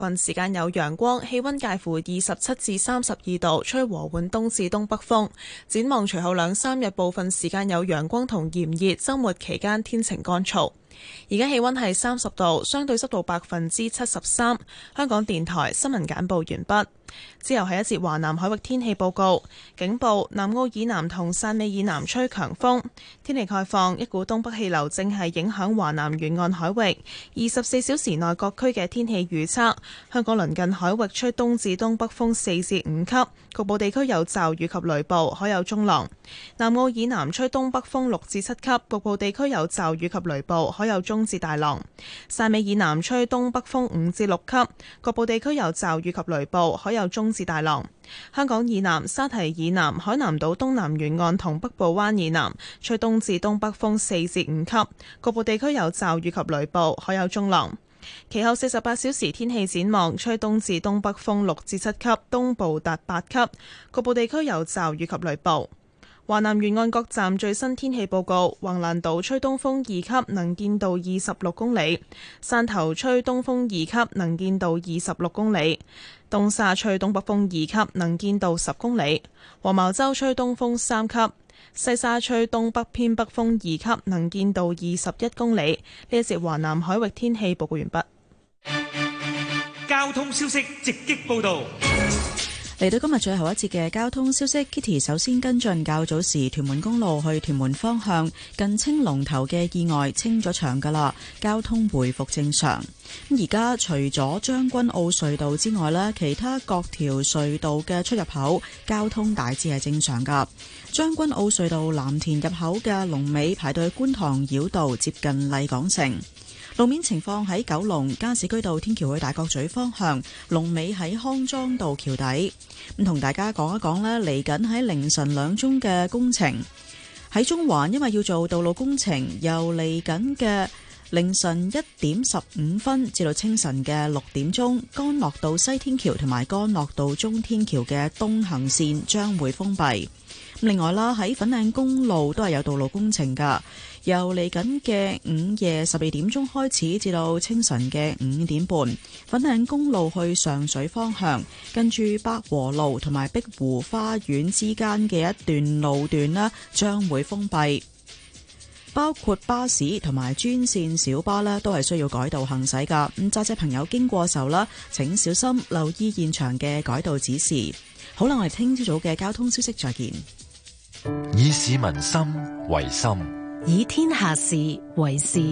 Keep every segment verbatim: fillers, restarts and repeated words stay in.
份時間有陽光，氣溫介乎二十七至三十二度，吹和緩東至東北風。展望隨後兩三日部分時間有陽光同炎熱，週末期間天晴乾燥。而家氣溫係三十度，相對濕度百分之七十三。香港電台新聞簡報完畢。之後係一節華南海域天氣報告，警報南澳以南同汕尾以南吹強風。天氣概況，一股東北氣流正係影響華南沿岸海域。二十四小時內各區嘅天氣預測，香港鄰近海域吹東至東北風四至五級，局部地區有驟雨及雷暴，海有中浪。南澳以南吹東北風六至七級，局部地區有驟雨及雷暴，海有中至大浪。汕尾以南吹東北風五至六級，局部地區有驟雨及雷暴，海有中至大浪。香港以南、沙堤以南、海南島東南沿岸同北部灣以南吹東至東北風四至五級，局部地區有驟雨及雷暴，海有中浪。其後四十八小時天氣展望，吹東至東北風六至七級，東部達八級，局部地區有驟雨及雷暴。華南沿岸各站最新天氣報告：橫瀾島吹東風二級，能見度二十六公里；汕頭吹東風二級，能見度二十六公里；東沙吹東北風二級，能見度十公里；黃茅洲吹東風三級；西沙吹東北偏北風二級，能見度二十一公里。呢一節華南海域天氣報告完畢。 交通消息直擊報道。 嚟到今日最後一節嘅交通消息 ，Kitty 首先跟進較早時屯門公路去屯門方向近青龍頭嘅意外清咗場㗎啦，交通回復正常。咁而家除咗將軍澳隧道之外呢，其他各條隧道嘅出入口交通大致係正常㗎。將軍澳隧道藍田入口嘅龍尾排到去觀塘繞道接近麗港城。路面情況喺九龍加士居道天橋去大角咀方向，龍尾喺康莊道橋底。咁同大家講一講呢，嚟緊喺凌晨兩宗嘅工程喺中環，因為要做道路工程，由嚟緊嘅凌晨一點十五分至到清晨嘅六點鐘，干諾道西天橋同埋干諾道中天橋嘅東行線將會封閉。另外啦，喺粉嶺公路都係有道路工程㗎，由嚟緊嘅午夜十二點鐘開始至到清晨嘅五點半，粉嶺公路去上水方向，跟住北和路同埋碧湖花園之間嘅一段路段呢，將會封閉，包括巴士同埋專線小巴呢都係需要改道行駛㗎。咁揸車朋友經過時候啦，請小心留意現場嘅改道指示。好啦，我哋聽朝早嘅交通消息再見。 以市民心為心， 以天下事為事。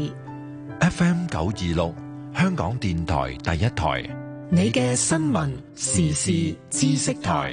F M 九二六，香港電台第一台， 你嘅新聞時事知識台。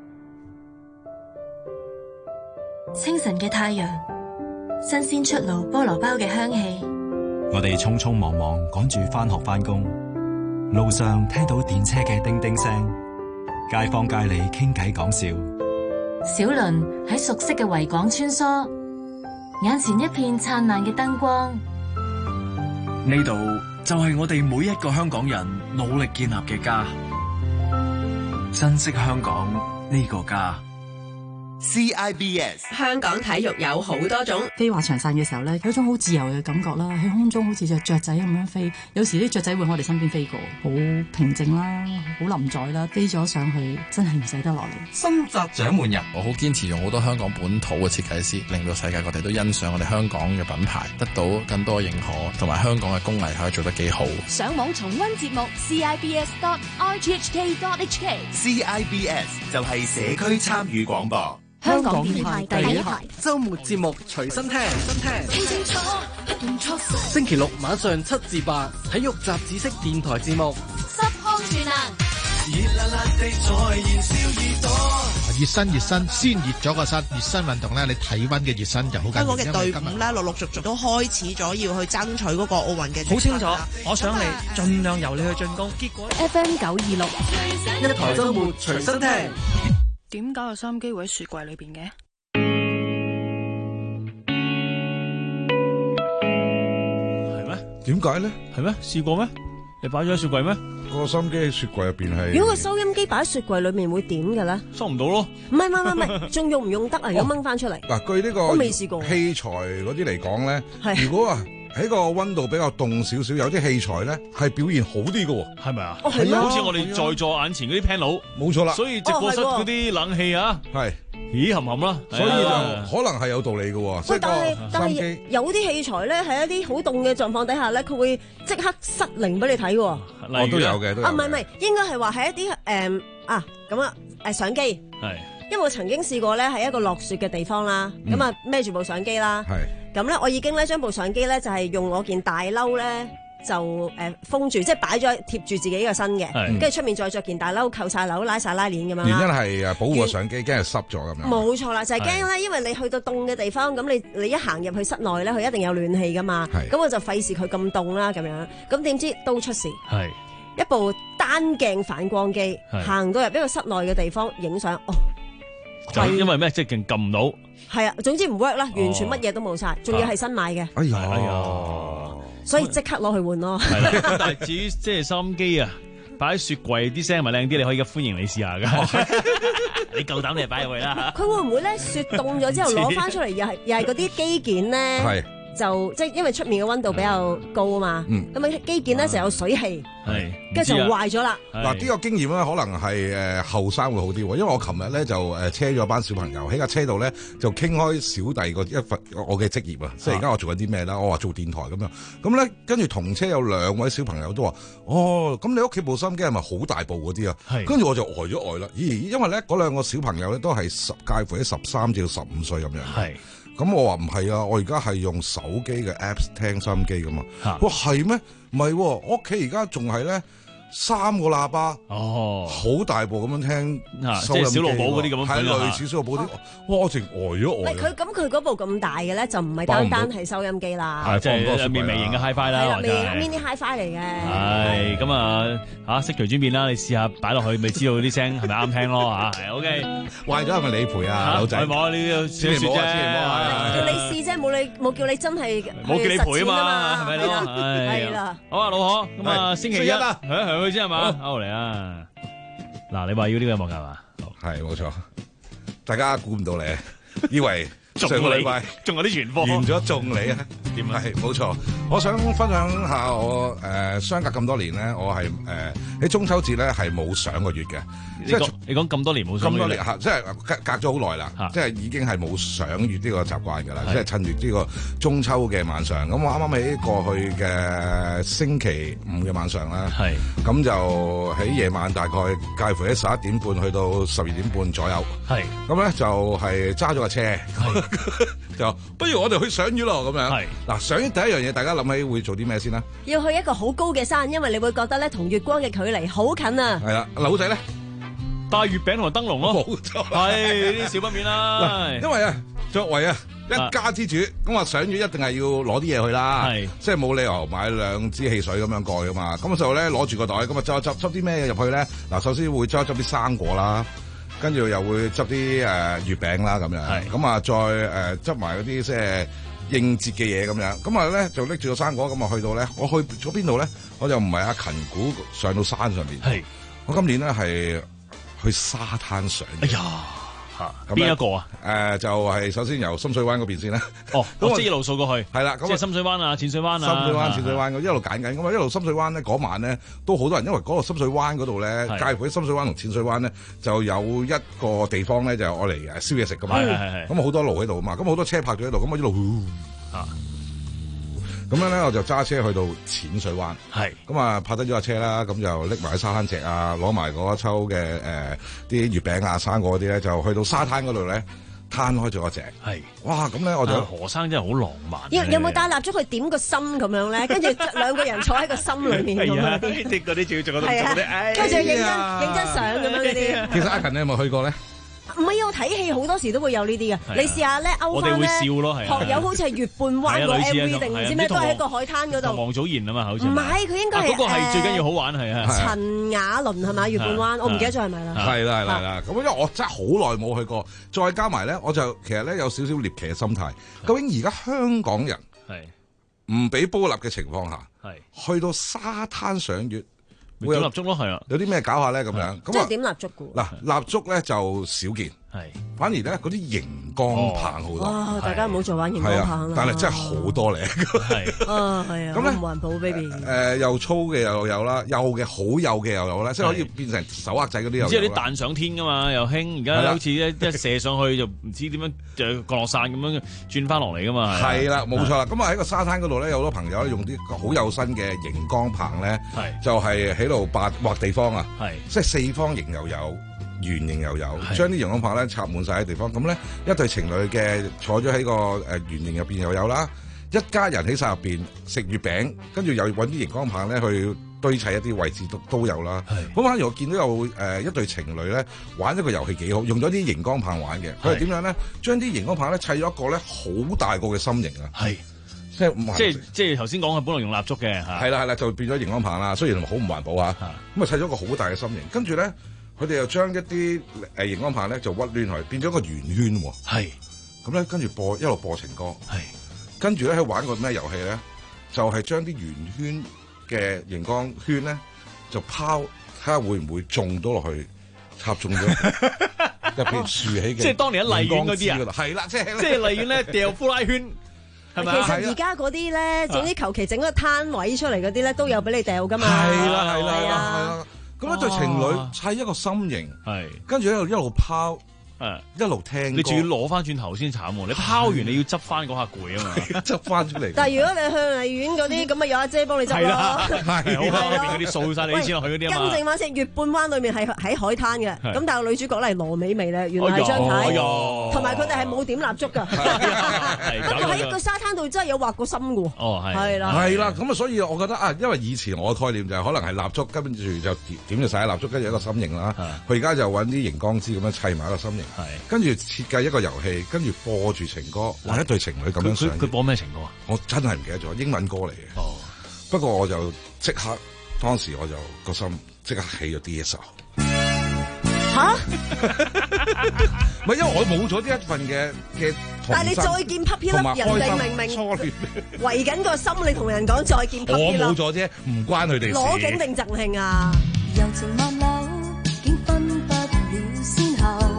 清晨嘅太陽，新鮮出爐菠蘿包嘅香氣。 我哋匆匆忙忙趕住返學返工，路上聽到電車嘅叮叮聲，街坊街里傾偈講笑。 小輪喺熟悉嘅維港穿梭，眼前一片燦爛嘅燈光。 呢度就係我哋每一個香港人努力建立嘅家，珍惜香港呢個家。 C I B S 香港體育有好多種， 飛滑翔傘嘅時候咧，有一種好自由嘅感覺啦，喺空中好似隻雀仔咁樣飛，有時啲雀仔會喺我哋身邊飛過，好平靜啦，好臨在啦，飛咗上去真係唔捨得落嚟。 深澤掌門人， 我好堅持用好多香港本土嘅設計師，令到世界各地都欣賞我哋香港嘅品牌，得到更多認可，同埋香港嘅工藝可以做得幾好。 上網重溫節目 C I B S dot R T H K dot H K C I B S 就係社區參與廣播。 香港電台第一台周末節目隨身聽，新聽。星期六晚上七至八，體育雜誌式電台節目。 濕康全能。 熱辣辣地在燃燒耳朵。 熱身熱身，先熱咗個身。熱身運動咧，你體溫嘅熱身就好緊要。 香港嘅隊伍咧，陸陸續續都開始咗要去爭取嗰個奧運嘅。 好清楚，我想你盡量由你去進攻。結果 F M 九二六， 一台周末隨身聽。 點解個收音機會喺雪櫃裏邊嘅？ 係咩？點解咧？係咩？試過咩？你擺咗喺雪櫃咩？個收音機喺雪櫃入邊係。 如果個收音機擺喺雪櫃裏面會點嘅咧？ 收唔到咯。 唔係唔係唔係，仲用唔用得啊？如果掹翻出嚟？ 嗱，據呢個我未試過器材嗰啲嚟講咧，如果啊喺個溫度比較凍少少，有啲器材咧係表現好啲嘅， 係咪啊？ 哦係啊， 好似我哋在座眼前嗰啲 panel， 冇錯啦。 所以直播室嗰啲冷氣啊， 係咦冚冚啦， 所以就可能係有道理嘅。 喂，但係但係有啲器材咧喺一啲好凍嘅狀況底下咧，佢會即刻失靈俾你睇嘅。 我都有嘅，都有。 啊，唔係唔係，應該係話係一啲誒啊咁啊誒相機。係。因為我曾經試過咧，喺一個落雪嘅地方啦，咁啊孭住部相機啦，咁咧我已經咧將部相機咧就係用我件大褸咧就誒封住，即係擺咗貼住自己個身嘅，跟住出面再着件大褸扣晒鈕拉晒拉鏈咁樣。 原因係誒保護個相機，驚係濕咗咁樣。 冇錯啦，就係驚咧，因為你去到凍嘅地方，咁你你一行入去室內咧，佢一定有暖氣噶嘛，咁我就費事佢咁凍啦咁樣，咁點知都出事。係一部單鏡反光機行到入一個室內嘅地方影相，哦。 就因為咩？即係撳唔到。 係啊，總之唔 work 啦，完全乜嘢都冇晒，仲要係新買嘅。 哎呀， 哎呀， 所以即刻攞去換咯。 但係至於即係收音機啊，擺喺雪櫃啲聲咪靚啲，你可以嘅歡迎你試下噶。你夠膽你就擺入去啦。 佢會唔會咧雪凍咗之後攞翻出嚟，又係又係嗰啲機件咧？係。就即係因為出面嘅溫度比較高啊嘛，咁啊機件咧就有水氣，跟住就壞咗啦。 嗱呢個經驗咧可能係誒後生會好啲，因為我琴日咧就誒車咗班小朋友喺架車度咧就傾開小弟個一份我嘅職業啊，即係而家我做緊啲咩啦？我話做電台咁樣，咁咧跟住同車有兩位小朋友都話：哦，咁你屋企部收音機係咪好大部嗰啲啊？跟住我就呆咗呆啦，咦？因為咧嗰兩個小朋友咧都係十介乎喺十三至十五歲咁樣。係。咁我話唔係啊，我而家係用手機嘅 Apps 聽收音機噶嘛。哇係咩？唔係，我屋企而家仲係咧三個喇叭，哦，好大部咁樣聽收音機，即係小露寶嗰啲咁樣，係類似小露寶啲。哇！我直呆咗呆。 佢咁佢嗰部咁大嘅咧，就唔係單單係收音機啦， 係即係面微型嘅 HiFi 啦，或者 mini HiFi 嚟嘅。 係咁啊嚇，悉隨尊便啦，你試下擺落去，咪知道啲聲係咪啱聽咯嚇。係 OK。壞咗係咪你賠啊，老仔？冇啊，你要小説啫， 叫你試啫，冇你冇叫你真係冇叫你賠啊嘛，係咪咯？ 係啦。 好啊，老何，咁啊星期一啊，響一響佢先係嘛？好嚟啊！嗱，你話要呢個音樂㗎嘛？ 係冇錯，大家估唔到你，以為上個禮拜仲有啲元科完咗中你啊？點係冇錯，我想分享下我誒相隔咁多年咧，我係誒喺中秋節咧係冇上過月嘅。 即係你講咁多年冇上咁多年嚇，即係隔隔咗好耐啦，即係已經係冇賞月呢個習慣㗎啦。即係趁住呢個中秋嘅晚上，咁我啱啱喺過去嘅星期五嘅晚上啦，咁就喺夜晚大概介乎喺十一點半去到十二點半左右，咁咧就係揸咗架車，就不如我哋去賞月咯咁樣。嗱，賞月第一樣嘢，大家諗起會做啲咩先啦？ 要去一個好高嘅山，因為你會覺得咧同月光嘅距離好近啊。 係啦，佬仔咧。 帶月餅同埋燈籠咯，冇錯，係呢啲少不免啦。 因為啊，作為啊一家之主，咁啊賞月一定係要攞啲嘢去啦，係即係冇理由買兩支汽水咁樣過去噶嘛。咁就咧攞住個袋，咁啊執執執啲咩入去咧？嗱，首先會執執啲生果啦，跟住又會執啲誒月餅啦咁樣，咁啊再誒執埋嗰啲即係應節嘅嘢咁樣。咁啊咧就拎住個生果，咁啊去到咧，我去咗邊度咧？我就唔係阿勤古上到山上邊，係我今年咧係。去沙灘賞月。哎呀，嚇邊一個啊？ 誒、呃、就係、是、首先由深水灣嗰邊先啦。 哦，咁即係一路掃過去。係啦，即係深水灣啊、淺水灣啊。 深水灣、淺水灣，一路揀緊咁啊！一路深水灣咧，嗰晚咧都好多人，因為嗰個深水灣嗰度咧，介乎喺深水灣同淺水灣咧，就有一個地方咧，就係我嚟誒燒嘢食噶嘛。係係係。咁啊好多路喺度啊嘛，咁好多車泊咗喺度，咁我一路啊。咁樣咧，我就揸車去到淺水灣，係咁啊，泊低咗架車啦，咁就拎埋喺沙灘席啊，攞埋嗰一抽嘅誒啲月餅啊、生果嗰啲咧，就去到沙灘嗰度咧，攤開咗一隻，係哇，咁咧我就何生真係好浪漫。 有有冇帶蠟燭去點個心咁樣咧？跟住兩個人坐喺個心裏面咁樣啲， 啲嗰啲仲要做嗰啲， 跟住認真認真相咁樣嗰啲。 其實阿勤你有冇去過咧？ 唔係啊！我睇戲好多時都會有呢啲嘅，你試下咧勾翻咧，學友好似係月半灣個 M V 定唔知咩，都係喺個海灘嗰度。 王祖賢啊嘛，好似唔係佢應該係嗰個係最緊要好玩係啊。 陳雅倫係咪？月半灣我唔記得咗係咪啦？ 係啦係啦係啦，咁因為我真係好耐冇去過，再加埋咧，我就其實咧有少少獵奇嘅心態。究竟而家香港人係唔俾煲蠟嘅情況下，係去到沙灘賞月？ 會有蠟燭咯，係啊， 有啲咩搞下咧咁樣？ 即係點蠟燭嘅？ 嗱，蠟燭咧就少見， 係反而咧嗰啲熒光棒好多。 哇！大家唔好再玩熒光棒啦。 但係真係好多嚟。 係啊，係啊。咁咧唔環保 baby。 誒又粗嘅又有啦，幼嘅好幼嘅又有啦，即係可以變成手握仔嗰啲又有。 即係啲彈上天㗎嘛，又興而家好似一一射上去就唔知點樣就降落傘咁樣轉翻落嚟㗎嘛。 係啦，冇錯啦。咁啊喺個沙灘嗰度咧，有好多朋友咧用啲好幼身嘅熒光棒咧，就係喺度畫畫地方啊。係即係四方形又有。圓形又有，將啲熒光棒咧插滿晒喺地方，咁咧一對情侶嘅坐咗喺個誒圓形入邊又有啦，一家人喺晒入邊食月餅，跟住又揾啲熒光棒咧去堆砌一啲位置都都有啦。咁反而我見到有誒一對情侶咧玩一個遊戲幾好，用咗啲熒光棒玩嘅，佢係點樣咧？將啲熒光棒咧砌咗一個咧好大個嘅心形啊！係。即係即係即係頭先講嘅本來用蠟燭嘅， 係啦係啦，就變咗熒光棒啦。雖然好唔環保嚇，咁啊砌咗個好大嘅心形，跟住咧。佢哋又將一啲誒熒光棒咧就屈亂佢，變咗個圓圈喎。係，咁咧跟住播一路播情歌。係，跟住咧喺玩個咩遊戲咧？就係將啲圓圈嘅熒光圈咧就拋，睇下會唔會中到落去，插中咗入邊豎起嘅。 即係當年喺荔園嗰啲啊， 係啦，即係即係荔園咧掉呼啦圈。係咪？ 其實而家嗰啲咧，總之求其整個攤位出嚟嗰啲咧，都有俾你掉噶嘛。 係啦，係啦，係啦。咁一對情侶砌一個心形，係跟住一路一路拋，誒一路聽， 你仲要攞翻轉頭先慘喎！你拋完你要執翻嗰下攰啊嘛， 執翻出嚟。 但係如果你去荔園嗰啲，咁咪有阿姐幫你執咯。 係好裏邊嗰啲掃晒你啲錢落去嗰啲啊嘛。 更正翻先，月半灣裏面係喺海灘嘅，咁但係女主角咧係羅美薇咧，原來係張太，同埋佢哋係冇點蠟燭㗎。不過喺一個沙灘度真係有畫過心嘅喎。 哦，係。 係啦。 係啦，咁啊，所以我覺得啊，因為以前我嘅概念就係可能係蠟燭，跟住就點就晒蠟燭，跟住一個心形啦。佢而家就揾啲熒光枝咁樣砌埋一個心形，跟住設計一個遊戲，跟住播住情歌，玩一對情侶咁樣上。 佢播咩情歌啊？ 我真係唔記得咗，英文歌嚟嘅。哦，不過我就即刻當時我就個心即刻起咗 D S O。 吓？ 唔係，因為我冇咗呢一份嘅嘅。 但係你再見 puppy love，人哋明明圍緊個心，你同人講再見 puppy love。 我冇咗啫，唔關佢哋事。 攞景定贈慶啊！ 柔情萬縷，竟分不了先後。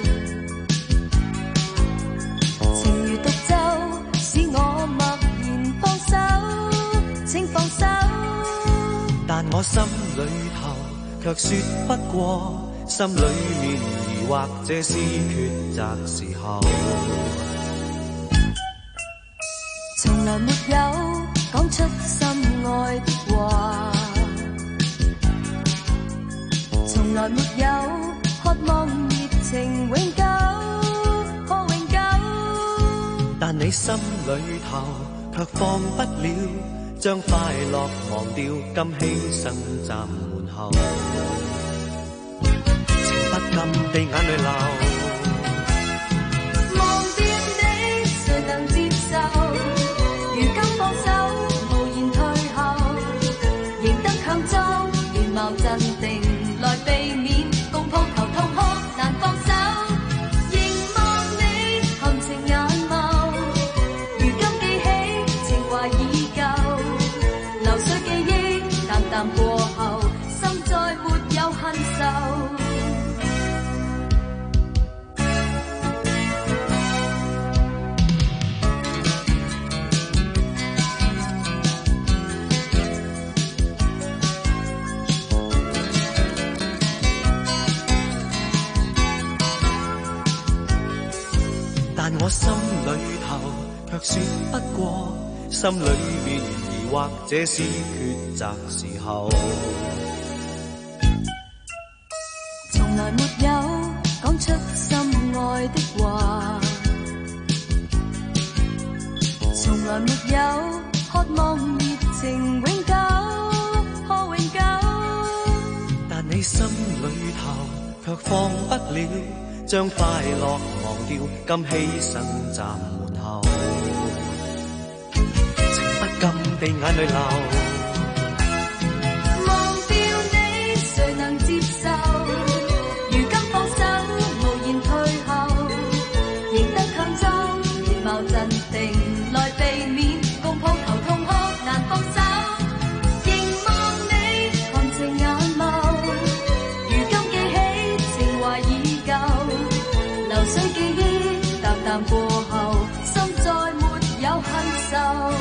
情如獨奏，使我默然放手，請放手。 但我心裏頭卻說不過，心裏面疑惑，這是抉擇時候。 從來沒有講出心愛的話，從來沒有渴望熱情永久，可永久。 但你心裏頭卻放不了，將快樂忘掉，今犧牲站門後，情不禁地眼淚流。 忘掉你，誰能接受？如今放手，無言退後，仍得強裝面貌鎮定，來避免共抱頭痛哭難放手。凝望你含情眼眸，如今記起情懷已舊，流水記憶淡淡過後，心再沒有恨愁。 但我心裏頭卻說不過，心裏面疑惑，這是抉擇時候。 從來沒有講出心愛的話，從來沒有渴望熱情永久，可永久。 但你心裏頭卻放不了，將快樂忘掉，今犧牲站門後，情不禁地眼淚流。 忘掉你，誰能接受？如今放手，無言退後，仍得強裝面貌鎮定，來避免共抱頭痛哭難放手。凝望你含情眼眸，如今記起情懷已舊。 難過後，心再沒有恨愁。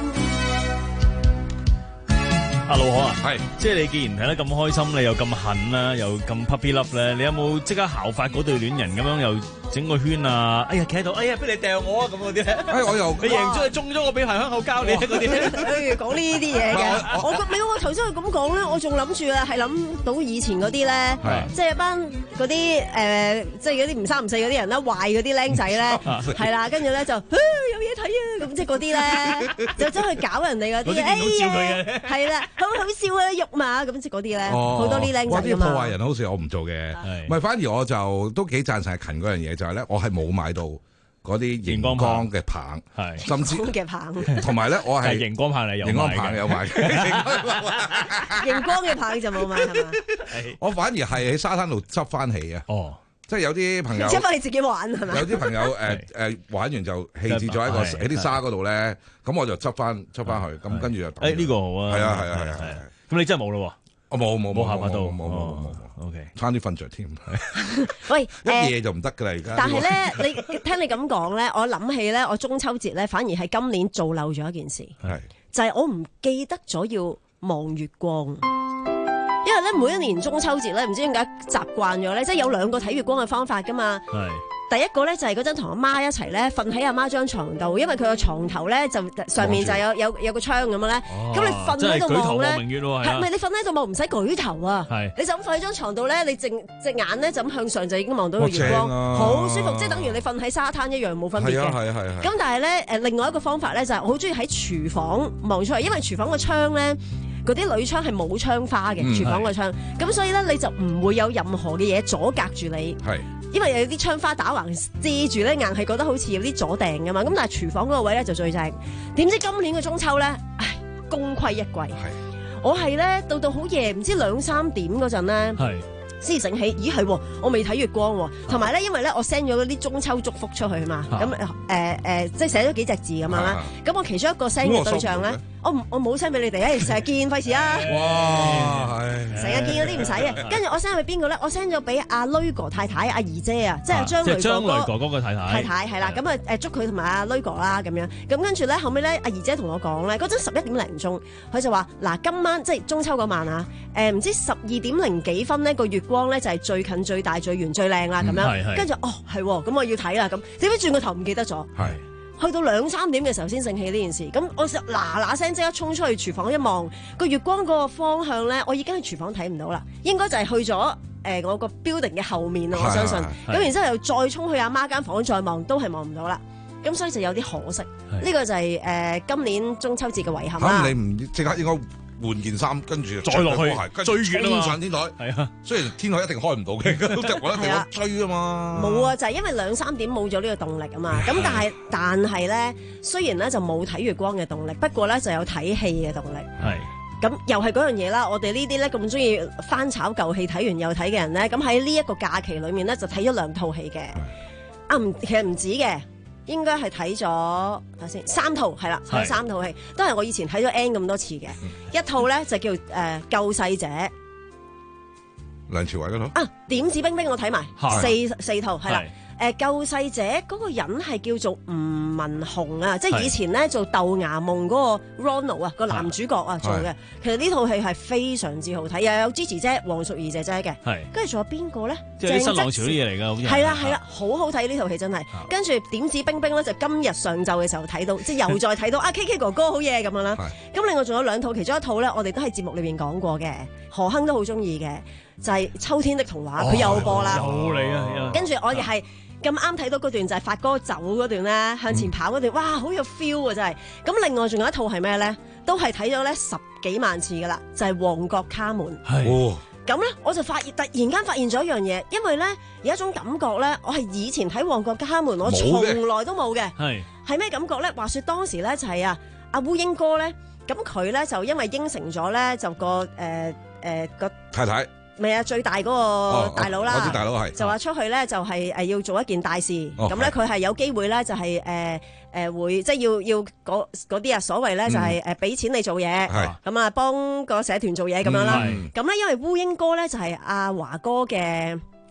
阿老可啊，係，即係你既然睇得咁開心，你又咁恨啦，又咁 puppy love 咧，你有冇即刻效法嗰對戀人咁樣又整個圈啊？哎呀，企喺度，哎呀，俾你掟我啊咁嗰啲咧。哎，我又你贏咗，你中咗我俾排香口膠你嗰啲。 誒，講呢啲嘢嘅，我個你我頭先佢咁講咧，我仲諗住啊，係諗到以前嗰啲咧，即係班嗰啲誒，即係嗰啲唔三唔四嗰啲人啦，壞嗰啲僆仔咧，係啦，跟住咧就有嘢睇啊，咁即係嗰啲咧，就走去搞人哋嗰啲，哎呀，係啦。好好笑啊，肉麻咁即嗰啲咧，好多啲僆仔㗎嘛。 啲破壞人好似我唔做嘅，唔係反而我就都幾贊成勤嗰樣嘢，就係咧，我係冇買到嗰啲熒光嘅棒，係甚至嘅棒， 同埋咧我係熒光棒係有，熒光棒有買嘅， 熒光嘅棒就冇買係嘛？ 我反而係喺沙灘度執翻起啊！哦。即係有啲朋友， 即係翻你自己玩係咪？ 有啲朋友誒誒玩完就棄置咗喺個喺啲沙嗰度咧，咁我就執翻執翻去，咁跟住就誒呢個好啊！ 係啊係啊係啊係啊！ 咁你真係冇咯喎？ 我冇冇冇效法到， 冇冇冇冇 OK， 差啲瞓着添。 喂， 一夜就唔得㗎啦而家。 但係咧，你聽你咁講咧，我諗起咧，我中秋節咧，反而係今年做漏咗一件事，係就係我唔記得咗要望月光。因為咧每一年中秋節咧，唔知點解習慣咗咧，即係有兩個睇月光嘅方法噶嘛。係第一個咧就係嗰陣同阿媽一齊咧瞓喺阿媽張床度，因為佢個床頭咧就上面就有有有個窗咁樣咧。咁你瞓喺度望咧，係咪你瞓喺度望唔使舉頭啊？係你就咁瞓喺張床度咧，你淨隻眼咧就咁向上就已經望到個月光，好舒服，即係等於你瞓喺沙灘一樣冇分別嘅。係啊係啊係啊。咁但係咧誒，另外一個方法咧就係我好中意喺廚房望出嚟，因為廚房個窗咧。嗰啲鋁窗係冇窗花嘅，嗯、廚房個窗，咁所以咧你就唔會有任何嘅嘢阻隔住你，係，因為有啲窗花打橫遮住咧，硬係覺得好似有啲阻埞噶嘛。咁但係廚房嗰個位咧就最正。點知今年嘅中秋咧，唉，功虧一簣。係，我係咧到到好夜，唔知兩三點嗰陣咧，係。先醒起，咦係喎，我未睇月光喎，同埋咧，因為咧我 send 咗嗰啲中秋祝福出去嘛，咁誒誒，即係寫咗幾隻字咁樣啦。咁我其中一個 send 嘅對象咧，我唔我冇 send 俾你哋，誒成日見費事啊！哇，成日見嗰啲唔使嘅。跟住我 send 去邊個咧？我 send 咗俾阿雷哥太太、阿姨姐啊，即係張雷張雷哥哥嘅太太。 太太係啦，咁啊誒祝佢同埋阿雷哥啦咁樣。咁跟住咧後尾咧，阿姨姐同我講咧，嗰陣十一點零鐘，佢就話嗱今晚即係中秋嗰晚啊，誒唔知十二點零幾分呢個月光咧就係最近最大最圓最靚啦咁樣，跟住哦係咁我要睇啦咁，點解轉個頭唔記得咗？係去到兩三點嘅時候先醒起呢件事，咁我就嗱嗱聲即刻衝出去廚房一望個月光嗰個方向咧，我已經喺廚房睇唔到啦，應該就係去咗誒、呃、我個 building 嘅後面啊，我相信。咁然之後又再衝去阿媽間房再望，都係望唔到啦。咁所以就有啲可惜，呢個就係、是、誒、呃、今年中秋節嘅遺憾啦。 咁你唔即刻應該換件衫，跟住再落去追月衝上天台。係啊，雖然天台一定開唔到嘅，我一定要追啊嘛。 冇啊，就係、是、因為兩三點冇咗呢個動力啊嘛。咁但係但係咧，雖然咧就冇睇月光嘅動力，不過咧就有睇戲嘅動力。係。咁又係嗰樣嘢啦。我哋呢啲咧咁中意翻炒舊戲，睇完又睇嘅人咧，咁喺呢一個假期裏面咧就睇咗兩套戲嘅。啊，唔，其實唔止嘅。應該係睇咗睇先三套係啦，睇三套戲都係我以前睇咗 N 咁多次嘅。一套咧就叫誒、呃、救世者， 梁朝偉嗰套啊，點指兵兵我睇埋四四套係啦。誒、呃、救世者嗰個人係叫做吳文雄啊，即係以前咧做豆芽夢嗰個 Ronald 啊個男主角啊做嘅。其實呢套戲係非常之好睇，又有支持姐黃淑儀姐姐嘅，跟住仲有邊個咧？ 即係啲新浪潮啲嘢嚟㗎，好似係啦係啦，好好睇呢套戲真係。跟住點指兵兵咧，就今日上晝嘅時候睇到，即係又再睇到啊 K K 哥哥好嘢咁樣啦。咁另外仲有兩套，其中一套咧，我哋都喺節目裏邊講過嘅，何亨都好中意嘅，就係、是《秋天的童話》，佢、哦、又播啦， 又嚟啊！ 跟住我哋係。咁啱睇到嗰段就係發哥走嗰段咧，向前跑嗰段，嗯、哇，好有 feel 啊！真係。咁另外仲有一套係咩咧？都係睇咗咧十幾萬次噶啦，就係、是《旺角卡門》。係。咁咧、哦，我就發現突然間發現咗一樣嘢，因為咧有一種感覺咧，我係以前睇《旺角卡門》，我從來都冇嘅。係。係咩感覺咧？話說當時咧就係啊，阿烏蠅哥咧，咁佢咧就因為應承咗咧，就個誒誒個太太。咪啊，最大嗰個大佬啦， 嗰啲大佬係就話出去咧，就係誒要做一件大事，咁咧佢係有機會咧，就係誒誒會即係要要嗰嗰啲啊，所謂咧就係誒俾錢你做嘢，咁啊幫個社團做嘢咁樣啦。咁咧因為烏蠅哥咧就係阿華哥嘅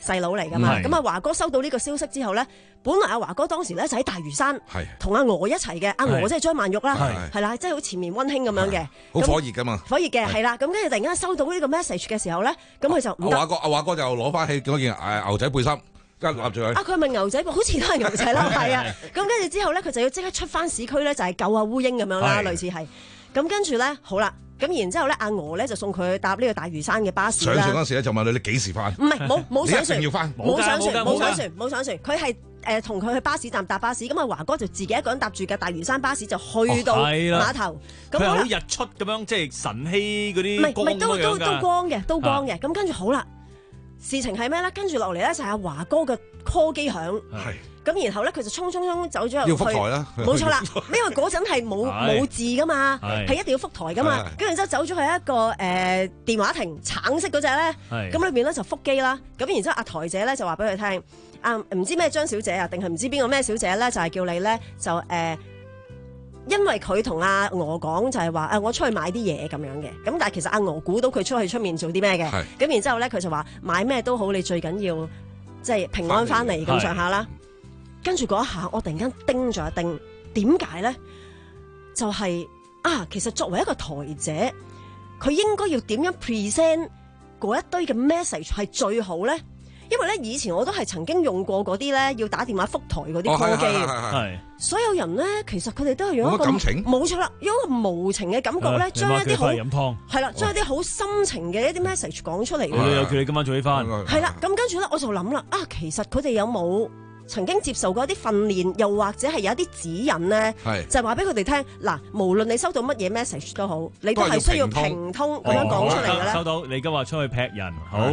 細佬嚟噶嘛。咁啊華哥收到呢個消息之後咧，本來阿華哥當時咧就喺大嶼山同阿娥一齊嘅，阿娥即係張曼玉啦，係啦，即係好前面溫馨咁樣嘅， 好火熱噶嘛， 火熱嘅係啦。咁跟住突然間收到呢個 message 嘅時候咧，咁佢就阿華哥阿華哥就攞翻起嗰件誒牛仔背心。啊！ 佢咪牛仔，好似都係牛仔啦，係啊。咁跟住之後咧，佢就要即刻出翻市區咧，就係救阿烏蠅咁樣啦，類似係。咁跟住咧，好啦，咁然之後咧，阿娥咧就送佢去搭呢個大嶼山嘅巴士啦。 上船嗰時咧就問你你幾時翻？ 唔係冇冇上船， 你一定要翻， 冇上船，冇上船，冇上船。佢係誒同佢去巴士站搭巴士，咁啊華哥就自己一個人搭住嘅大嶼山巴士就去到碼頭。 佢係好日出咁樣，即係晨曦嗰啲唔係唔係都都都光嘅，都光嘅。咁跟住好啦。事情係咩咧？跟住落嚟咧就係阿華哥嘅 call 機響，咁然後咧佢就衝衝衝走咗入去， 要覆台啦， 冇錯啦，因為嗰陣係冇冇字噶嘛，係一定要覆台噶嘛，跟住之後走咗去一個誒、呃、電話亭，橙色嗰隻咧，咁裏邊咧就覆機啦，咁然之後阿台姐咧就話俾佢聽，啊唔知咩張小姐啊，定係唔知邊個咩小姐咧，就係、是、叫你咧就誒。呃因為佢同阿娥講就係話誒我出去買啲嘢咁樣嘅，咁但係其實阿娥估到佢出去出面做啲咩嘅，咁然之後咧佢就話買咩都好，你最緊要即係平安翻嚟咁上下啦。跟住嗰一下我突然間叮咗一叮，點解咧？就係、是、啊，其實作為一個台姐，佢應該要點樣 present 嗰一堆嘅 message 係最好咧？因為咧以前我都係曾經用過嗰啲咧要打電話覆台嗰啲 call 機，係所有人咧其實佢哋都係用一個冇錯啦，用一個無情嘅感覺咧，將一啲好係啦，將一啲好深情嘅一啲 message 講出嚟。 佢又叫你今晚早啲翻。 係啦，咁跟住咧我就諗啦，啊其實佢哋有冇曾經接受過一啲訓練，又或者係有一啲指引咧，就係話俾佢哋聽嗱，無論你收到乜嘢 message 都好，你都係需要平通咁樣講出嚟嘅咧。 收到，你今日出去劈人，好，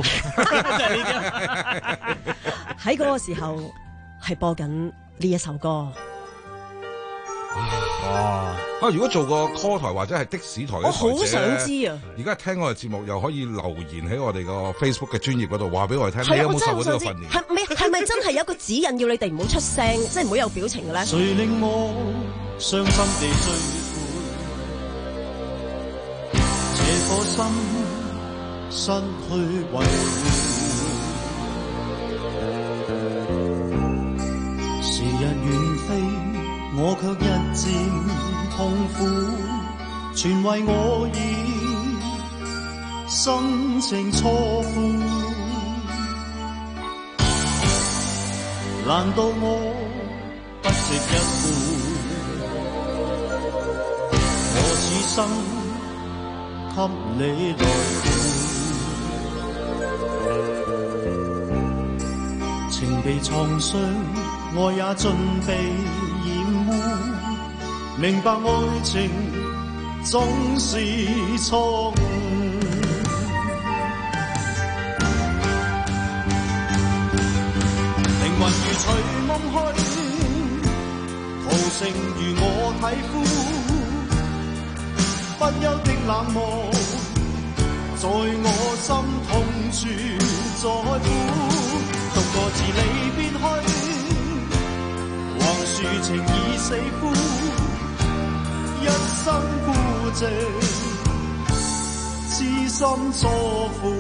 喺嗰個時候係播緊呢一首歌。 哇！啊，如果做個 call 台或者係的士台嘅台姐，我好想知啊！ 而家聽我哋節目又可以留言喺我哋個 Facebook 嘅專頁嗰度，話俾我哋聽，你有冇受過呢個訓練？ 係咪係咪真係有一個指引要你哋唔好出聲，即係唔好有表情嘅咧？ 誰令我傷心地追悔，這顆心失去維護，時日遠飛。我卻日漸痛苦，全為我已心情錯付。難道我不值一顧？我此生給你來負，情被創傷，愛也盡被明白愛情總是錯誤，靈魂如隨夢去，途程如我體膚，不休的冷漠，在我心痛處再苦，獨個自離別去，橫豎情已死灰。一生孤寂，痴心錯付。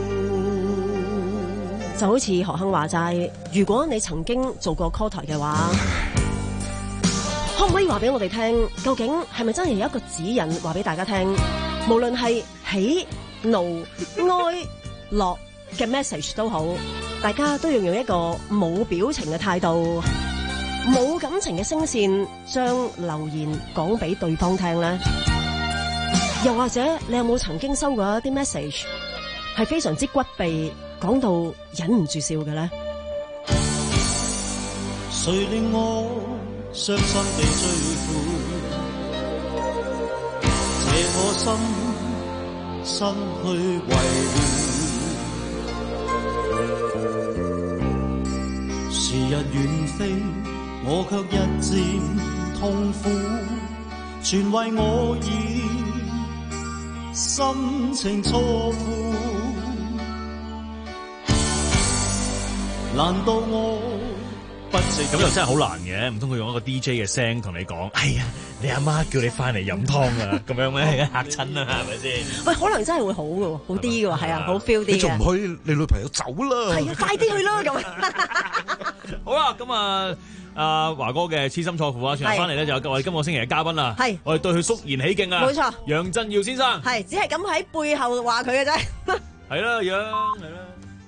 就好似何亨話齋，如果你曾經做過 call 台嘅話，可唔可以話俾我哋聽，究竟係咪真係有一個指引話俾大家聽？無論係喜怒哀樂嘅 message 都好，大家都要用一個冇表情嘅態度，冇感情嘅聲線，將留言講俾對方聽咧。又或者你有冇曾經收過一啲 message 係非常之骨痹，講到忍唔住笑嘅咧？ 誰令我傷心地追悔，這顆心失去維護，時日遠飛，我卻日漸痛苦，全為我已心情錯付。難道我不食咁又真係好難嘅，唔通佢用一個 D J 嘅聲同你講，哎呀，你阿媽叫你翻嚟飲湯啊，咁樣咩嚇親啦，係咪先？ 喂，可能真係會好嘅喎，好啲嘅喎，係啊，好 feel 啲嘅。 你仲唔去？你女朋友走啦！ 係啊，快啲去啦咁。 好啦，咁啊，阿華哥嘅痴心錯付啊，傳翻嚟咧就有我哋今個星期嘅嘉賓啦。係，我哋對佢肅然起敬啊！ 冇錯， 楊振耀先生。 係，只係咁喺背後話佢嘅啫。 係啦，楊係啦。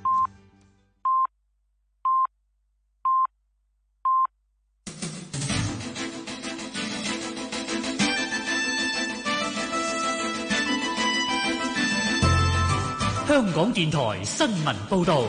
香港電台新聞報導。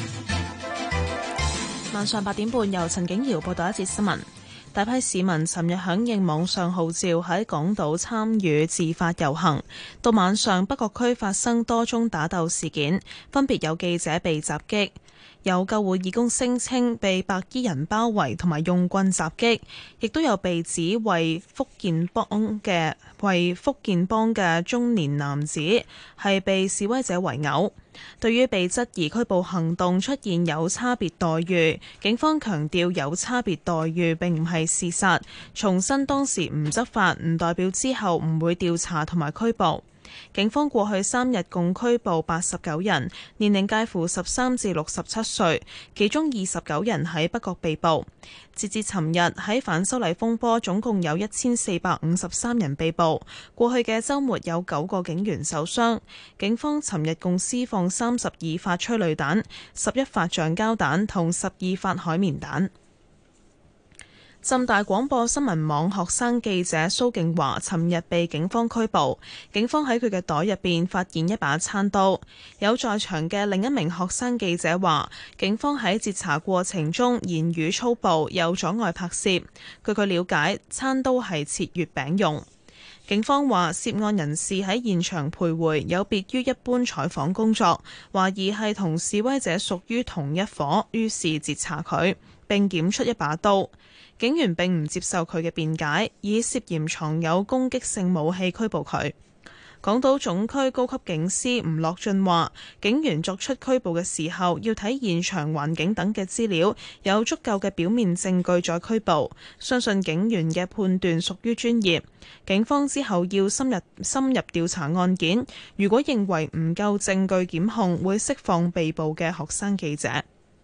晚上八點半，由陳景瑤報道一節新聞。大批市民尋日響應網上號召喺港島參與自發遊行，到晚上北角區發生多宗打鬥事件，分別有記者被襲擊，有救護義工聲稱被白衣人包圍同埋用棍襲擊，亦都有被指為福建幫嘅為福建幫嘅中年男子係被示威者圍毆。對於被質疑拘捕行動出現有差別待遇，警方強調有差別待遇並唔係事實，重申當時唔執法唔代表之後唔會調查同埋拘捕。警方過去三日共拘捕八十九人，年齡介乎十三至六十七歲，其中二十九人喺北角被捕。截至尋日，喺反修例風波總共有一千四百五十三人被捕。過去嘅週末有九個警員受傷。警方尋日共施放三十二發催淚彈、十一發橡膠彈同十二發海綿彈。浸大廣播新聞網學生記者蘇敬華尋日被警方拘捕，警方喺佢嘅袋入邊發現一把餐刀。有在場嘅另一名學生記者話，警方喺截查過程中言語粗暴，有阻礙拍攝。據佢了解，餐刀係切月餅用。警方話，涉案人士喺現場徘徊，有別於一般採訪工作，懷疑係同示威者屬於同一夥，於是截查佢，並檢出一把刀。警員並唔接受佢嘅辯解，以涉嫌藏有攻擊性武器拘捕佢。港島總區高級警司吳樂俊話，警員作出拘捕嘅時候要睇現場環境等嘅資料，有足夠嘅表面證據再拘捕，相信警員嘅判斷屬於專業。警方之後要深入深入調查案件，如果認為唔夠證據檢控，會釋放被捕嘅學生記者。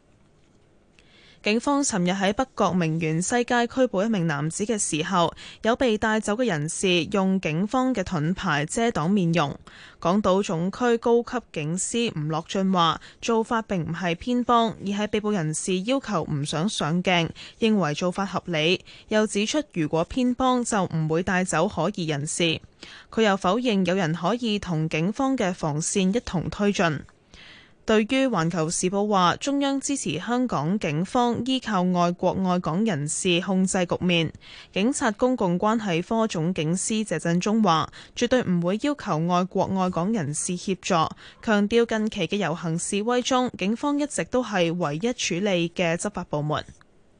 警方尋日喺北角名園西街拘捕一名男子嘅時候，有被帶走嘅人士用警方嘅盾牌遮擋面容。港島總區高級警司吳樂俊話，做法並唔係偏幫，而係被捕人士要求唔想上鏡，認為做法合理。又指出，如果偏幫就唔會帶走可疑人士。佢又否認有人可以同警方嘅防線一同推進。對於《環球時報》話，中央支持香港警方依靠愛國愛港人士控制局面，警察公共關係科總警司謝振中話，絕對唔會要求愛國愛港人士協助，強調近期嘅遊行示威中，警方一直都係唯一處理嘅執法部門。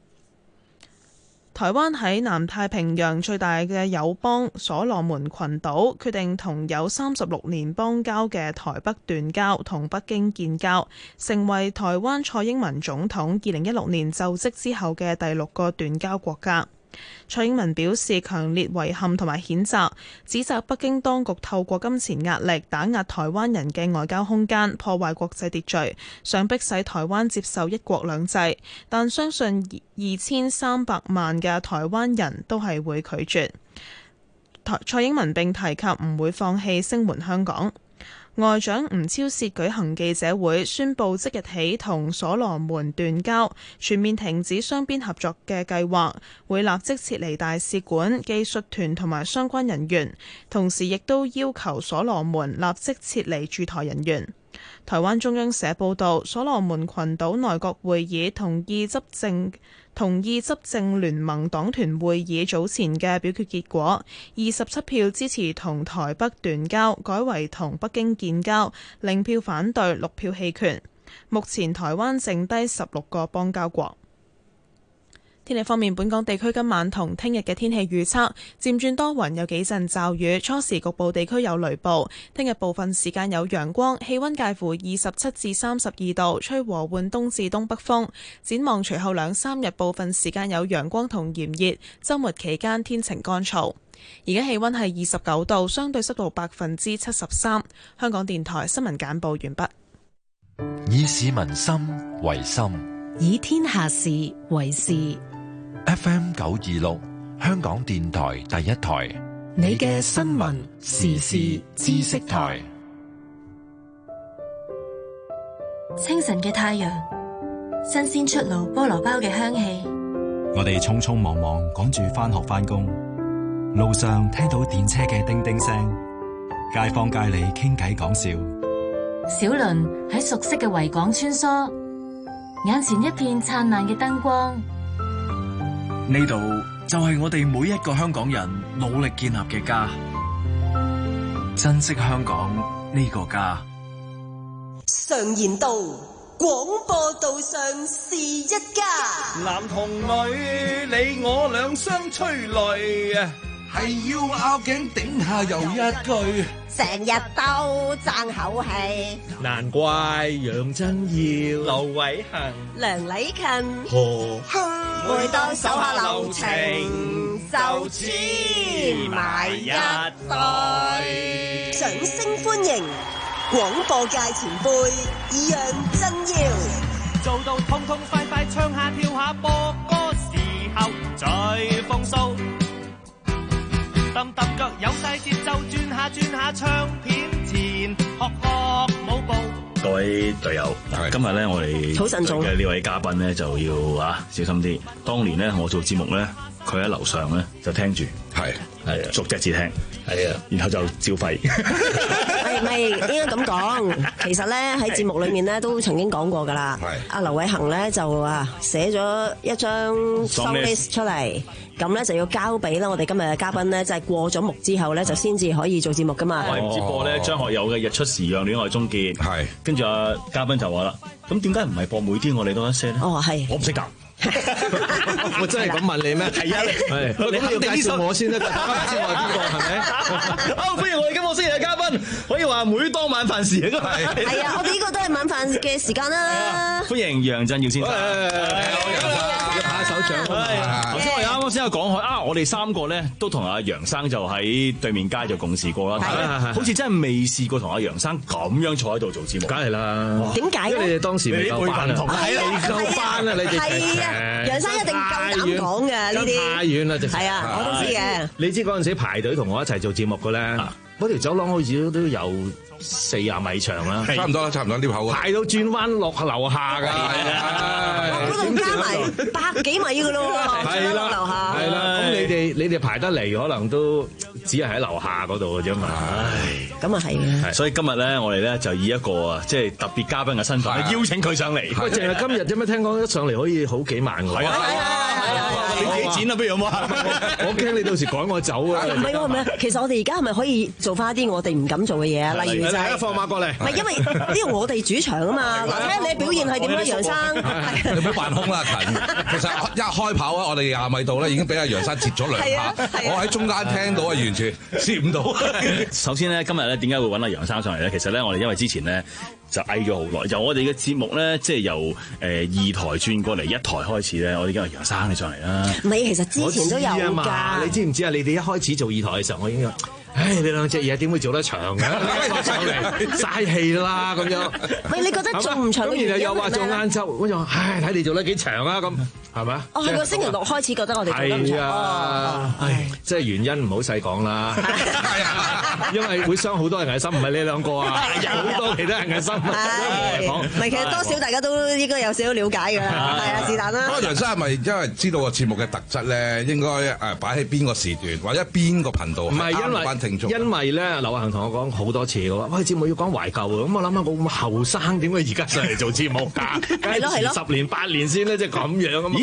台灣喺南太平洋最大嘅友邦所羅門群島決定同有三十六年邦交嘅台北斷交，同北京建交，成為台灣蔡英文總統二零一六年就職之後嘅第六個斷交國家。蔡英文表示強烈遺憾同埋譴責，指責北京當局透過金錢壓力打壓台灣人嘅外交空間，破壞國際秩序，想迫使台灣接受一國兩制，但相信二千三百萬嘅台灣人都係會拒絕。蔡英文並提及唔會放棄聲援香港。外長吳釗燮舉行記者會，宣布即日起同所羅門斷交，全面停止雙邊合作嘅計劃，會立即撤離大使館、技術團同埋相關人員，同時亦都要求所羅門立即撤離駐台人員。台灣中央社報導，所羅門群島內閣會議同意執政同意執政聯盟黨團會議早前嘅表決結果，二十七票支持同台北斷交，改為同北京建交，零票反對，六票棄權。目前台灣剩低十六個邦交國。 天氣方面，本港地區今晚同聽日嘅天氣預測漸轉多雲，有幾陣驟雨，初時局部地區有雷暴。聽日部分時間有陽光，氣溫介乎二十七至三十二度，吹和緩東至東北風。展望隨後兩三日部分時間有陽光同炎熱，週末期間天晴乾燥。而家氣溫係二十九度，相對濕度百分之七十三。香港電台新聞簡報完畢。 以市民心為心， 以天下事為事。 F M 九二六，香港電台第一台， 你嘅新聞時事知識台。 清晨嘅太陽，新鮮出爐菠蘿包嘅香氣。 我哋匆匆忙忙趕住返學返工，路上聽到電車嘅叮叮聲，街坊街里傾偈講笑。 小輪喺熟悉嘅維港穿梭，眼前一片燦爛嘅燈光。 呢度就係我哋每一個香港人努力建立嘅家，珍惜香港呢個家。 常言道，廣播道上是一家。 男同女，你我兩相催淚，係要拗頸頂下又一句， 成日都爭口氣。 難怪楊振耀、劉偉恒、 梁禮勤、 何香， 每當手下留情，就黐埋一對。掌聲歡迎廣播界前輩楊振耀， 做到痛痛快快唱下跳下播歌時候最風騷，揼揼腳有晒節奏，轉下轉下唱片前學學舞步。 各位隊友，今日咧我哋好慎重嘅呢位嘉賓咧就要啊小心啲。當年咧我做節目咧，佢喺樓上咧就聽住，係係啊逐隻字聽，係啊，然後就照肺。 係咪應該咁講？其實咧喺節目裏面咧都曾經講過㗎啦。阿劉偉恒咧就啊寫咗一張 song list 出嚟，咁咧就要交俾啦我哋今日嘅嘉賓咧，就係過咗目之後咧就先至可以做節目㗎嘛。 我係唔知播咧張學友嘅《日出時讓戀愛終結》，係跟住阿嘉賓就話啦，咁點解唔係播每天我哋多一些咧？ 哦，係我唔識答。 我真係咁問你咩？係啊，係你肯定介紹我先得㗎，大家知我係邊個係咪？ 好，歡迎我哋今個星期嘅嘉賓，可以話每當晚飯時啊，係係啊，我哋呢個都係晚飯嘅時間啦。 歡迎楊振耀先生， 要拍手掌。 頭先我哋啱啱先有講開啊，我哋三個咧都同阿楊生就喺對面街就共事過啦，好似真係未試過同阿楊生咁樣坐喺度做節目。 梗係啦， 點解？ 因為你哋當時未夠班啊，未夠班啊，你哋。 楊生一定夠膽講嘅呢啲， 太遠啦， 係啊，我都知嘅。 你知嗰陣時排隊同我一齊做節目嘅咧，嗰條走廊好似都有四廿米長啦， 差唔多啦，差唔多呢口啊， 排到轉彎落樓下㗎， 嗰度加埋百幾米㗎咯喎， 係啦， 樓下係啦，咁你哋你哋排得嚟，可能都只係喺樓下嗰度嘅啫嘛。 唉，咁啊係嘅。 所以今日咧，我哋咧就以一個啊，即係特別嘉賓嘅身份邀請佢上嚟。 喂，淨係今日點解聽講一上嚟可以好幾萬㗎？係啊，你自己剪啦，不如好冇？ 我驚你到時趕我走啊！ 唔係喎，唔係，其實我哋而家係咪可以做翻一啲我哋唔敢做嘅嘢啊？例如就係放馬過嚟。 唔係因為呢個我哋主場啊嘛，嗱，睇下你表現係點樣，楊生。 你唔好扮空啦，勤。其實一開跑啊，我哋廿米度咧已經俾阿楊生截咗兩下，我喺中間聽到啊，完全攝唔到。 首先咧，今日咧點解會揾阿楊生上嚟咧？其實咧，我哋因為之前咧就翳咗好耐，由我哋嘅節目咧，即係由誒、呃、二台轉過嚟一台開始咧，我哋今日楊生你上嚟啦。 唔係，其實之前都有㗎。 你知唔知啊？你哋一開始做二台嘅時候，我已經。唉，你兩隻嘢點會做得長嘅？上嚟嘥氣啦咁樣。 喂，你覺得做唔長嘅原因係咩？ 然後又話做晏晝，我就話唉，睇你做得幾長啊咁，係咪？ 哦，係個星期六開始覺得我哋做得唔長。係啊， 唉，即係原因唔好細講啦。因為會傷好多人嘅心，唔係你兩個啊，有好多其他人嘅心。 係，唔係其實多少大家都應該有少少了解㗎啦。係啊，是但啦。 嗰個楊生係咪因為知道個節目嘅特質咧，應該誒擺喺邊個時段或者邊個頻道？唔係因為。 因為咧，劉恒同我講好多次嘅話，喂，節目要講懷舊喎。咁我諗下，我咁後生點解而家上嚟做節目㗎？係咯係咯，十年八年先咧，即係咁樣咁。咦，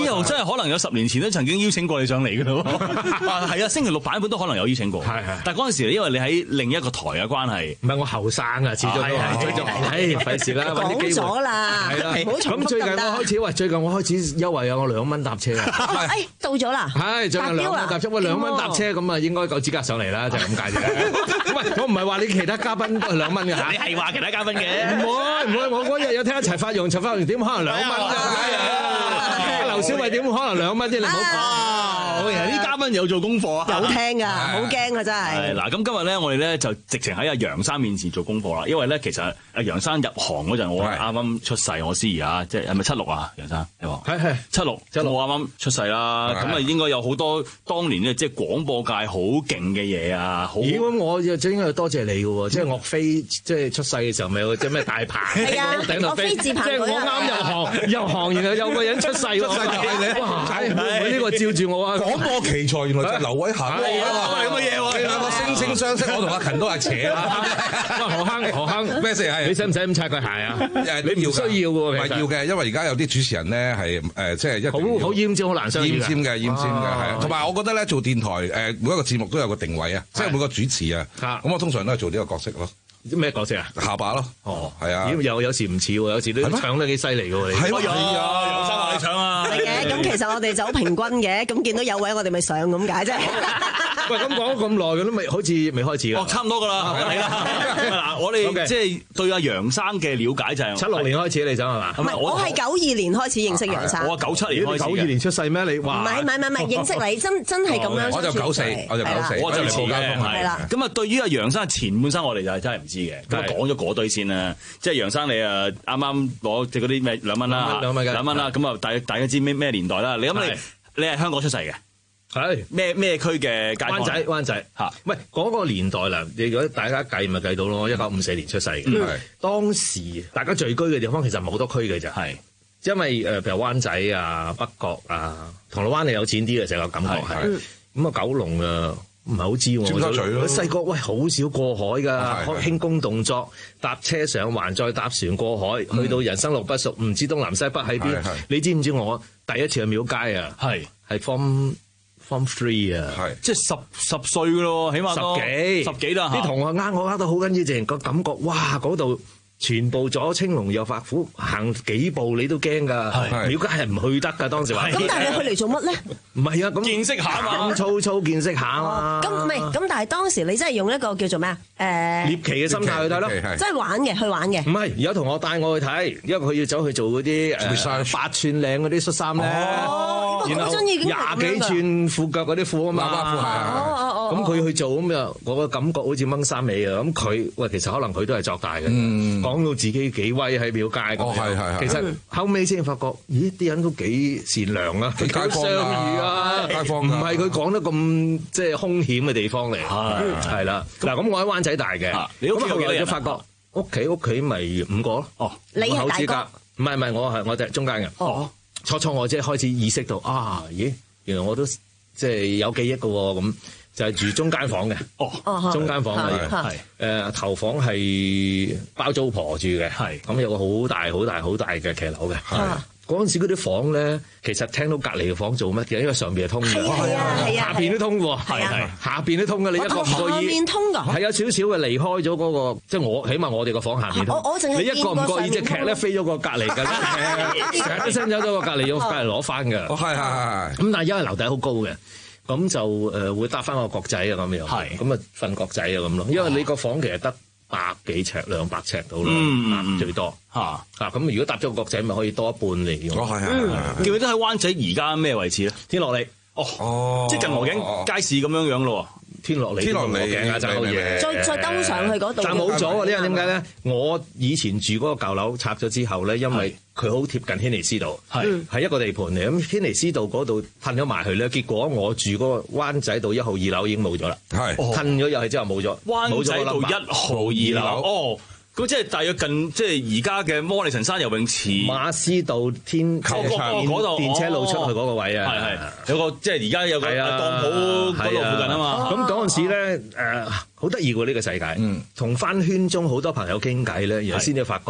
又真係可能有十年前都曾經邀請過你上嚟嘅咯。啊，係啊，星期六版本都可能有邀請過。係係。但係嗰陣時，因為你喺另一個台嘅關係， 唔係我後生啊，始終都係。唉，費事啦，揾啲機會。 講咗啦， 係啦。咁最近我開始，喂，最近我開始優惠啊，我兩蚊搭車啊。 誒，到咗啦。 係，最近兩蚊搭車，喂，兩蚊搭車咁啊，應該夠資格上嚟啦，就係咁解啫。喂，我唔係話你其他嘉賓都係兩蚊嘅嚇。 你係話其他嘉賓嘅？ 唔會唔會，我嗰日有聽一齊發揚，齊發揚點可能兩蚊啫？劉小慧點可能兩蚊啫？你唔好講。 好嘅，啲嘉賓有做功課啊， 有聽㗎，好驚啊真係。 係嗱，咁今日咧，我哋咧就直情喺阿楊生面前做功課啦，因為咧其實阿楊生入行嗰陣，我啱啱出世，我思怡啊，即係係咪七六啊？楊生你話係係七六，即係我啱啱出世啦，咁啊應該有好多當年咧即係廣播界好勁嘅嘢啊！ 咦咁我就真係多謝你嘅喎，即係岳飛即係出世嘅時候咪有隻咩大棚係啊，岳飛自棚即係我啱入行入行，然後有個人出世喎，哇！佢呢個照住我啊！ 廣播奇才原來就係劉偉恒啊！ 咁嘅嘢喎， 兩個惺惺相惜，我同阿勤都係扯啦。 何坑何坑咩事係？ 你使唔使咁擦佢鞋啊？ 你唔需要嘅喎， 唔係要嘅，因為而家有啲主持人咧係誒，即係一好好奄尖，好難相處。 奄尖嘅，奄尖嘅係啊。同埋我覺得咧，做電台誒每一個節目都有個定位啊，即係每個主持啊。咁我通常都係做呢個角色咯。 咩角色啊？ 下巴咯。哦，係啊。 有有時唔似喎，有時都唱得幾犀利嘅喎。 係啊，楊生話你唱啊。 係嘅，咁其實我哋就好平均嘅，咁見到有位我哋咪上咁解啫。 喂，咁講咗咁耐，佢都未好似未開始㗎。 哦，差唔多㗎啦，係啦。嗱，我哋即係對阿楊生嘅了解就係七六年開始，你想係嘛？ 唔係，我係九二年開始認識楊生。 我九七年開始。 九二年出世咩？你話？ 唔係唔係唔係，認識你真真係咁樣。 我就九四，我就九四， 我就嚟報嘅。 係啦。 咁啊，對於阿楊生嘅前半生，我哋就係真係唔知嘅。咁啊，講咗嗰堆先啦。即係楊生，你啊啱啱攞即係嗰啲咩兩蚊啦，兩蚊兩蚊啦。咁啊，大大家知咩咩年代啦？你諗你你係香港出世嘅。係咩咩區嘅街坊？灣仔灣仔嚇，唔係嗰個年代啦。你如果大家計咪計到咯，一九五四年出世嘅。嗯，當時大家聚居嘅地方其實唔係好多區嘅啫。係，因為誒譬如灣仔啊、北角啊、銅鑼灣你有錢啲嘅，成個感覺係。咁啊，九龍啊唔係好知喎。尖沙咀咯。細個喂好少過海㗎，輕功動作，搭車上環再搭船過海，去到人生路不熟，唔知東南西北喺邊。你知唔知我第一次去廟街啊？係係方。Form three 啊，係即係十十歲噶咯，起碼都十幾十幾啦。啲同學呃我呃到好緊要，淨個感覺，哇！嗰度全部左青龍右白虎，行幾步你都驚㗎。廟街係唔去得㗎，當時話。 咁但係你去嚟做乜咧？ 唔係啊，咁見識下嘛， 咁粗粗見識下嘛。 咁唔係，咁但係當時你真係用一個叫做咩啊？誒獵奇嘅心態去睇咯， 真係玩嘅，去玩嘅。 唔係，有同學帶我去睇，因為佢要走去做嗰啲誒八寸領嗰啲恤衫咧。然後廿幾寸褲腳嗰啲褲啊嘛，喇叭褲係啊，咁佢去做咁就我個感覺好似掹衫尾啊！咁佢喂，其實可能佢都係作大嘅，講到自己幾威喺廟街咁樣。其實後尾先發覺，咦啲人都幾善良啊，幾相遇啊，街坊唔係佢講得咁即係兇險嘅地方嚟，係啦。嗱咁我喺灣仔大嘅，你屋企有幾多人？發覺屋企屋企咪五個咯。哦， 你係大哥？ 唔係唔係，我係我就中間嘅。哦。初初我即係開始意識到啊，咦，原來我都即係有記憶嘅喎，咁就係住中間房嘅。哦，中間房嘅係誒頭房係包租婆住嘅，係咁有個好大好大好大嘅騎樓嘅。係嗰陣時嗰啲房咧，其實聽到隔離嘅房做乜嘅，因為上邊係通嘅， 係啊係啊， 下邊都通喎，係係下邊都通嘅，你一個唔覺意， 下面通㗎， 係有少少嘅離開咗嗰個，即係我起碼我哋個房下邊通。 我我淨係你一個唔覺意隻劇咧飛咗個隔離㗎，成日都伸走咗個隔離，要隔離攞翻㗎。 哦，係係係。 咁但係因為樓底好高嘅，咁就誒會搭翻個角仔啊咁樣，係咁啊瞓角仔啊咁咯。因為你個房其實得百幾尺兩百尺到啦，最多嚇啊！咁如果搭咗個角仔，咪可以多一半嚟用。 哦，係係。 記唔記得喺灣仔而家咩位置咧？天樂里哦，即係近鵝頸街市咁樣樣咯。天樂里， 天樂里嘅就嘢， 再再兜上去嗰度。 但冇咗啊！呢個點解咧？我以前住嗰個舊樓拆咗之後咧，因為佢好貼近軒尼詩道，係係一個地盤嚟。咁軒尼詩道嗰度褪咗埋去咧，結果我住嗰個灣仔道一號二樓已經冇咗啦。係褪咗入去之後冇咗。 灣仔道一號二樓哦。咁即係大約近，即係而家嘅摩利臣山游泳池、 馬師道天球場嗰度電車路出去嗰個位啊， 係係有個即係而家有個當鋪嗰度附近啊嘛。 咁嗰陣時咧，誒好得意喎呢個世界，同翻圈中好多朋友傾偈咧，然後先至發覺，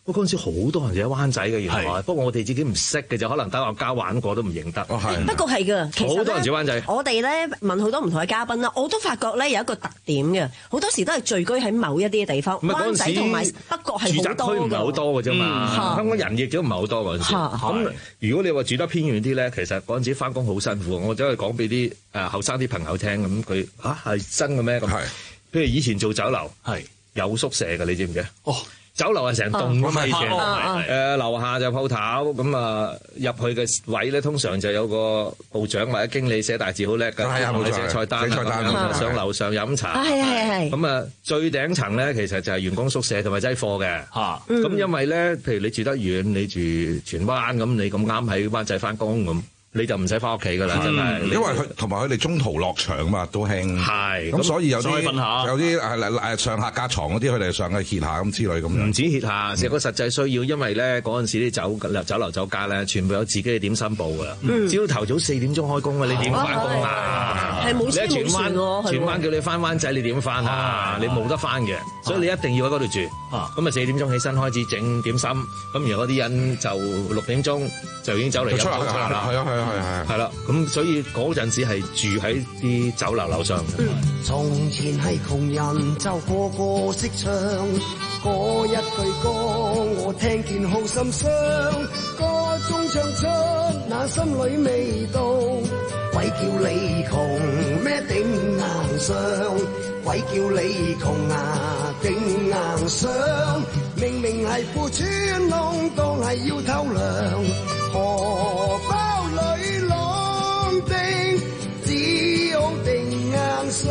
不過嗰陣時好多人就喺灣仔嘅原來，不過我哋自己唔識嘅就可能打個交玩過都唔認得。 不過係㗎，其實好多人住灣仔。 我哋咧問好多唔同嘅嘉賓啦，我都發覺咧有一個特點嘅，好多時都係聚居喺某一啲嘅地方。灣仔同埋北角係住宅區唔係好多嘅啫嘛，香港人亦都唔係好多嗰陣時。咁如果你話住得偏遠啲咧，其實嗰陣時翻工好辛苦。我走去講俾啲誒後生啲朋友聽，咁佢嚇係真嘅咩？咁譬如以前做酒樓係有宿舍嘅，你知唔知啊？哦。酒樓係成棟㗎嘛，以前誒樓下就鋪頭，咁啊入去嘅位咧，通常就有個部長或者經理寫大字好叻㗎，係啊冇錯，寫菜單，寫菜單上樓上飲茶， 係係係。 咁啊最頂層咧，其實就係員工宿舍同埋擠貨嘅嚇。咁因為咧，譬如你住得遠，你住荃灣咁，你咁啱喺灣仔翻工咁。你就唔使翻屋企噶啦，真係。 因為佢同埋佢哋中途落場嘛，都興。 係。 咁所以有啲有啲誒誒上客加床嗰啲，佢哋上去歇下咁之類咁樣。 唔止歇下，成個實際需要，因為咧嗰陣時啲酒酒樓酒家咧，全部有自己嘅點心部噶啦。朝頭早四點鐘開工啊，你點翻工啊？ 係冇你喺荃灣，荃灣叫你翻灣仔，你點翻啊？你冇得翻嘅，所以你一定要喺嗰度住。咁啊四點鐘起身開始整點心，咁然後嗰啲人就六點鐘就已經走嚟飲酒啦。 係啊係啊。係係係啦，咁所以嗰陣時係住喺啲酒樓樓上。 從前係窮人就個個識唱，嗰一句歌我聽見好心傷，歌中唱出那心裏味道，鬼叫你窮咩頂硬上，鬼叫你窮啊頂硬上，明明係褲穿窿，當係要偷糧，荷包裏浪定，只好定硬上。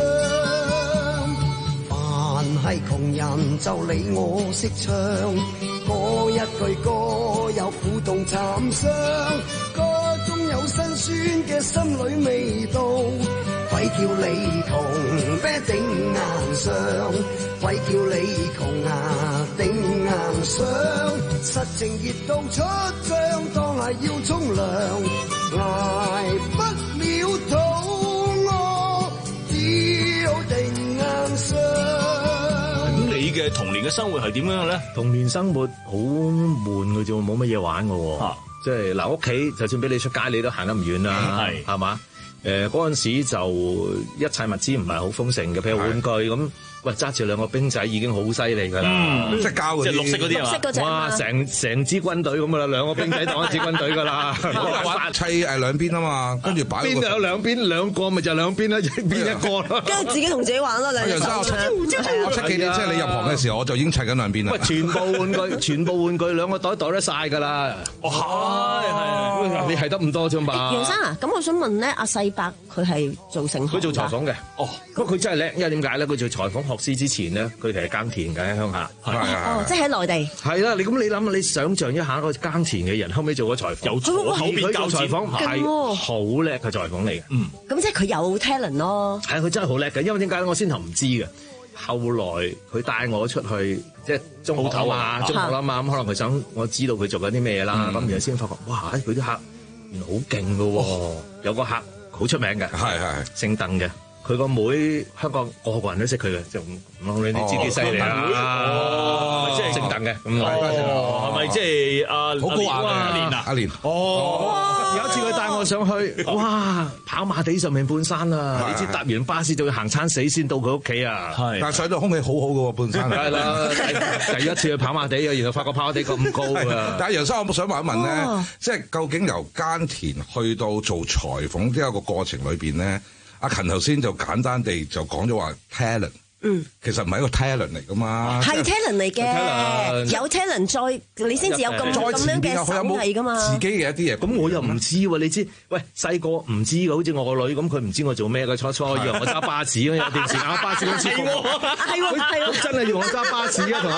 凡係窮人就理我識唱，嗰一句歌有苦痛慘傷，歌中有辛酸嘅心裏味道。鬼叫你窮啤頂硬上，鬼叫你窮啊頂硬上，實情熱到出脹，當係要沖涼，捱不了肚餓，只好頂硬上。 咁你嘅童年嘅生活係點樣嘅咧？ 童年生活好悶嘅啫，冇乜嘢玩嘅喎，即係嗱屋企就算俾你出街，你都行得唔遠啦，係係嘛？誒嗰陣時就一切物資唔係好豐盛嘅，譬如玩具咁，喂揸住兩個兵仔已經好犀利㗎啦， 即係膠嗰啲， 即係綠色嗰啲啊嘛， 哇！成成支軍隊咁㗎啦，兩個兵仔當一支軍隊㗎啦， 玩砌誒兩邊啊嘛，跟住擺邊度有兩邊兩個咪就兩邊啦，一邊一個啦， 跟住自己同自己玩咯，兩隻手。 我七幾年即係你入行嘅時候，我就已經砌緊兩邊啦。 喂，全部玩具，全部玩具兩個袋袋得晒㗎啦。 哦，係係， 你係得咁多啫嘛。 楊生啊，咁我想問咧，阿世伯佢係做成佢做裁縫嘅。哦，不過佢真係叻，因為點解咧？佢做裁縫學師之前咧，佢哋係耕田嘅喺鄉下。 係哦，即係喺內地。 係啦，你咁你諗，你想象一下個耕田嘅人，後尾做咗裁縫，由左手變右裁縫，係好叻嘅裁縫嚟嘅。嗯， 咁即係佢有 talent 咯。 係，佢真係好叻嘅，因為點解咧？我先頭唔知嘅。後來佢帶我出去，即係中學頭啊，中學啦嘛，咁可能佢想我知道佢做緊啲咩嘢啦，咁然後先發覺，哇！佢啲客原來好勁㗎喎，有個客好出名嘅，係係姓鄧嘅，佢個妹香港個個人都識佢嘅，就咁你哋知幾犀利啦，即係姓鄧嘅，咁係咪即係阿好高雅嘅阿蓮啊？阿蓮哦。有一次佢帶我上去，哇！跑馬地上面半山啊，你知搭完巴士就要行餐死先到佢屋企啊。係， 但係上到空氣好好嘅喎，半山。 係啦，第一次去跑馬地啊，然後發覺跑馬地咁高啊。 但係楊生，我想問一問咧，即係究竟由耕田去到做裁縫呢一個過程裏邊咧，阿勤頭先就簡單地就講咗話 talent。嗯，其實唔係一個 talent 嚟噶嘛， 係 talent 嚟嘅，有 talent 再你先至有咁咁樣嘅手藝噶嘛。 自己嘅一啲嘢， 咁我又唔知喎。你知，喂細個唔知嘅，好似我個女咁，佢唔知我做咩嘅，初初以為我揸巴士啊，有電視啊，巴士公司服務， 係喎係喎， 真係要我揸巴士啊，同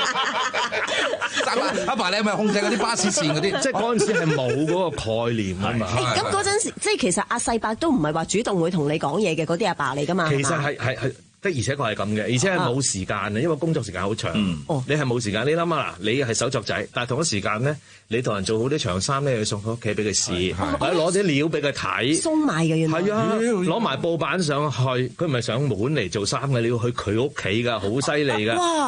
我講。阿爸，你係咪控制嗰啲巴士線嗰啲？ 即係嗰陣時係冇嗰個概念啊嘛。 咁嗰陣時，即係其實阿世伯都唔係話主動會同你講嘢嘅嗰啲阿爸嚟噶嘛。 其實係係係。的而且確係咁嘅，而且係冇時間啊，因為工作時間好長。嗯、你係冇時間，你諗下嗱，你係手作仔，但係同一時間咧，你同人做好啲長衫咧，要送佢屋企俾佢試，或者攞啲料俾佢睇。 鬆埋嘅原來係啊，攞埋布板上去，佢唔係上門嚟做衫嘅，你要去佢屋企㗎，好犀利㗎。哇！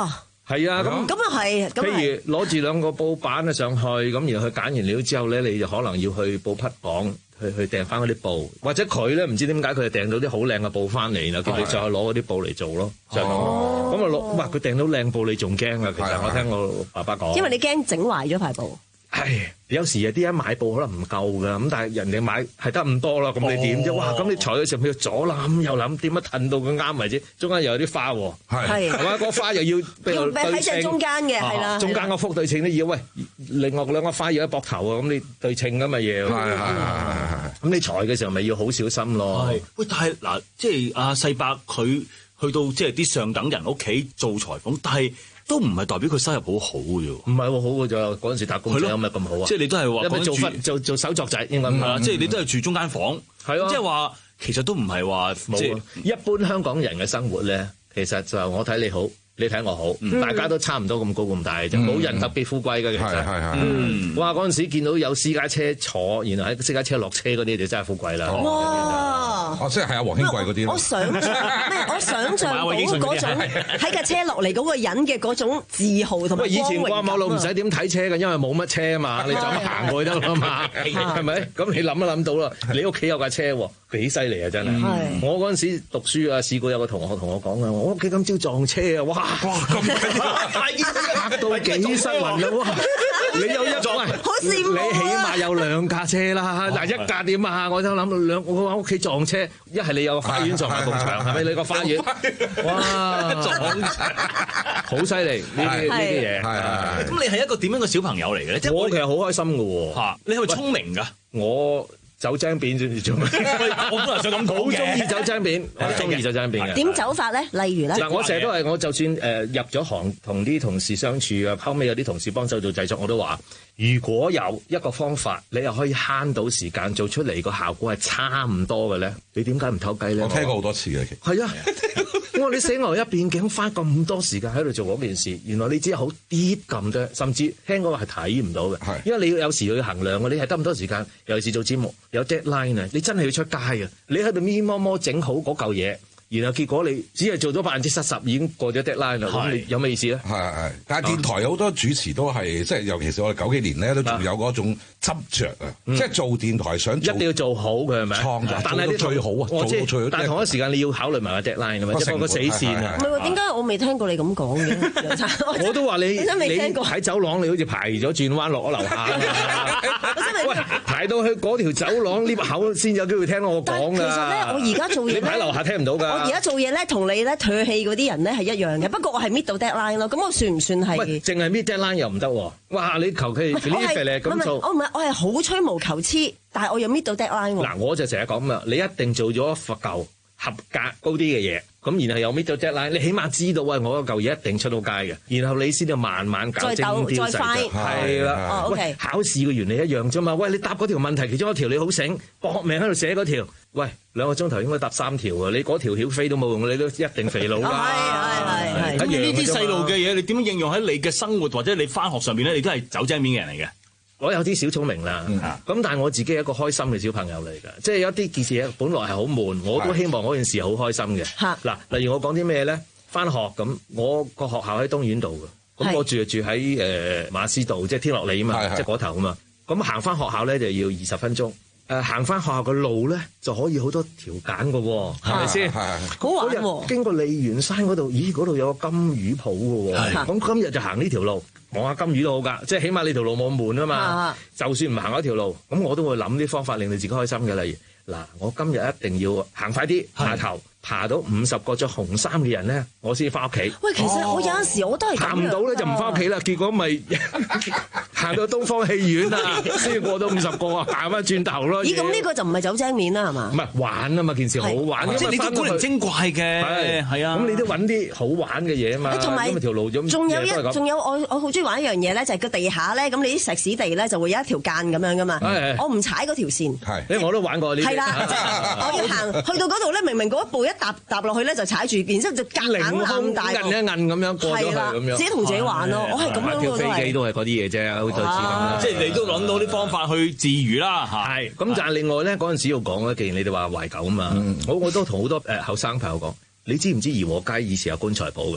係啊，咁咁啊係，咁譬如攞住兩個布板啊上去，咁然後佢揀完料之後咧，你就可能要去布匹房去去訂翻嗰啲布，或者佢咧唔知點解佢就訂到啲好靚嘅布翻嚟，然後叫你再攞嗰啲布嚟做咯，就係咁。咁啊攞，哇！佢訂到靚布，你仲驚啊？其實我聽我爸爸講， 因為你驚整壞咗塊布。 係有時有啲人買布可能唔夠㗎，咁但係人哋買係得咁多啦，咁你點啫？哇！咁你裁嘅時候要左諗右諗，點樣褪到佢啱為止？中間又有啲花喎，係係嘛？個花又要要喺正中間嘅，係啦， 中間個幅對稱都要喂，另外兩個花要喺膊頭啊，咁你對稱㗎嘛要，係係係。咁你裁嘅時候咪要好小心咯。 係喂，但係嗱，即係阿世伯佢去到即係啲上等人屋企做裁縫，但係都唔係代表佢收入好好嘅喎。唔係好嘅咋，嗰陣時打工仔有咩咁好啊？ 即係你都係話因為做分做做手作仔應該係啦，即係你都係住中間房， 係咯， 即係話其實都唔係話冇啊。一般香港人嘅生活咧，其實就我睇你好。你睇我好，嗯、大家都差唔多咁高咁大就冇、嗯、人特別富貴嘅其實。嗯，哇！嗰陣時見到有私家車坐，然後喺私家車落車嗰啲就真係富貴啦。 哇！ 哦，即係係阿黃興貴嗰啲。 我想咩？我想像到嗰種喺架車落嚟嗰個人嘅嗰種自豪同埋光榮感。 以前過馬路唔使點睇車嘅，因為冇乜車啊嘛，你就咁行過去得啦嘛，係咪？咁你諗一諗到啦，你屋企有架車喎，幾犀利啊！真係。我嗰陣時讀書啊，試過有個同學同我講啊，我屋企今朝撞車啊，哇！哇咁嚇到幾失魂啦！哇，你有一個， 好羨慕啊！ 你起碼有兩架車啦，嗱一架點啊？我都諗兩，我話屋企撞車，一係你有個花園撞埋埲牆，係咪你個花園？哇，撞好犀利呢啲呢啲嘢。係咁，你係一個點樣嘅小朋友嚟嘅咧？即係我其實好開心嘅喎。嚇， 你係咪聰明㗎？ 我。走精扁做咩？ 我本來想咁講嘅， 好中意走精扁，我中意走精扁嘅。 點走法咧？例如咧？ 嗱，我成日都係，我就算誒入咗行，同啲同事相處啊，後尾有啲同事幫手做製作，我都話：如果有一個方法，你又可以慳到時間，做出嚟個效果係差唔多嘅咧，你點解唔偷雞咧？ 我聽過好多次嘅，其實係啊。我話你死牛一邊竟花咁多時間喺度做嗰件事，原來你只係好啲咁多，甚至聽講話係睇唔到嘅。係，因為你有時要去衡量嘅，你係得咁多時間，尤其是做節目有 deadline 啊，你真係要出街啊，你喺度咪摸摸整好嗰嚿嘢。然後結果你只係做咗百分之七十，已經過咗 deadline 啦。咁你有咩意思咧？係係，但係電台有好多主持都係，即係尤其是我哋九幾年咧，都仲有嗰種執著啊！即係做電台想一定要做好嘅係咪？創作但係最好啊！ 我知，但係同一時間你要考慮埋個 deadline 啊嘛，即係個死線啊！ 唔係喎，點解我未聽過你咁講嘅？ 我都話你你喺走廊，你好似排咗轉彎落咗樓下。喂，排到去嗰條走廊呢口先有機會聽我講㗎。 其實咧，我而家做嘢你排樓下聽唔到㗎。 我而家做嘢咧，同你咧唾棄嗰啲人咧係一樣嘅，不過我係搣到 deadline 咯。咁我算唔算係？ 喂，淨係搣 deadline 又唔得喎！哇，你求其呢啲肥咧咁做， 我唔係我係好吹毛求疵，但係我又搣到 deadline 喎。 嗱，我就成日講啊，你一定做咗一嚿合格高啲嘅嘢，咁然後又搣到 deadline，你起碼知道喂，我嗰嚿嘢一定出到街嘅，然後你先至慢慢搞精雕細琢，係啦。喂，考試嘅原理一樣啫嘛。喂，你答嗰條問題，其中一條你好醒，搏命喺度寫嗰條，喂，兩個鐘頭應該答三條啊！你嗰條曉飛都冇用，你都一定肥佬啦。 係係係。 咁呢啲細路嘅嘢，你點樣應用喺你嘅生活或者你翻學上邊咧？你都係走精面嘅人嚟嘅。 我有啲小聰明啦，咁、嗯、但係我自己係一個開心嘅小朋友嚟㗎，即係有啲件事嘢本來係好悶，我都希望嗰件事好開心嘅。嗱，例如我講啲咩咧？翻學咁，我個學校喺東苑度嘅，咁我住就住喺誒、呃、馬師道，即係天樂里啊嘛，即係嗰頭啊嘛。咁行翻學校咧就要二十分鐘。誒行翻學校嘅路咧，就可以好多條揀嘅喎，係咪先？ 好玩喎！ 經過利園山嗰度，咦嗰度有個金魚鋪嘅喎，咁今日就行呢條路，望下金魚都好㗎，即係起碼你條路冇悶啊嘛。就算唔行嗰條路，咁我都會諗啲方法令你自己開心嘅，例如嗱，我今日一定要行快啲下頭。爬到五十個着紅衫嘅人咧，我先翻屋企。 喂，其實我有陣時我都係行唔到咧，就唔翻屋企啦。結果咪行到東方戲院啊，先過到五十個啊，行翻轉頭咯。 咦？咁呢個就唔係走精面啦，係嘛？ 唔係玩啊嘛，件事好玩。 即係你都古靈精怪嘅，係係啊。 咁你都揾啲好玩嘅嘢啊嘛。 同埋條路仲有一仲有我我好中意玩一樣嘢咧，就係個地下咧，咁你啲石屎地咧就會有一條間咁樣噶嘛。我唔踩嗰條線。 係，我都玩過呢啲。 係啦，即係我要行去到嗰度咧，明明嗰一步一踏踏落去咧就踩住，然之後就夾硬硬大， 摁一摁咁樣過咗去咁樣， 自己同自己玩咯。我係咁樣嘅。 跳飛機都係嗰啲嘢啫，好似咁。 即係你都諗到啲方法去自娛啦嚇。 係。咁但係另外咧，嗰陣時要講咧，既然你哋話懷舊啊嘛，我我都同好多誒後生朋友講，你知唔知怡和街以前有棺材鋪嘅？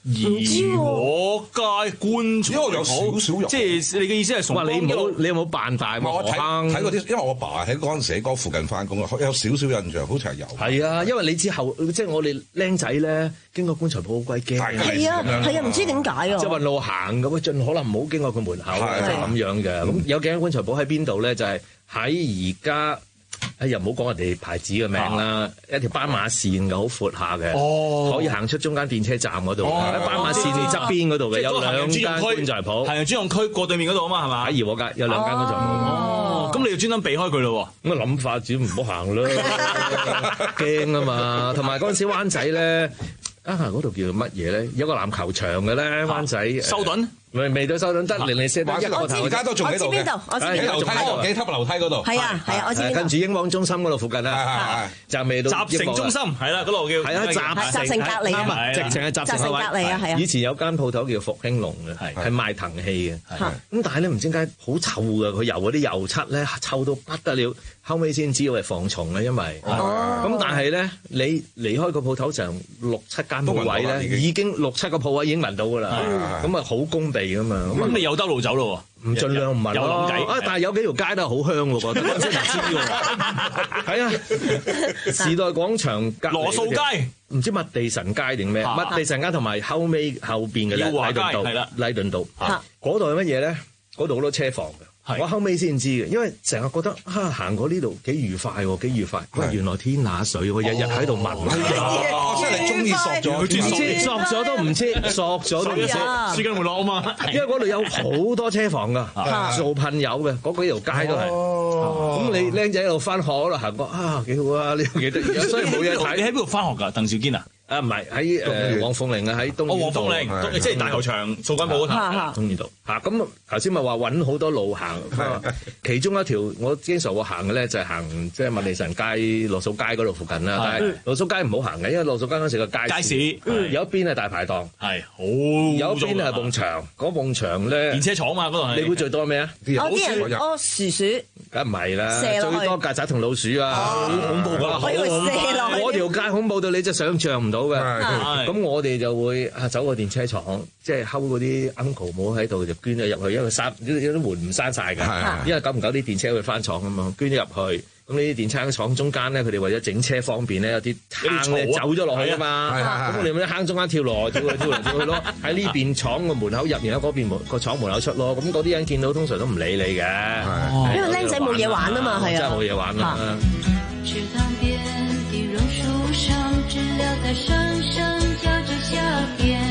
怡和街觀潮， 因為我有少少入， 即係你嘅意思係崇光你冇你有冇辦法？ 我睇睇嗰啲，因為我爸喺嗰陣時喺嗰附近翻工啊，有少少印象，好似係有。 係啊，因為你之後即係我哋僆仔咧，經過棺材鋪好鬼驚。 係啊，係啊，唔知點解啊。 即係運路行咁，盡可能唔好經過佢門口，即係咁樣嘅。咁有幾間棺材鋪喺邊度咧？就係喺而家。哎又唔好講人哋牌子嘅名啦，一條斑馬線嘅，好闊下嘅，可以行出中間電車站嗰度，喺斑馬線側邊嗰度嘅有兩間棺材鋪， 係啊，專用區過對面嗰度啊嘛，係嘛？ 喺怡和街有兩間棺材鋪。 哦，咁你要專登避開佢咯喎？ 咁啊諗法只唔好行啦，驚啊嘛！同埋嗰陣時灣仔咧，啊嗰度叫做乜嘢咧？有個籃球場嘅咧，灣仔修頓。未未到收緊得零零舍得一個頭， 而家都仲喺度嘅。 我知邊度，我知邊度。 幾級樓梯嗰度。 係啊係啊，我知邊度。 跟住英皇中心嗰度附近啦，就未到。 集成中心係啦，嗰度叫。 係啊，集集成隔離啊， 直情係集成隔離啊，係啊。 以前有間鋪頭叫復興龍嘅，係賣藤器嘅。咁但係咧唔知點解好臭㗎，佢油嗰啲油漆咧臭到不得了。後尾先知道係防蟲咧，因為咁但係咧，你離開個鋪頭成六七間鋪位咧，已經六七個鋪位已經聞到㗎啦。咁啊好攻鼻㗎嘛。 咁你有兜路走咯喎， 唔盡量唔聞咯。啊，但係有幾條街都係好香喎，覺得嗰陣時唔知喎。係啊，時代廣場隔羅素街，唔知麥地臣街定咩？麥地臣街同埋後尾後邊嘅禮頓道，禮頓道嗰度係乜嘢咧？嗰度好多車房嘅。我後尾先知嘅，因為成日覺得啊行過呢度幾愉快喎，幾愉快。喂，原來天拿水，我日日喺度聞。 哦，即係你中意索咗， 唔知索咗都唔知，索咗都唔知。 絲巾會落啊嘛， 因為嗰度有好多車房㗎，做噴油嘅，嗰幾條街都係。咁你僆仔喺度翻學嗰度行過啊，幾好啊！呢度幾得意，所以冇嘢睇。 你喺邊度翻學㗎？鄧兆堅啊？ 啊，唔係喺誒黃鳳玲啊，喺東園道。 黃鳳玲，即係大球場掃緊鋪嗰頭。 東園道嚇，咁頭先咪話揾好多路行，其中一條我經常會行嘅咧就係行即係麥地臣街、羅素街嗰度附近啦。但係羅素街唔好行嘅，因為羅素街嗰時個街街市， 有一邊係大排檔， 係好有一邊係埲牆，嗰埲牆咧電車廠嘛嗰度係。 你估最多咩啊？ 哦，啲人屙薯鼠， 梗唔係啦，最多曱甴同老鼠啊，好恐怖㗎， 我以為射落去。 嗰條街恐怖到你真係想像唔到嘅。咁我哋就會啊走個電車廠，即係睺嗰啲 uncle 冇喺度就捐咗入去，因為閂有啲門唔閂晒㗎，因為久唔久啲電車會翻廠啊嘛，捐咗入去。咁呢啲電車廠中間咧，佢哋為咗整車方便咧，有啲坑咧走咗落去啊嘛。咁我哋咪喺坑中間跳落跳去跳嚟跳去咯。喺呢邊廠個門口入，然後嗰邊門個廠門口出咯。咁嗰啲人見到通常都唔理你嘅， 因為僆仔冇嘢玩啊嘛，係啊， 真係冇嘢玩啦。 池塘邊的榕樹上，知了在聲聲叫着夏天。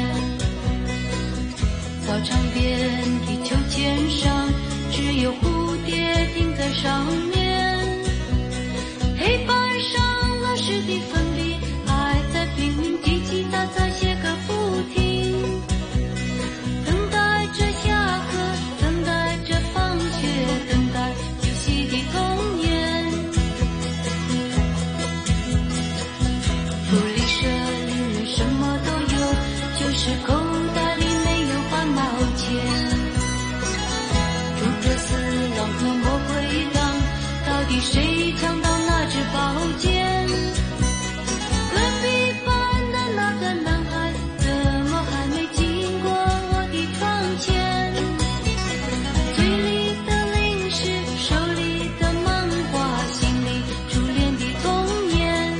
操場邊的秋千上，只有蝴蝶停在上面。黑板上老師的粉筆還在拼命嘰嘰喳喳寫個不停，等待着下課，等待着放學，等待遊戲的童年。福利社裡面什麼都有，就是口袋裡沒有半毛錢。諸葛四郎和魔鬼黨，到底誰搶到那支寶劍？隔壁班的那個男孩，怎麼還沒經過我的窗前？嘴裡的零食，手裡的漫畫，心裡初戀的童年。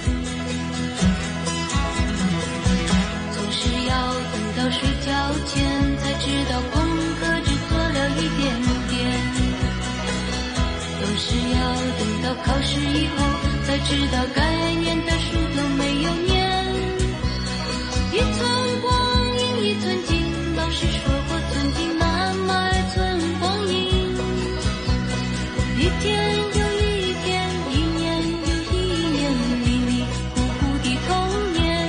總是要等到睡覺前，才知道功課只做了一點點。都是要等到考試以後，才知道該念的書都沒有念。一寸光陰一寸金，老師說過寸金難買寸光陰。一天又一天，一年又一年，迷迷糊糊的童年。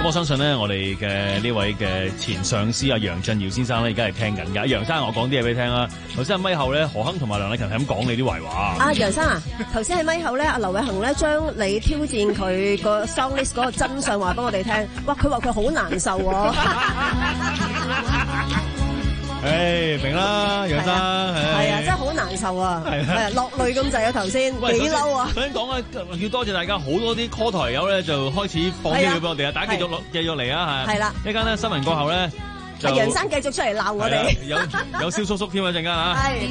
我相信咧，我哋嘅呢位嘅前上司阿楊振堯先生咧，而家係聽緊㗎。楊生，我講啲嘢俾你聽啦。頭先喺咪後咧，何鏗同埋梁禮勤係咁講你啲壞話。 阿楊生啊，頭先喺咪後咧，阿劉偉恒咧將你挑戰佢個 song list 嗰個真相話俾我哋聽。哇！佢話佢好難受喎。 誒，明啦，楊生係啊，真係好難受啊，係落淚咁滯啊！頭先幾嬲啊！ 首先講啊，要多謝大家，好多啲 call 台友咧就開始放資料俾我哋啊，大家繼續落繼續嚟啊，係。係啦，一間咧新聞過後咧， 阿楊生繼續出嚟鬧我哋， 有有蕭叔叔添啊，陣間啊。 係。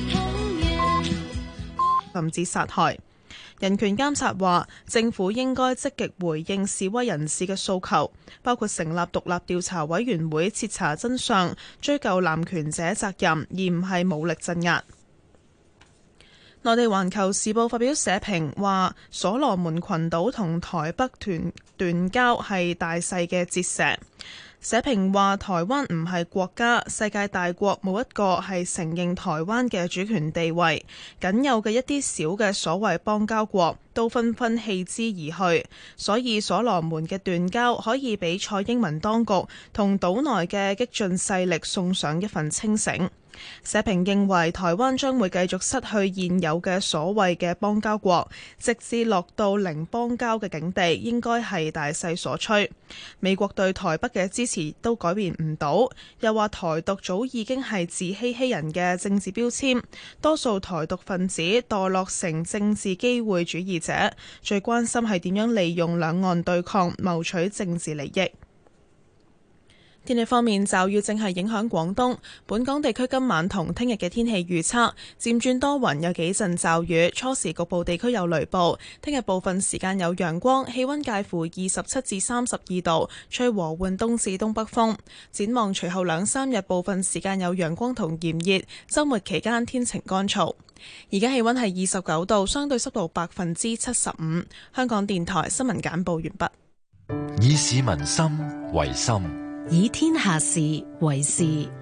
甚至殺害。人權監察話，政府應該積極回應示威人士嘅訴求，包括成立獨立調查委員會徹查真相，追究濫權者責任，而唔係武力鎮壓。內地環球時報發表社評話，所羅門群島同台北斷斷交係大勢嘅折射。社評話，台灣唔係國家，世界大國冇一個係承認台灣嘅主權地位，僅有嘅一啲小嘅所謂邦交國都紛紛棄之而去，所以所羅門嘅斷交可以俾蔡英文當局同島內嘅激進勢力送上一份清醒。社評認為，台灣將會繼續失去現有嘅所謂嘅邦交國，直至落到零邦交嘅境地，應該係大勢所趨。美國對台北嘅支持都改變唔到，又話台獨早已經係自欺欺人嘅政治標籤，多數台獨分子墮落成政治機會主義者，最關心係點樣利用兩岸對抗謀取政治利益。天氣方面，驟雨正係影響廣東。本港地區今晚同聽日嘅天氣預測，漸轉多雲，有幾陣驟雨，初時局部地區有雷暴。聽日部分時間有陽光，氣溫介乎二十七至三十二度，吹和緩東至東北風。展望隨後兩三日，部分時間有陽光同炎熱，週末期間天晴乾燥。而家氣溫係二十九度，相對濕度百分之七十五。香港電台新聞簡報完畢。 以市民心為心， 以天下事為事。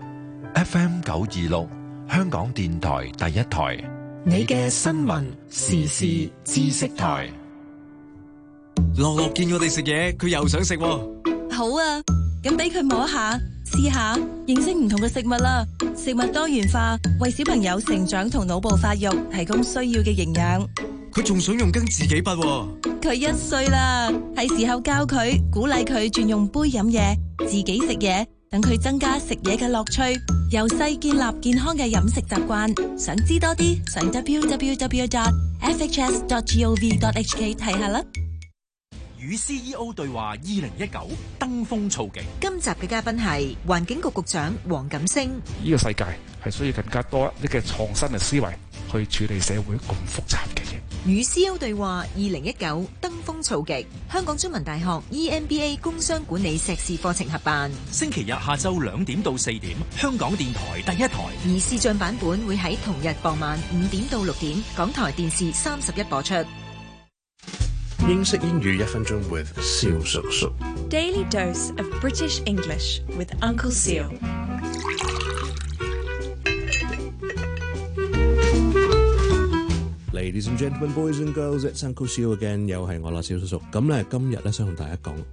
F M 九二六，香港電台第一台， 你嘅新聞時事知識台。 樂樂見我哋食嘢，佢又想食。 好啊，咁俾佢摸下、試下，認識唔同嘅食物啦。食物多元化，為小朋友成長同腦部發育提供需要嘅營養。 佢仲想用羹自己拔。 佢一歲啦，係時候教佢，鼓勵佢轉用杯飲嘢，自己食嘢，等佢增加食嘢嘅樂趣，由細建立健康嘅飲食習慣。想知多啲，上 w w w dot f h s dot gov dot h k 睇下啦。 與 C E O 對話二零一九登峰造極。 今集嘅嘉賓係環境局局長黃錦星。 呢個世界係需要更加多一啲嘅創新嘅思維去處理社會咁複雜嘅嘢。 與 C E O 對話二零一九登峰造極，香港中文大學 E M B A 工商管理碩士課程合辦。 星期日下晝兩點到四點，香港電台第一台。 而視像版本會喺同日傍晚五點到六點，港台電視三十一播出。 英式英語一分鐘 with 蕭叔叔。 Daily dose of British English with Uncle Seal。 Ladies and gentlemen, boys and girls, it's Uncle Seal again。 又係我啦，蕭叔叔。咁咧今日咧想同大家講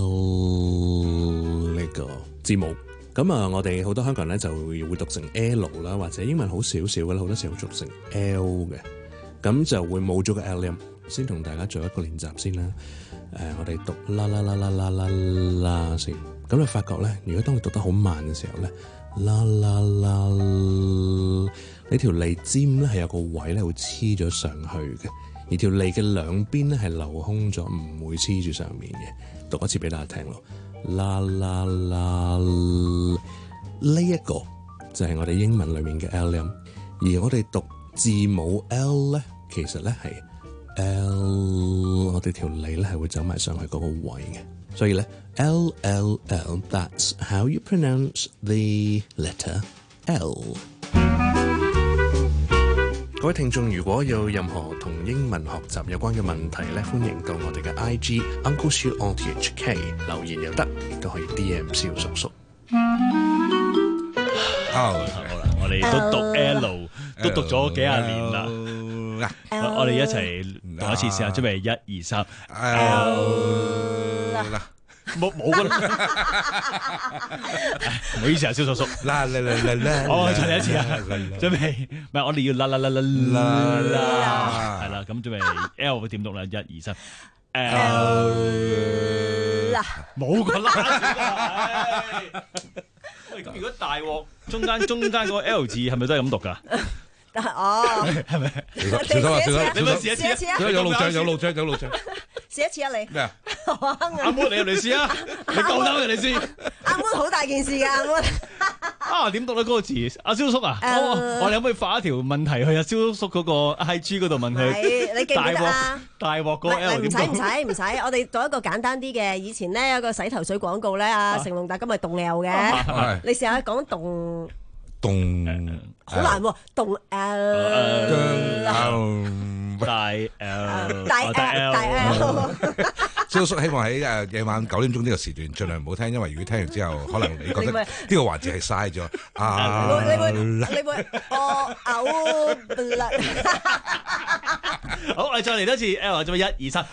L 呢個字母。咁啊，我哋好多香港人咧就會讀成 L 啦，或者英文好少少嘅啦，好多時候讀成 L 嘅，咁就會冇咗個 L 音。先同大家做一個練習先啦。誒、呃，我哋讀啦啦啦啦啦啦啦先。咁你發覺咧，如果當你讀得好慢嘅時候咧，啦啦啦，你條脷尖咧係有個位咧會黐咗上去嘅，而條脷嘅兩邊咧係留空咗，唔會黐住上面嘅。讀一次俾大家聽咯，啦啦啦，呢一個就係我哋英文裏面嘅 L 音，而我哋讀字母 L 咧，其實咧係 L， 我哋條脷咧係會走埋上去嗰個位嘅，所以咧 L L L，that's how you pronounce the letter L。各位聽眾，如果有任何同英文學習有關嘅問題咧，歡迎到我哋嘅 I G Uncle Siu on T H K 留言又得，亦都可以 D M 蕭叔叔。 好啦，我哋都讀 L， 都讀咗幾廿年啦。我哋一齊讀一次試下，準備一二三 ，L 啦。 冇冇噶啦，唔好意思啊，蕭叔叔， 啦啦啦啦啦， 我再嚟一次啊，準備，唔係我哋要啦啦啦啦啦啦，係啦，咁準備 L 點讀啦，一二三 L 啦，冇個啦，喂，咁如果大鑊中間中間嗰個 L 字係咪都係咁讀㗎？ 哦， 係咪？ 小心啊！小心！ 你咪試一次啊！ 有路障，有路障，有路障。 試一次啊！你咩啊？ 阿妹你入嚟試啊！你夠膽嚟試？ 阿妹好大件事㗎，阿妹。 啊，點讀咧嗰個字？阿蕭叔啊，我我哋可唔可以發一條問題去阿蕭叔嗰個 I G 嗰度問佢？ 你記唔記得啊？ 大鑊嗰個 L 點讀？ 唔使唔使唔使，我哋做一個簡單啲嘅。以前咧有個洗頭水廣告咧，阿成龍大今日凍尿嘅，你試下講凍。 凍好難喎，凍 L 大 L 大 L 大 L。 蕭叔希望喺誒夜晚九點鐘呢個時段盡量唔好聽，因為如果聽完之後，可能你覺得呢個環節係嘥咗。啊！ 你會你會我嘔啦！ 好，我哋再嚟多次 L， 做一二三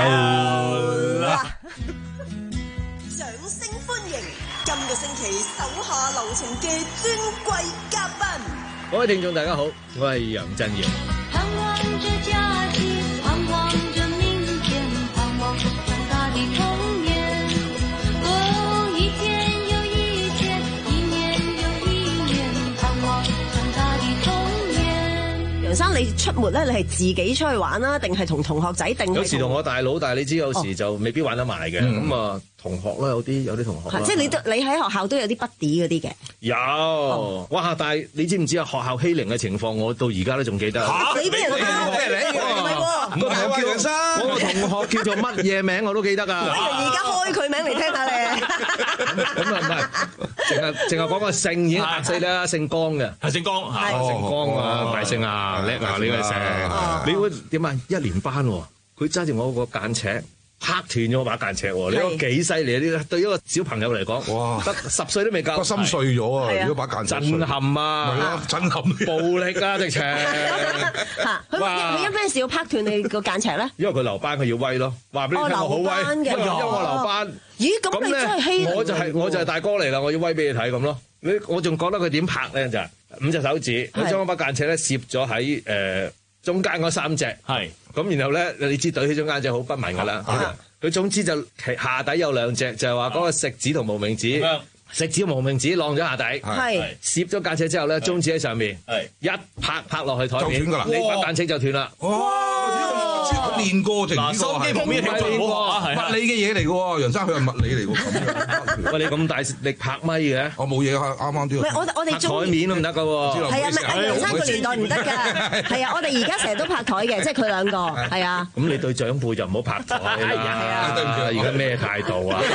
L 啦！ 掌聲歡迎今個星期手下留情嘅尊貴嘉賓。 各位聽眾大家好，我係楊振堯。 盼望着假期，盼望着明天，盼望長大的童年。哦，一天又一天，一年又一年，盼望長大的童年。 楊生，你出沒咧，你係自己出去玩啦，定係同同學仔？定有時同我大佬，但係你知有時就未必玩得埋嘅。咁啊，同學啦，有啲有啲同學。 即係你都你喺學校都有啲 buddy 嗰啲嘅。 有，哇！但係你知唔知啊？學校欺凌嘅情況，我到而家都仲記得。 你俾人蝦你？唔係喎， 個同學叫楊生，我個同學叫做乜嘢名我都記得㗎。 不如而家開佢名嚟聽下你。 咁啊唔係，淨係淨係講個姓已經嚇死啦，姓江嘅， 係姓江，係姓江啊，大姓啊，叻啊呢個姓。你會點啊？一年班喎，佢揸住我個間尺。拍斷咗把間尺喎！你講幾犀利啊？呢對一個小朋友嚟講，哇，得十歲都未夠， 個心碎咗啊！如果把間尺震撼啊， 係咯，震撼， 暴力啊，直情嚇！佢佢因咩事要拍斷你個間尺咧？ 因為佢留班，佢要威咯，話俾你聽我好威，因為我留班。 咦？咁你真係欺凌我就係我就係大哥嚟啦！我要威俾你睇咁咯。你我仲覺得佢點拍咧就係五隻手指，佢將嗰把間尺咧攝咗喺誒中間嗰三隻，係咁，然後咧你知對起中間隻好不文噶啦，佢總之就下底有兩隻，就係話嗰個食指同無名指，食指無名指晾咗下底，係攝咗間尺之後咧，中指喺上面，係一拍拍落去台面，就斷㗎啦，你把間尺就斷啦。 練過定呢個係物理嘅嘢嚟嘅喎，楊生佢係物理嚟喎，咁樣。 喂，你咁大力拍咪嘅？ 我冇嘢，啱啱啲。 唔係我我哋中台面都唔得㗎喎。 係啊，唔係楊生個年代唔得㗎。係啊，我哋而家成日都拍台嘅，即係佢兩個。係啊。 咁你對長輩就唔好拍台啦。係啊，對唔住啊，而家咩態度啊？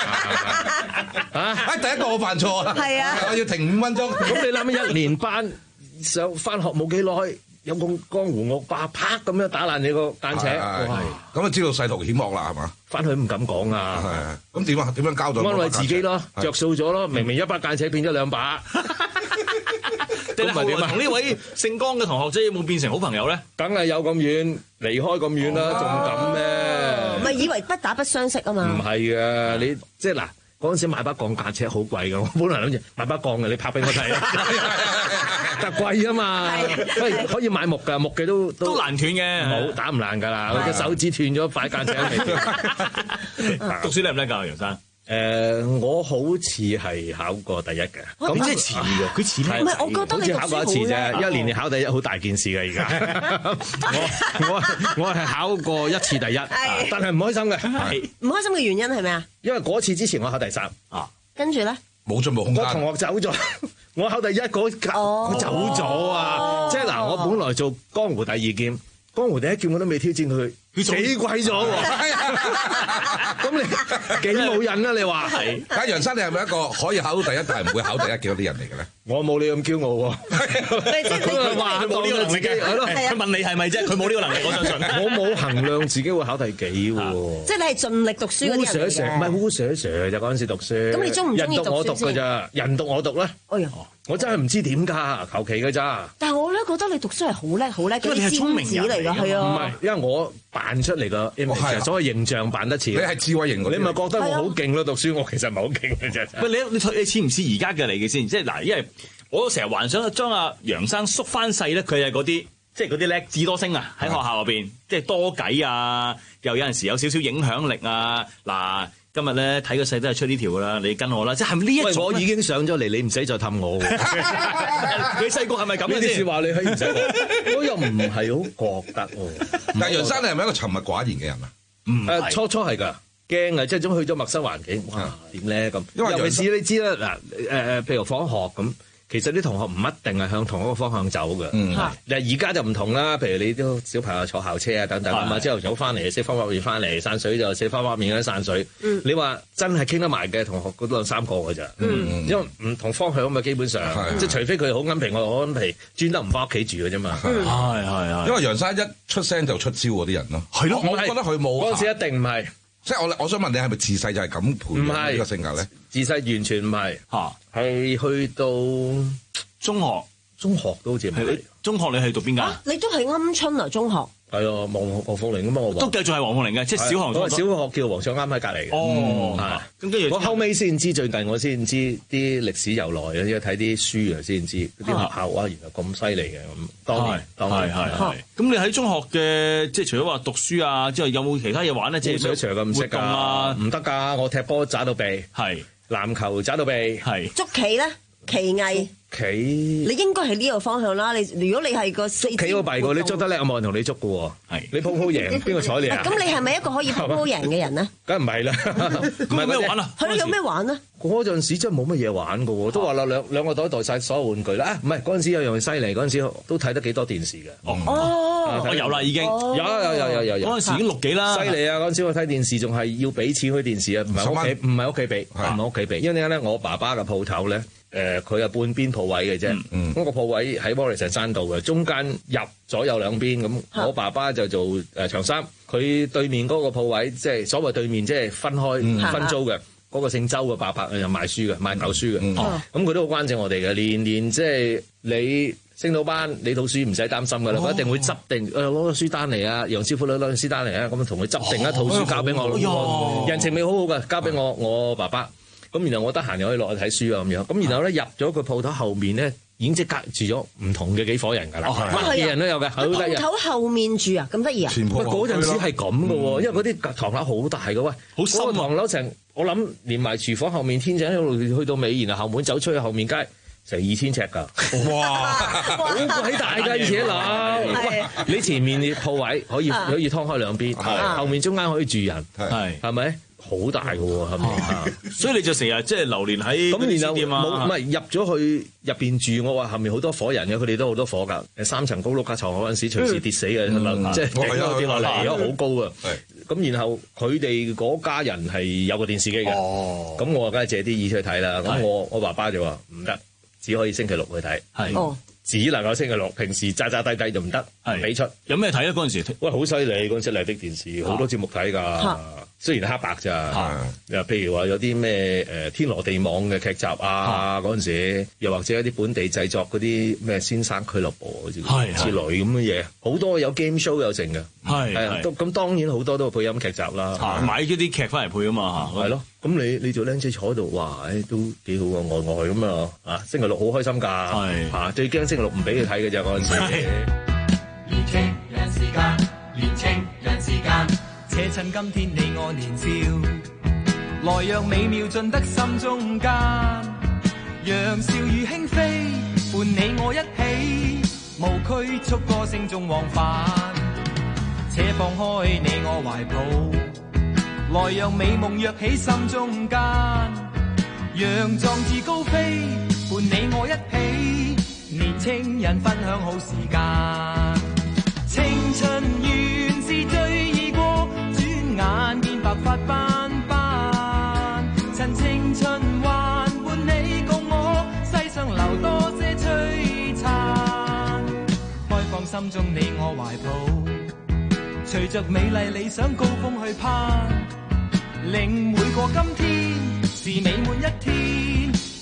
啊！第一個我犯錯啦。係啊。我要停五分鐘。 咁你諗下一年班上翻學冇幾耐？有個江湖惡霸啪咁樣打爛你個間尺， 咁啊知道世途險惡啦，係嘛？ 翻去唔敢講啊！ 咁點啊？點樣交代？ 安慰自己咯，着數咗咯。明明一把間尺變咗兩把， 咁咪點啊？同呢位姓江嘅同學仔有冇變成好朋友咧？ 梗係有咁遠，離開咁遠啦，仲咁咩？ 唔係以為不打不相識啊嘛？ 唔係嘅，你即係嗱。嗰陣時買把鋼間尺好貴㗎，我本來諗住買把鋼嘅，你拍俾我睇啦，但貴啊嘛，可以可以買木㗎，木嘅都都難斷嘅， 冇打唔爛㗎啦，我隻手指斷咗塊間尺未斷。 讀書叻唔叻㗎，楊生？ 誒，我好似係考過第一嘅， 咁即係遲嘅，佢遲叻。 唔係，我覺得你好似考過一次啫，一年你考第一好大件事㗎而家。我我我係考過一次第一，但係唔開心嘅。 唔開心嘅原因係咩啊？ 因為嗰次之前我考第三啊，跟住咧冇進步空間。 個同學走咗，我考第一嗰格佢走咗啊！即係嗱，我本來做江湖第二劍，江湖第一劍我都未挑戰佢。佢死貴咗喎！咁你幾冇癮啊？你話係？ 但係楊生，你係咪一個可以考到第一，但係唔會考第一嘅嗰啲人嚟嘅咧？ 我冇你咁驕傲喎！ 佢話佢冇呢個能力嘅，係咯？佢問你係咪啫？佢冇呢個能力，我相信。 我冇衡量自己會考第幾喎。 即係你係盡力讀書嗰啲人嚟嘅。 唔係烏蛇蛇就嗰陣時讀書。 咁你中唔中意讀書先？ 人讀我讀㗎咋？人讀我讀咧。 哎呀！ 我真係唔知點㗎，求其㗎咋。 但係我咧覺得你讀書係好叻，好叻， 因為你係聰明人嚟㗎，係啊。 唔係，因為我扮出嚟個 image，所謂形象扮得似。 你係智慧型嗰啲， 你咪覺得我好勁咯？讀書我其實唔係好勁嘅啫。 喂，你你你似唔似而家嘅你嘅先？即係嗱，因為我成日幻想將阿楊生縮翻細咧，佢係嗰啲即係嗰啲叻智多星啊，喺學校入邊即係多計啊，又有陣時有少少影響力啊，嗱。今日咧睇個勢都係出呢條噶啦，你跟我啦，即係咪呢一種？ 我已經上咗嚟，你唔使再氹我。 你細個係咪咁呢啲説話你可以唔使講，我又唔係好覺得喎。 但係楊生你係咪一個沉默寡言嘅人啊？ 唔誒，初初係㗎。驚啊！即係總去咗陌生環境，哇點咧咁？ 因為尤其是你知啦，嗱誒誒，譬如放學咁，其實啲同學唔一定係向同一個方向走嘅。嗯，但係而家就唔同啦。譬如你都小朋友坐校車啊等等咁啊，朝頭早翻嚟食方便麵翻嚟，散水就食方便麵嗰啲散水。嗯，你話真係傾得埋嘅同學嗰兩三個㗎咋？嗯，因為唔同方向啊嘛，基本上即係除非佢好啱皮，我好啱皮，專登唔翻屋企住嘅啫嘛。係係係。 因為楊生一出聲就出招嗰啲人咯。 係咯， 我覺得佢冇嗰陣時一定唔係。 即係我我想問你係咪自細就係咁培養呢個性格咧？ 自細完全唔係嚇，係去到中學， 中學都好似唔係。 中學你係讀邊間？ 你都係鵪鶉啊，中學。 係啊，黃黃鳳玲咁嘛，我都繼續係黃鳳玲嘅，即係小學。 小學叫黃尚啱喺隔離嘅。 哦，咁跟住我後尾先知，最近我先知啲歷史由來啊，因為睇啲書啊先知啲學校啊，原來咁犀利嘅咁。當年，當年係係。咁你喺中學嘅即係除咗話讀書啊之外，有冇其他嘢玩咧？即係水場咁唔識㗎，唔得㗎！我踢波渣到痹， 係籃球渣到痹， 係捉棋咧，棋藝。 棋， 你應該係呢個方向啦。你如果你係個捉棋好弊㗎，你捉得叻，我冇人同你捉㗎喎。係你鋪鋪贏，邊個睬你啊？ 咁你係咪一個可以鋪鋪贏嘅人咧？ 梗唔係啦，唔係咩玩啊？ 係咯，有咩玩啊？ 嗰陣時真係冇乜嘢玩㗎喎，都話啦兩兩個袋袋晒所有玩具啦。唔係嗰陣時有樣犀利，嗰陣時都睇得幾多電視嘅。 哦， 我有啦已經， 有有有有有有。 嗰陣時已經六幾啦， 犀利啊！嗰陣時我睇電視仲係要俾錢開電視啊，唔係屋企，唔係屋企俾，唔係屋企俾。因為點解咧？我爸爸嘅鋪頭咧。誒佢係半邊鋪位嘅啫，咁、嗯嗯、個鋪位喺摩利石山道嘅，中間入左右兩邊咁。我爸爸就做誒長衫，佢對面嗰個鋪位即係所謂對面即係分開、嗯、分租嘅，嗰、那個姓周嘅伯伯又賣書嘅，賣舊書嘅。咁佢、嗯嗯、都好關照我哋嘅，年年即係你升到班，你套書唔使擔心㗎啦，我、哦、一定會執定誒攞個書單嚟啊，楊師傅攞攞個書單嚟啊，咁同佢執定一套書交俾我，哦、人情味好好嘅，交俾我我爸爸。咁然後我得閒又可以落去睇書啊咁樣，咁然後咧入咗個鋪頭後面咧，已經即隔住咗唔同嘅幾夥人㗎啦，乜嘢人都有嘅，好得意。鋪頭後面住啊，咁得意啊！ 喂，嗰陣時係咁嘅喎，因為嗰啲堂樓好大嘅喂，好深啊！堂樓成我諗連埋廚房後面天井一路去到尾，然後後門走出去後面街成二千尺㗎，哇！好鬼大㗎而且樓，喂，你前面嘅鋪位可以可以劏開兩邊，後面中間可以住人，係係咪？好大嘅喎，係咪啊？ 所以你就成日即係流連喺咁，然後店啊， 唔係入咗去入邊住，我話後面好多伙人嘅，佢哋都好多伙㗎。誒三層高碌架床嗰陣時，隨時跌死嘅，即係跌落跌落嚟，而家好高啊！咁然後佢哋嗰家人係有個電視機嘅，咁我梗係借啲耳出去睇啦。咁我我爸爸就話唔得，只可以星期六去睇，係只能夠星期六，平時渣渣低低就唔得，唔俾出。 有咩睇咧？嗰陣時喂好犀利，嗰陣時麗的電視好多節目睇㗎。雖然黑白咋，又譬如話有啲咩誒天羅地網嘅劇集啊，嗰陣時又或者一啲本地製作嗰啲咩先生俱樂部之類咁嘅嘢，好多有 game show 有剩嘅，係係都咁當然好多都係配音劇集啦， 買咗啲劇翻嚟配啊嘛， 係咯，咁你你做僆仔坐喺度，哇，誒都幾好啊，呆呆咁啊，啊星期六好開心㗎，係嚇最驚星期六唔俾佢睇嘅咋嗰陣時。 年青人時間，年青人時間。且趁今天你我年少，來讓美妙盡得心中間，讓笑語輕飛，伴你我一起，無拘束歌聲中往返。且放開你我懷抱，來讓美夢躍起心中間，讓壯志高飛，伴你我一起，年青人分享好時間。青春原是最易過，眼見白髮斑斑，趁青春還伴你共我，世上留多些璀璨，開放心中你我懷抱，隨着美麗理想高峰去攀，令每個今天是美滿一天，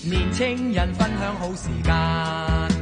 年青人分享好時間。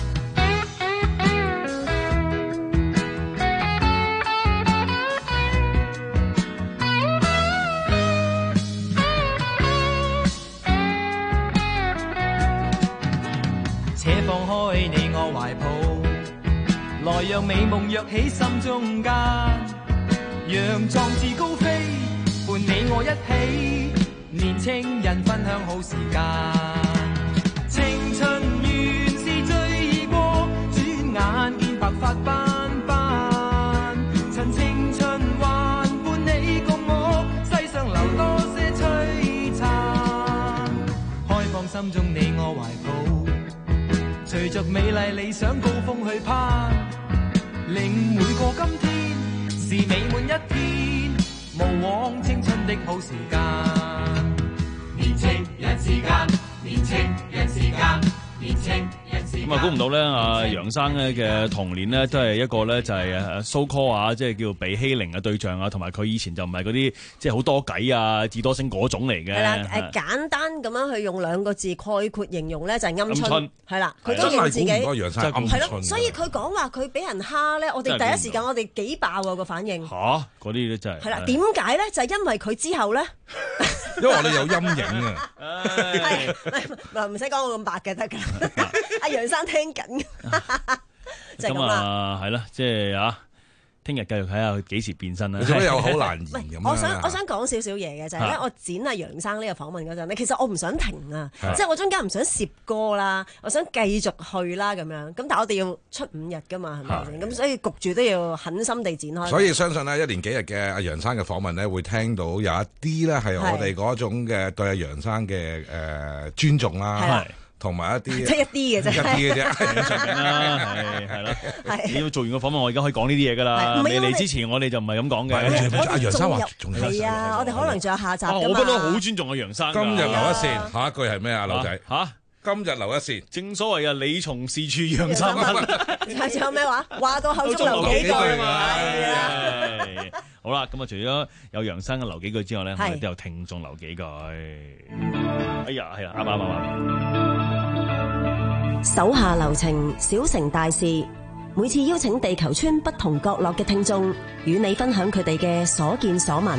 且放開你我懷抱，來讓美夢躍起心中間，讓壯志高飛，伴你我一起，年青人分享好時間。青春原是最易過，轉眼見白髮斑斑，趁青春還伴你共我，世上留多些璀璨，開放心中你我懷抱，隨着美麗理想高峰去攀，令每個今天是美滿一天，無枉青春的好時間。年青人時間，年青人時間，年青人時間。 咁啊，估唔到咧，阿楊生咧嘅童年咧，都係一個咧就係誒 so call 啊，即係叫被欺凌嘅對象啊，同埋佢以前就唔係嗰啲即係好多計啊、智多星嗰種嚟嘅。 係啦，誒簡單咁樣去用兩個字概括形容咧，就係鵪鶉。係啦，佢都認自己係咯，所以佢講話佢俾人蝦咧，我哋第一時間我哋幾爆啊個反應。 嚇，嗰啲咧真係。係啦，點解咧？就係因為佢之後咧， 因為我哋有陰影啊。 係，唔使講我咁白嘅得㗎。阿楊生聽緊，就係咁啦。 係啦，即係啊，聽日繼續睇下佢幾時變身啦。 做咩有好難言咁樣？ 我想我想講少少嘢嘅就係咧，我剪阿楊生呢個訪問嗰陣咧，其實我唔想停啊，即係我中間唔想攝歌啦，我想繼續去啦咁樣。咁但係我哋要出五日㗎嘛，係咪先？咁所以焗住都要狠心地展開。 所以相信咧，一連幾日嘅阿楊生嘅訪問咧，會聽到有一啲咧係我哋嗰種嘅對阿楊生嘅誒尊重啦。同埋一啲， 即係一啲嘅啫， 一啲嘅啫， 上面啦，係係啦。你要做完個訪問，我而家可以講呢啲嘢㗎啦。未嚟之前，我哋就唔係咁講嘅。 阿楊生話仲有係啊，我哋可能仲有下集㗎嘛。 我覺得好尊重阿楊生。 今日留一線，下一句係咩啊，劉仔？ 嚇！ 今日留一線， 正所謂啊，你從事處楊生問。 仲有咩話？話到口中留幾句嘛。 好啦，咁啊，除咗有楊生嘅留幾句之外咧，我哋都有聽眾留幾句。哎呀，係啊，啱啱啱。 手下留情，小成大事。每次邀請地球村不同角落嘅聽眾，與你分享佢哋嘅所見所聞。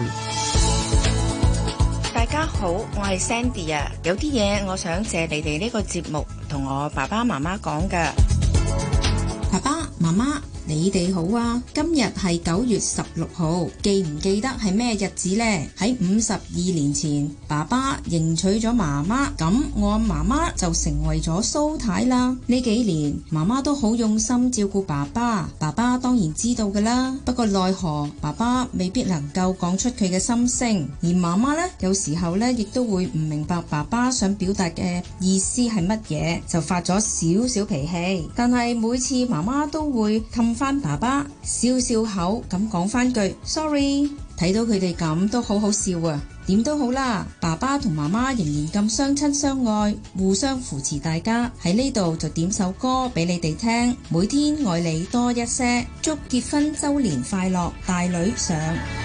大家好，我係 Sandy 啊，有啲嘢我想借你哋呢個節目同我爸爸媽媽講㗎。 爸爸媽媽，你哋好啊！今日係九月十六號，記唔記得係咩日子呢？喺五十二年前，爸爸迎娶咗媽媽，咁我媽媽就成為咗蘇太啦。呢幾年，媽媽都好用心照顧爸爸，爸爸當然知道噶啦。不過奈何爸爸未必能夠講出佢嘅心聲，而媽媽呢，有時候呢亦都會唔明白爸爸想表達嘅意思係乜嘢，就發咗少少脾氣。但係每次媽媽都會氹翻爸爸，笑笑口咁講翻句 sorry， 睇到佢哋咁都好好笑啊！點都好啦，爸爸同媽媽仍然咁相親相愛，互相扶持大家。喺呢度就點首歌俾你哋聽，每天愛你多一些，祝結婚周年快樂，大女上。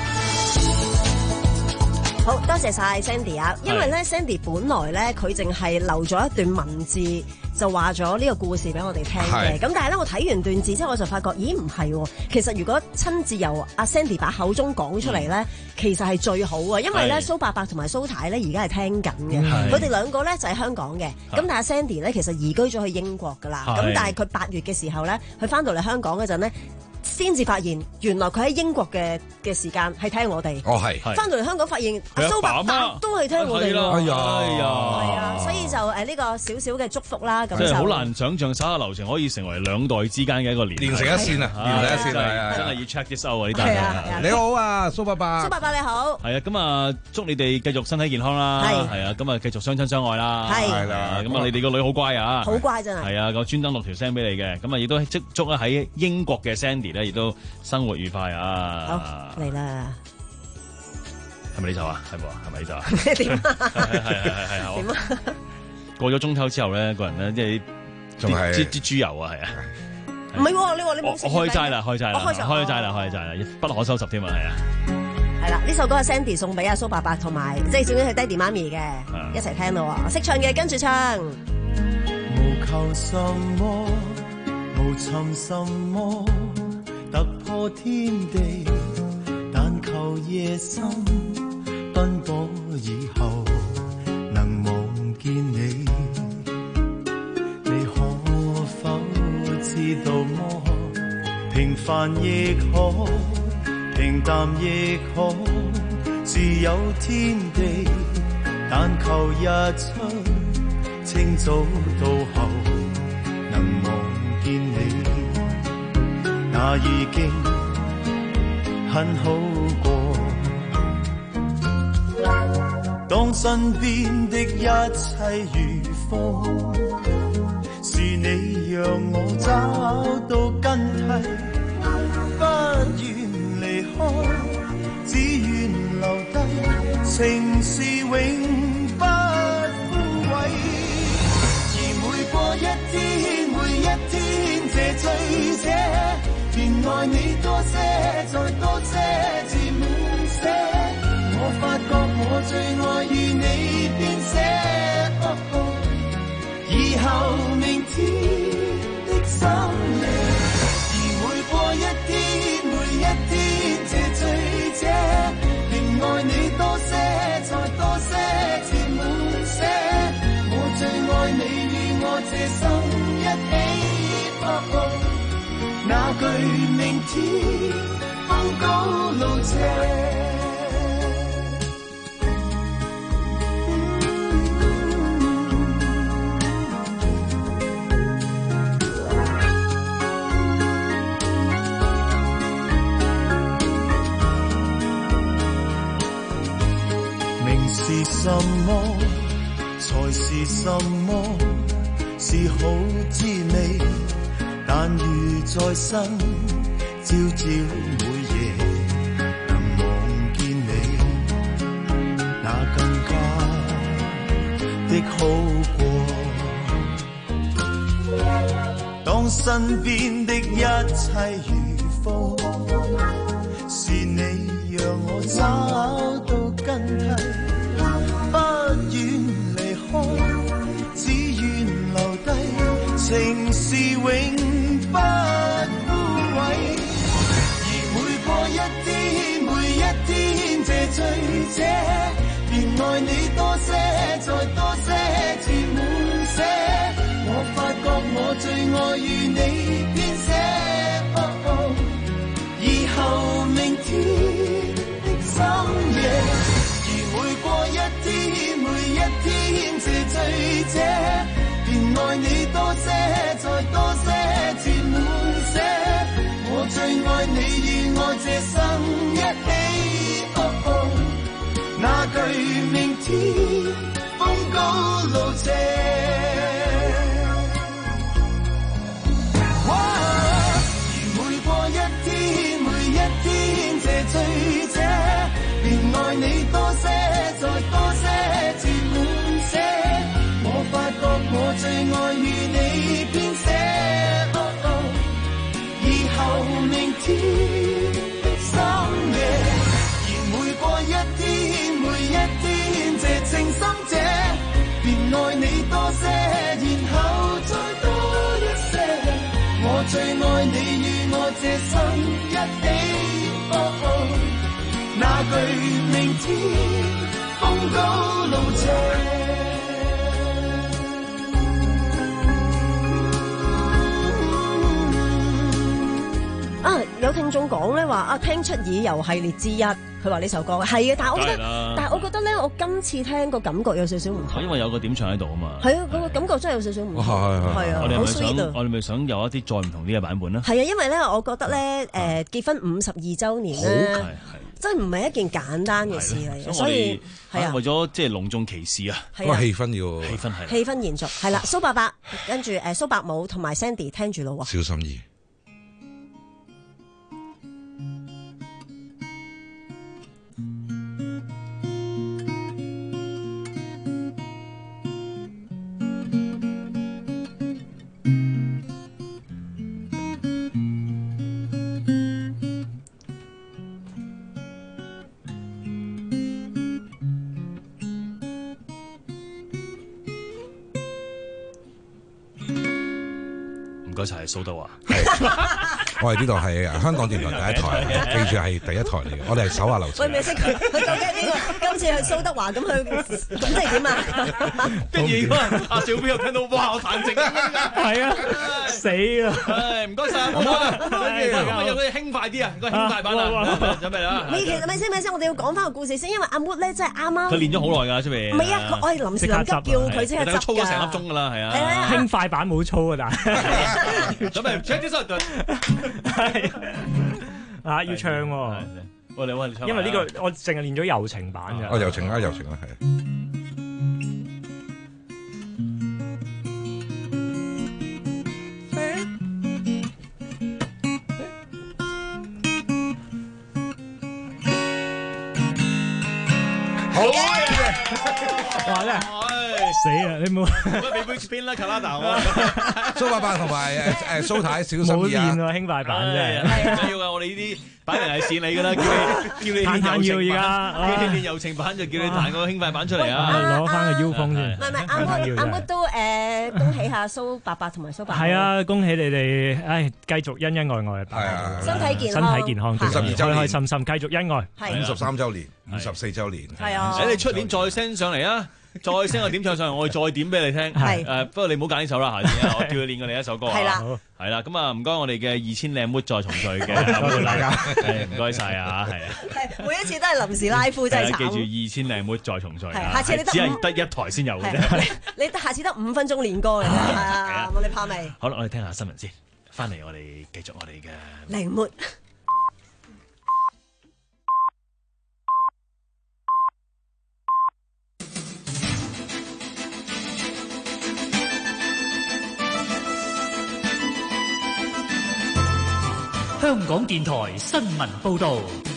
好多謝晒 Sandy 啊，因為咧 Sandy 本來咧佢淨係留咗一段文字，就話咗呢個故事俾我哋聽嘅。咁但係咧我睇完段字之後，我就發覺，咦唔係喎，其實如果親自由阿 Sandy 把口中講出嚟咧，嗯、其實係最好啊，因為咧蘇伯伯同埋蘇太咧而家係聽緊嘅，佢哋兩個咧就喺香港嘅，咁但係 Sandy 咧其實移居咗去英國噶啦，咁但係佢八月嘅時候咧，佢翻到嚟香港嗰陣咧，先至發現原來佢喺英國嘅嘅時間係聽我哋。 哦係， 翻到嚟香港發現阿蘇伯伯都係聽我哋咯。 哎呀， 係啊，所以就誒呢個少少嘅祝福啦。咁即係好難想像手下留情可以成為兩代之間嘅一個連連成一線啊，連成一線啊， 真係要 check this out 啊呢單嘢。 你好啊，蘇伯伯。 蘇伯伯你好。 係啊，咁啊祝你哋繼續身體健康啦。係。係啊，咁啊繼續相親相愛啦。係。係啦，咁啊你哋個女好乖啊。 好乖真係。 係啊，我專登錄條聲俾你嘅，咁啊亦都祝祝咧喺英國嘅 Sandy 咧亦都生活愉快啊！ 好嚟啦， 係咪呢首啊？係冇啊？係咪呢首啊？ 點啊？ 係係係係係點啊？過咗中秋之後咧，個人咧即係仲係啲啲豬油啊，係啊！ 唔係喎，你話你冇食？ 我開齋啦，開齋啦，開開齋啦，開齋啦，不可收拾添啊，係啊！ 係啦，呢首歌係 Sandy 送俾阿蘇伯伯同埋，即係總之係爹哋媽咪嘅，一齊聽咯。識唱嘅跟住唱。 無求什麼，無尋什麼，突破天地，但求夜深奔波以後能望見你。你可否知道麼？平凡亦可，平淡亦可，自有天地，但求日出清早到後能望見你，那已經很好過。當身邊的一切如風，是你讓我找到根蒂，不願離開，只願留低，情是永不枯萎。而每過一天，每一天這醉者，便愛你多些，再多些，至滿瀉。我發覺我最愛與你編寫，哦哦，以後明天的深夜。而每過一天，每一天這醉者，便愛你多些，再多些，至滿瀉。我最愛你與我這生一起，哦哦，那句明天風高路斜。是什麼才是什麼？是好滋味，但如在生，朝朝每夜能望見你，那更加的好過。當身邊的一切如風，是你讓我找到根蒂。不願離開，只願留低，情是永不枯萎。而每過一天，每一天這醉者，便愛你多些，再多些，至滿瀉。我發覺我最愛與你編寫，哦哦，以後明天的深夜。每過一天，每一天這醉者，便愛你多些，再多些，至滿瀉。我最愛你與我這生一起，哦哦，那句明天風高路斜。而每過一天，每一天這醉者，便愛你多些，再多些，至滿瀉。我發覺我最愛與你編寫，哦哦，以後明天的深夜。而每過一天，每一天這情深者，便愛你多些，然後再多一些。我最愛你與我這生一起，哦哦，那句明天風高路斜。 啊，有聽眾講咧話啊，聽出耳油系列之一，佢話呢首歌係啊，但係我覺得，但係我覺得咧，我今次聽個感覺有少少唔同， 因為有個點唱喺度啊嘛。 係啊，嗰個感覺真係有少少唔同，係啊， 我哋好咪想， sweet 啊。 我哋咪想有一啲再唔同啲嘅版本啦。 係啊，因為咧，我覺得咧，誒結婚五十二週年咧，真係唔係一件簡單嘅事嚟嘅，所以係啊， 為咗即係隆重其事啊， 個氣氛要氣氛係氣氛延續係啦。蘇伯伯跟住誒蘇伯母同埋 Sandy 聽住咯喎， 小心意。 該晒蘇德華。 我哋呢度係香港電台第一台，記住係第一台嚟嘅。我哋係手下留情。 我未識佢，佢究竟呢個今次去蘇德華咁去，咁即係點啊？ 跟住如果阿小標又聽到哇，我彈正啊！ 係啊，死啦！ 唉，唔該晒，唔該啊！跟住有啲輕快啲啊，個輕快版啊，準備啦！ 咪其實咪先咪先，我哋要講翻個故事先，因為阿 Mood 咧真係啱啱。 佢練咗好耐㗎，出邊。 唔係啊，我係臨時臨急叫佢即刻執㗎。 操咗成粒鐘㗎啦，係啊。 輕快版冇操啊，但係。 準備 check 啲手。 係啊，要唱喎！ 喂，你喂， 因為呢個我淨係練咗柔情版嘅。 哦，柔情啦，柔情啦，係。 好嘅， 哇咧！死啊！你冇俾杯 spin 啦 ，Canada 蘇伯伯同埋誒誒蘇太小心啲啊！ 冇練喎，輕快版啫。 唔緊要噶，我哋呢啲擺明係線你噶啦，叫你叫你彈彈要而家， 叫你練柔情版就叫你彈個輕快版出嚟啊！ 攞翻個腰風先。 唔係唔係，阿 Mood 阿 Mood 都誒恭喜下蘇伯伯同埋蘇伯。 係啊，恭喜你哋！唉，繼續恩恩愛愛。係啊， 身體健康， 身體健康， 十二周年， 開開心心，繼續恩愛。 五十三週年，五十四週年。 係啊， 誒，你出年再 send 上嚟啊！再 send 個點唱上嚟，我哋再點俾你聽。 係誒，不過你唔好揀呢首啦，下次啊，我叫佢練過另一首歌啊。 係啦， 係啦，咁啊，唔該我哋嘅二千靚 mood 再重聚嘅， 多謝大家， 係唔該晒啊，係啊。 係每一次都係臨時拉夫，真係慘。 記住二千靚 mood 再重聚。 係，下次你得只係得一台先有嘅啫。 你得下次得五分鐘練歌嘅啫，係啊，我哋怕未？ 好啦，我哋聽下新聞先，翻嚟我哋繼續我哋嘅靚 mood。 香港電台新聞報導。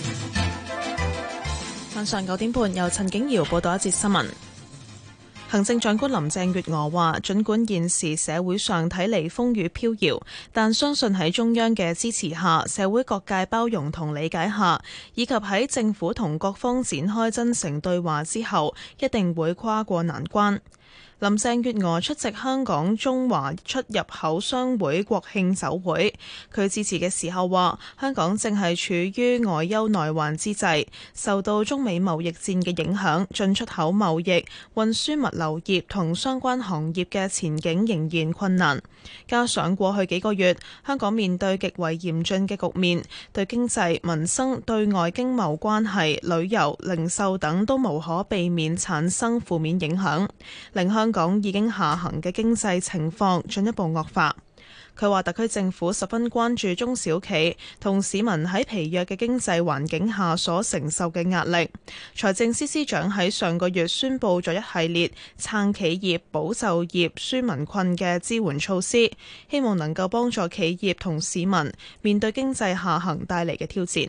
晚上九點半，由陳景瑤報道一節新聞。行政長官林鄭月娥話，儘管現時社會上睇嚟風雨飄搖，但相信喺中央嘅支持下，社會各界包容同理解下，以及喺政府同各方展開真誠對話之後，一定會跨過難關。林鄭月娥出席香港中華出入口商會國慶酒會，佢致辭嘅時候話：香港正係處於外憂內患之際，受到中美貿易戰嘅影響，進出口貿易、運輸物流業同相關行業嘅前景仍然困難。加上過去幾個月，香港面對極為嚴峻嘅局面，對經濟、民生、對外經貿關係、旅遊、零售等都無可避免產生負面影響，令香港已經下行嘅經濟情況進一步惡化。佢話特區政府十分關注中小企同市民喺疲弱嘅經濟環境下所承受嘅壓力。財政司司長喺上個月宣布咗一系列撐企業、保就業、紓民困嘅支援措施，希望能夠幫助企業同市民面對經濟下行帶嚟嘅挑戰。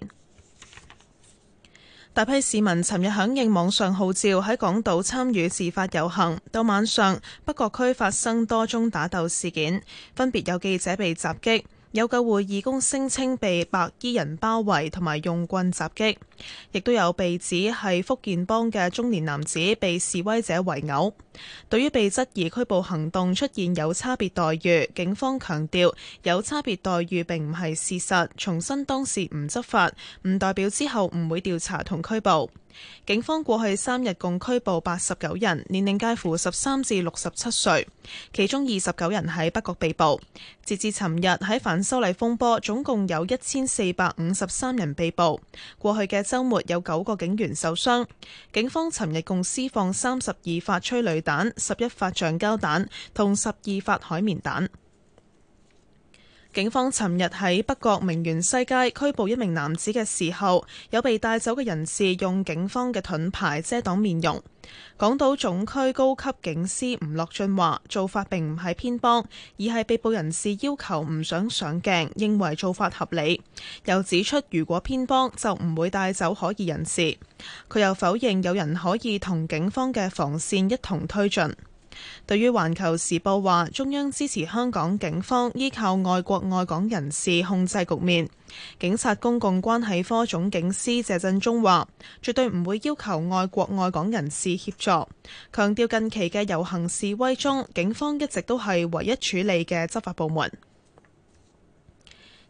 大批市民尋日響應網上號召喺港島參與自發遊行，到晚上北角區發生多宗打鬥事件，分別有記者被襲擊，有救護義工聲稱被白衣人包圍同埋用棍襲擊，亦都有被指係福建幫嘅中年男子被示威者圍毆。對於被質疑拘捕行動出現有差別待遇，警方強調有差別待遇並唔係事實，重申當時唔執法，唔代表之後唔會調查同拘捕。警方過去三日共拘捕八十九人，年齡介乎十三至六十七歲，其中二十九人喺北角被捕。截至尋日喺反修例風波，總共有一千四百五十三人被捕。過去嘅週末有九個警員受傷。警方尋日共施放三十二發催淚彈、十一發橡膠彈同十二發海綿彈。警方尋日喺北角名園西街拘捕一名男子嘅時候，有被帶走嘅人士用警方嘅盾牌遮擋面容。港島總區高級警司吳樂俊話：做法並唔係偏幫，而係被捕人士要求唔想上鏡，認為做法合理。又指出，如果偏幫就唔會帶走可疑人士。佢又否認有人可以同警方嘅防線一同推進。對於《環球時報》話中央支持香港警方依靠愛國愛港人士控制局面，警察公共關係科總警司謝振中話絕對唔會要求愛國愛港人士協助，強調近期嘅遊行示威中，警方一直都係唯一處理嘅執法部門。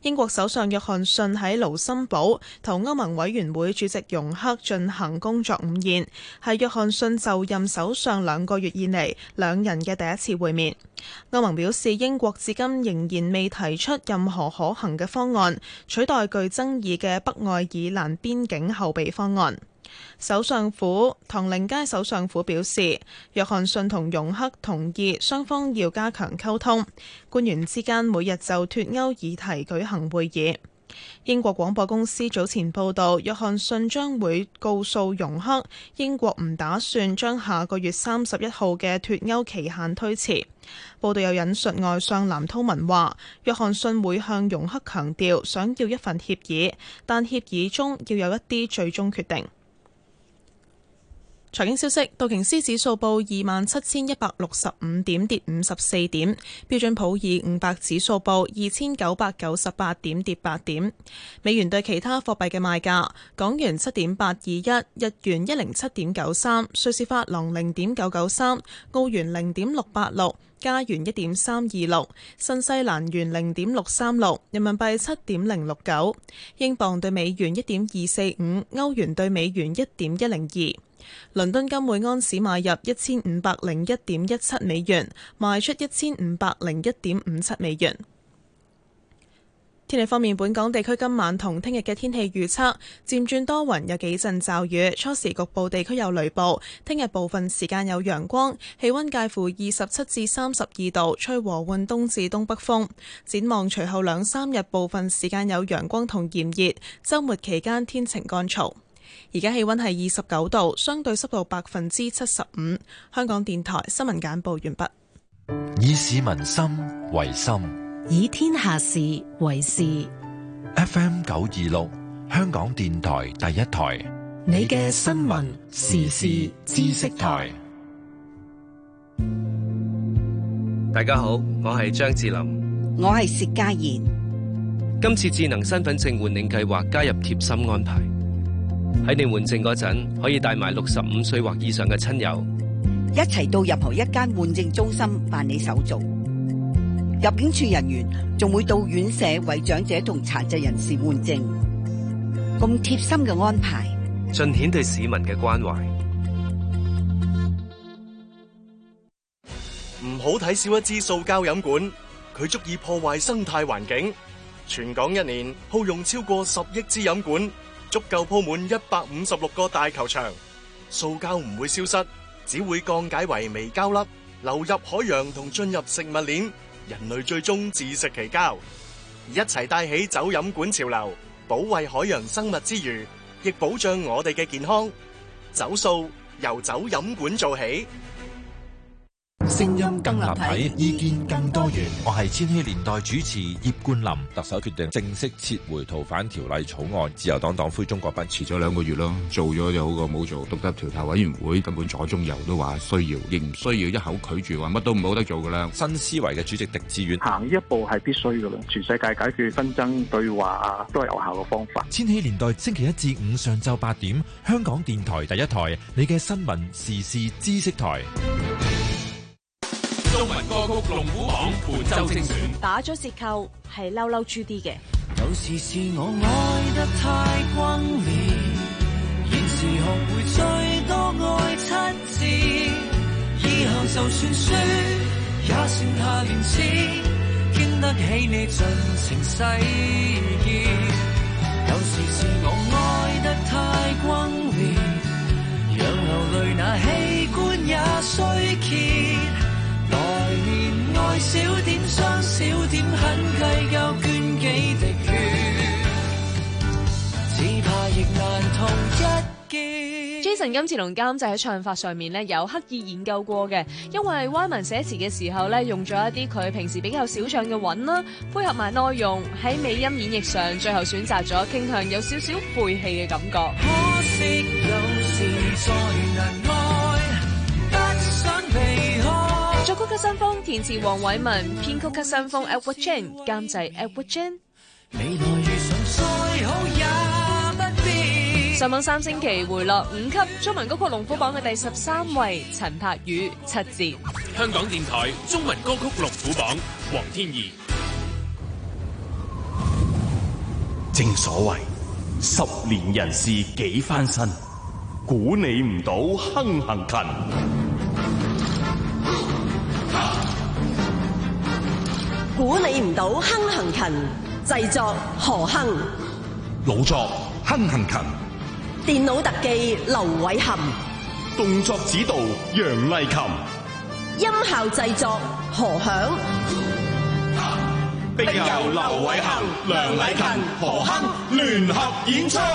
英國首相約翰遜喺盧森堡同歐盟委員會主席容克進行工作午宴，係約翰遜就任首相兩個月以嚟兩人嘅第一次會面。歐盟表示，英國至今仍然未提出任何可行嘅方案，取代具爭議嘅北愛爾蘭邊境後備方案。首相府唐寧街首相府表示，約翰遜同容克同意雙方要加強溝通，官員之間每日就脫歐議題舉行會議。英國廣播公司早前報道，約翰遜將會告訴容克，英國唔打算將下個月三十一號嘅脫歐期限推遲。報道有引述外相藍韜文話，約翰遜會向容克強調想要一份協議，但協議中要有一啲最終決定。財經消息，道瓊斯指數報二萬七千一百六十五點，跌五十四點；標準普爾五百指數報二千九百九十八點，跌八點。美元對其他貨幣嘅賣價：港元七點八二一，日元一零七點九三，瑞士法郎零點九九三，澳元零點六八六，加元一點三二六，新西蘭元零點六三六，人民幣七點零六九，英鎊對美元一點二四五，歐元對美元一點一零二。倫敦金每安士買入一千五百零一點一七美元，賣出一千五百零一點五七美元。天氣方面，本港地區今晚同聽日嘅天氣預測漸轉多雲，有幾陣驟雨，初時局部地區有雷暴。聽日部分時間有陽光，氣溫介乎二十七至三十二度，吹和緩東至東北風。展望隨後兩三日部分時間有陽光同炎熱，週末期間天晴乾燥。而家氣溫係二十九度，相對濕度百分之七十五。香港電台新聞簡報完畢。 以市民心為心， 以天下事為事。 F M 九二六，香港電台第一台， 你嘅新聞時事知識台。 大家好，我係張智霖， 我係薛家燕。 今次智能身份證換領計劃加入貼心安排。喺你換證嗰陣，可以帶埋六十五歲或以上嘅親友， 一齊到任何一間換證中心辦理手續。入境處人員仲會到院舍為長者同殘疾人士換證，咁貼心嘅安排， 盡顯對市民嘅關懷。 唔好睇少一支塑膠飲管，佢足以破壞生態環境。全港一年耗用超過十億支飲管，足夠鋪滿一百五十六個大球場。塑膠唔會消失，只會降解為微膠粒，流入海洋同進入食物鏈，人類最終自食其膠。一齊帶起走飲管潮流，保衛海洋生物之餘，亦保障我哋嘅健康。走塑由走飲管做起。 聲音更立體，意見更多元。 我係千禧年代主持葉冠霖。特首決定正式撤回逃犯條例草案，自由黨黨魁鍾國斌遲咗兩個月咯，做咗就好過冇做。獨立調查委員會根本左中右都話需要，亦唔需要一口拒絕話乜都唔好得做噶啦。 新思維嘅主席狄志遠行呢一步係必須噶啦，全世界解決紛爭對話啊都係有效嘅方法。 千禧年代星期一至五上晝八點，香港電台第一台，你嘅新聞時事知識台。 中文歌曲龍虎榜本周精選， 打咗折扣係嬲嬲豬啲嘅。 有時是我愛得太轟烈，現時學會最多愛七次，以後就算輸也剩下廉恥，經得起你盡情細意。有時是我愛得太轟烈，讓流淚那器官也衰竭。來年愛少點傷少點，很計較捐幾滴血，只怕亦難同一結。 Jason 今次同監製喺唱法上面咧有刻意研究過嘅，因為 Wyman 寫詞嘅時候咧用咗一啲佢平時比較少唱嘅韻啦，配合埋內容喺美音演繹上，最後選擇咗傾向有少少晦氣嘅感覺。 可惜有時再難愛，不想避開。 作曲嘅新風，填詞黃偉文，編曲嘅新風 Edward Chan， 監製 Edward Chan。 未來遇上再好也不必。 上網三星期回落五級，中文歌曲龍虎榜嘅第十三位，陳柏宇七折。 香港電台中文歌曲龍虎榜，黃天怡。 正所謂十年人事幾番新，估你唔到亨行勤。 估你唔到亨行勤，製作何亨， 老作亨行勤， 電腦特技劉偉恒， 動作指導楊麗琴， 音效製作何響， 並由劉偉恒、梁麗勤、何亨聯合演出。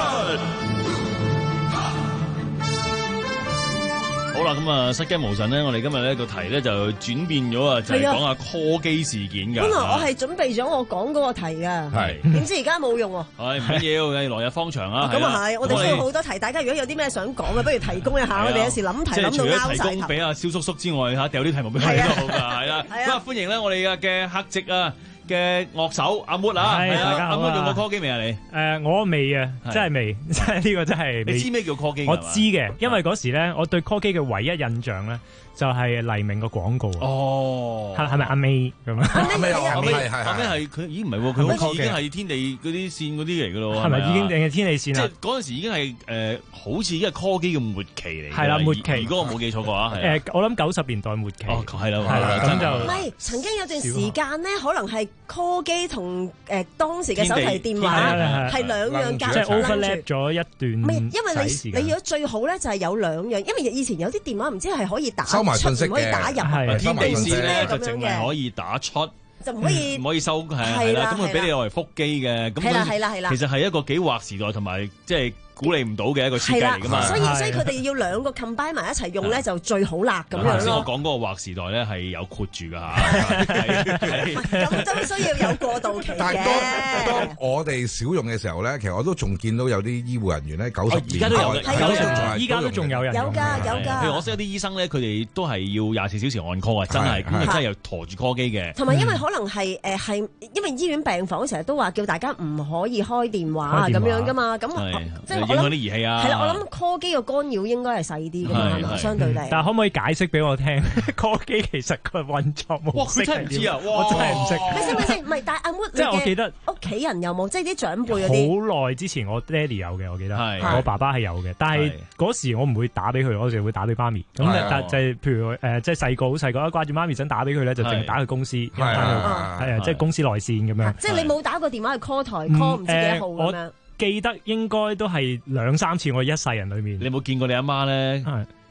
好啦，咁啊，失驚無神咧，我哋今日呢個題咧就轉變咗啊，就係講下 call 機事件㗎。 本來我係準備咗我講嗰個題㗎， 係點知而家冇用喎。 係唔緊要嘅，來日方長啊。 咁啊係，我哋需要好多題，大家如果有啲咩想講嘅，不如提供一下。我哋有時諗題諗到拗晒頭。即係除咗提供俾阿蕭叔叔之外，嚇掉啲題目俾佢都好㗎，係啦。咁啊，歡迎咧我哋嘅客席啊嘅樂手阿 Mood 啊，係啊，阿 Mood 用過 call 機未啊？你誒我未啊，真係未，真係呢個真係。 你知咩叫 call 機？ 我知嘅，因為嗰時咧，我對 call 機嘅唯一印象咧，就係黎明個廣告。 哦， 係係咪阿 May 咁啊？ 阿 May 阿 May 係阿 May 係佢，咦唔係喎，佢好似已經係天地嗰啲線嗰啲嚟㗎咯喎。 係咪已經定係天地線啊？ 即係嗰陣時已經係誒，好似已經係 call 機嘅末期嚟。 係啦，末期。 如果我冇記錯嘅話， 誒我諗九十年代末期。 哦，係啦， 係啦，咁就唔係曾經有段時間咧，可能係 call 機同誒當時嘅手提電話係兩樣夾， 即係 overlap 咗一段。 唔係，因為你你如果最好咧就係有兩樣，因為以前有啲電話唔知係可以打出，唔可以打入， 天地線咧就淨係可以打出， 就唔可以唔可以收係係啦。咁佢俾你攞嚟腹機嘅，咁係啦係啦係啦， 其實係一個幾劃時代同埋即係估你唔到嘅一個設計嚟㗎嘛。 所以所以佢哋要兩個 combine 埋一齊用咧就最好辣咁樣咯。 頭先我講嗰個劃時代咧係有括住㗎嚇， 咁都需要有過渡期嘅。 但係當當我哋少用嘅時候咧，其實我都仲見到有啲醫護人員咧九十年代， 依家都仲有人有㗎有㗎。 譬如我識有啲醫生咧，佢哋都係要廿四小時按 call 啊，真係咁真係又陀住 call 機嘅。 同埋因為可能係誒係因為醫院病房成日都話叫大家唔可以開電話啊咁樣㗎嘛，咁即係。 影響啲儀器啊！ 係啦，我諗 call 機個干擾應該係細啲㗎嘛，係咪？相對地。 但係可唔可以解釋俾我聽 call 機其實個運作模式？ 哇！真係唔知啊！ 我真係唔識。 你識唔識？唔係，但係阿 Mood 即係我記得屋企人有冇？即係啲長輩嗰啲。 好耐之前我爹哋有嘅，我記得。我爸爸係有嘅，但係嗰時我唔會打俾佢，我就會打俾媽咪。咁但就係譬如誒，即係細個好細個，掛住媽咪想打俾佢咧，就淨係打去公司，係啊，即係公司內線咁樣。 即係你冇打過電話去 call 台 call 唔知幾號咁樣。 記得應該都係兩三次，我一世人裏面。 你有冇見過你阿媽咧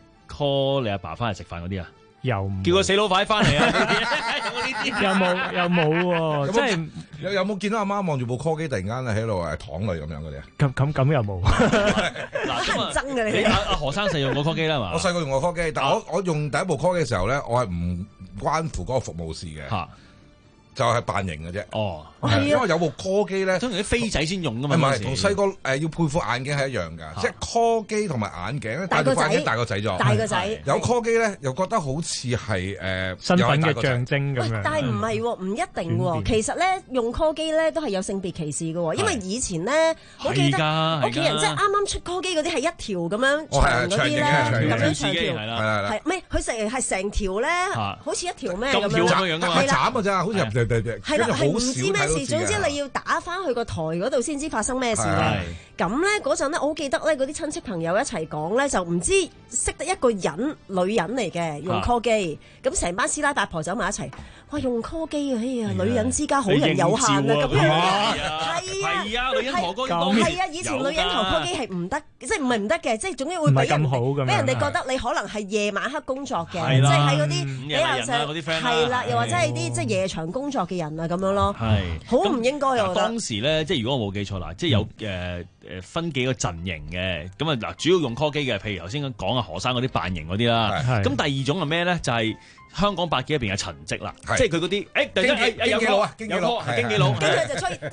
call 你阿爸翻嚟食飯嗰啲啊？ 又叫個死佬快翻嚟啊！ 有冇有冇喎？即係有有冇見到阿媽望住部 call 機，突然間喺度誒淌淚咁樣嗰啲啊？ 咁咁咁又冇。 嗱咁啊， 憎嘅你。 你阿阿何生細用過 call 機啦嘛？ 我細個用過 call 機，但係我我用第一部 call 機嘅時候咧，我係唔關乎嗰個服務事嘅。就係扮型嘅啫。 哦， 因為有部 call 機咧， 通常啲飛仔先用噶嘛。 唔係，同細個誒要配副眼鏡係一樣㗎，即係 call 機同埋眼鏡咧，戴副眼鏡大個仔咗。 大個仔有 call 機咧，又覺得好似係誒身份嘅象徵咁樣。 但係唔係喎，唔一定喎。其實咧，用 call 機咧都係有性別歧視嘅喎，因為以前咧，我記得屋企人即係啱啱出 call 機嗰啲係一條咁樣長嗰啲咧，咁樣長條係啦，係咩？佢成係成條咧，好似一條咩咁樣， 係慘㗎咋，好似係啦，係唔知咩事，總之你要打翻去個台嗰度先知發生咩事嘅。咁咧嗰陣咧，我好記得咧，嗰啲親戚朋友一齊講咧，就唔知識得一個人，女人嚟嘅，用 call 機，咁成班師奶八婆走埋一齊，哇！用 call 機啊，哎呀，女人之家好人有限啊，咁樣嘅，係啊， 係啊，女人陀 call 機係啊，以前女人陀 call 機係唔得，即係唔係唔得嘅，即係總之會俾人俾人哋覺得你可能係夜晚黑工作嘅，即係喺嗰啲比較上係啦，又或者係啲即係夜場工作嘅人啊咁樣咯，係好唔應該啊！我覺得當時咧，即係如果我冇記錯啦，即係有誒誒分幾個陣營嘅，咁啊嗱，主要用 call 機嘅，譬如頭先講阿何生嗰啲扮型嗰啲啦，咁第二種係咩咧？就係香港八記入邊嘅陳績啦，即係佢嗰啲誒，突然間有經紀佬啊，經紀佬， 經紀佬， 跟住就吹，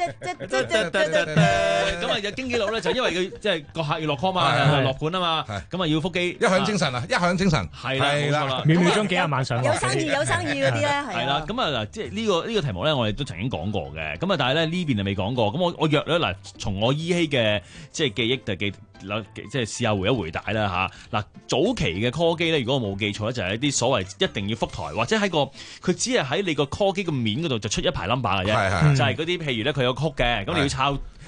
咁啊有經紀佬咧，就因為佢即係個客要落 call 嘛，落盤啊嘛，咁啊要腹肌， 一響精神啊，一響精神， 係啦，冇錯啦， 秒秒鐘幾廿萬上， 有生意有生意嗰啲咧， 係啦，咁啊嗱，即係呢個呢個題目咧，我哋都曾經講過嘅，咁啊，但係咧呢邊就未講過，咁我我約咧嗱，從我依稀嘅即係記憶就記。即係試下回一回帶啦嚇嗱，早期嘅 call 機咧，如果我冇記錯咧，就係、是、一啲所謂一定要覆台，或者喺個佢只係喺你個 call 機個面嗰度就出一排 number 嘅啫，就係嗰啲譬如咧佢有曲嘅，咁你要抄。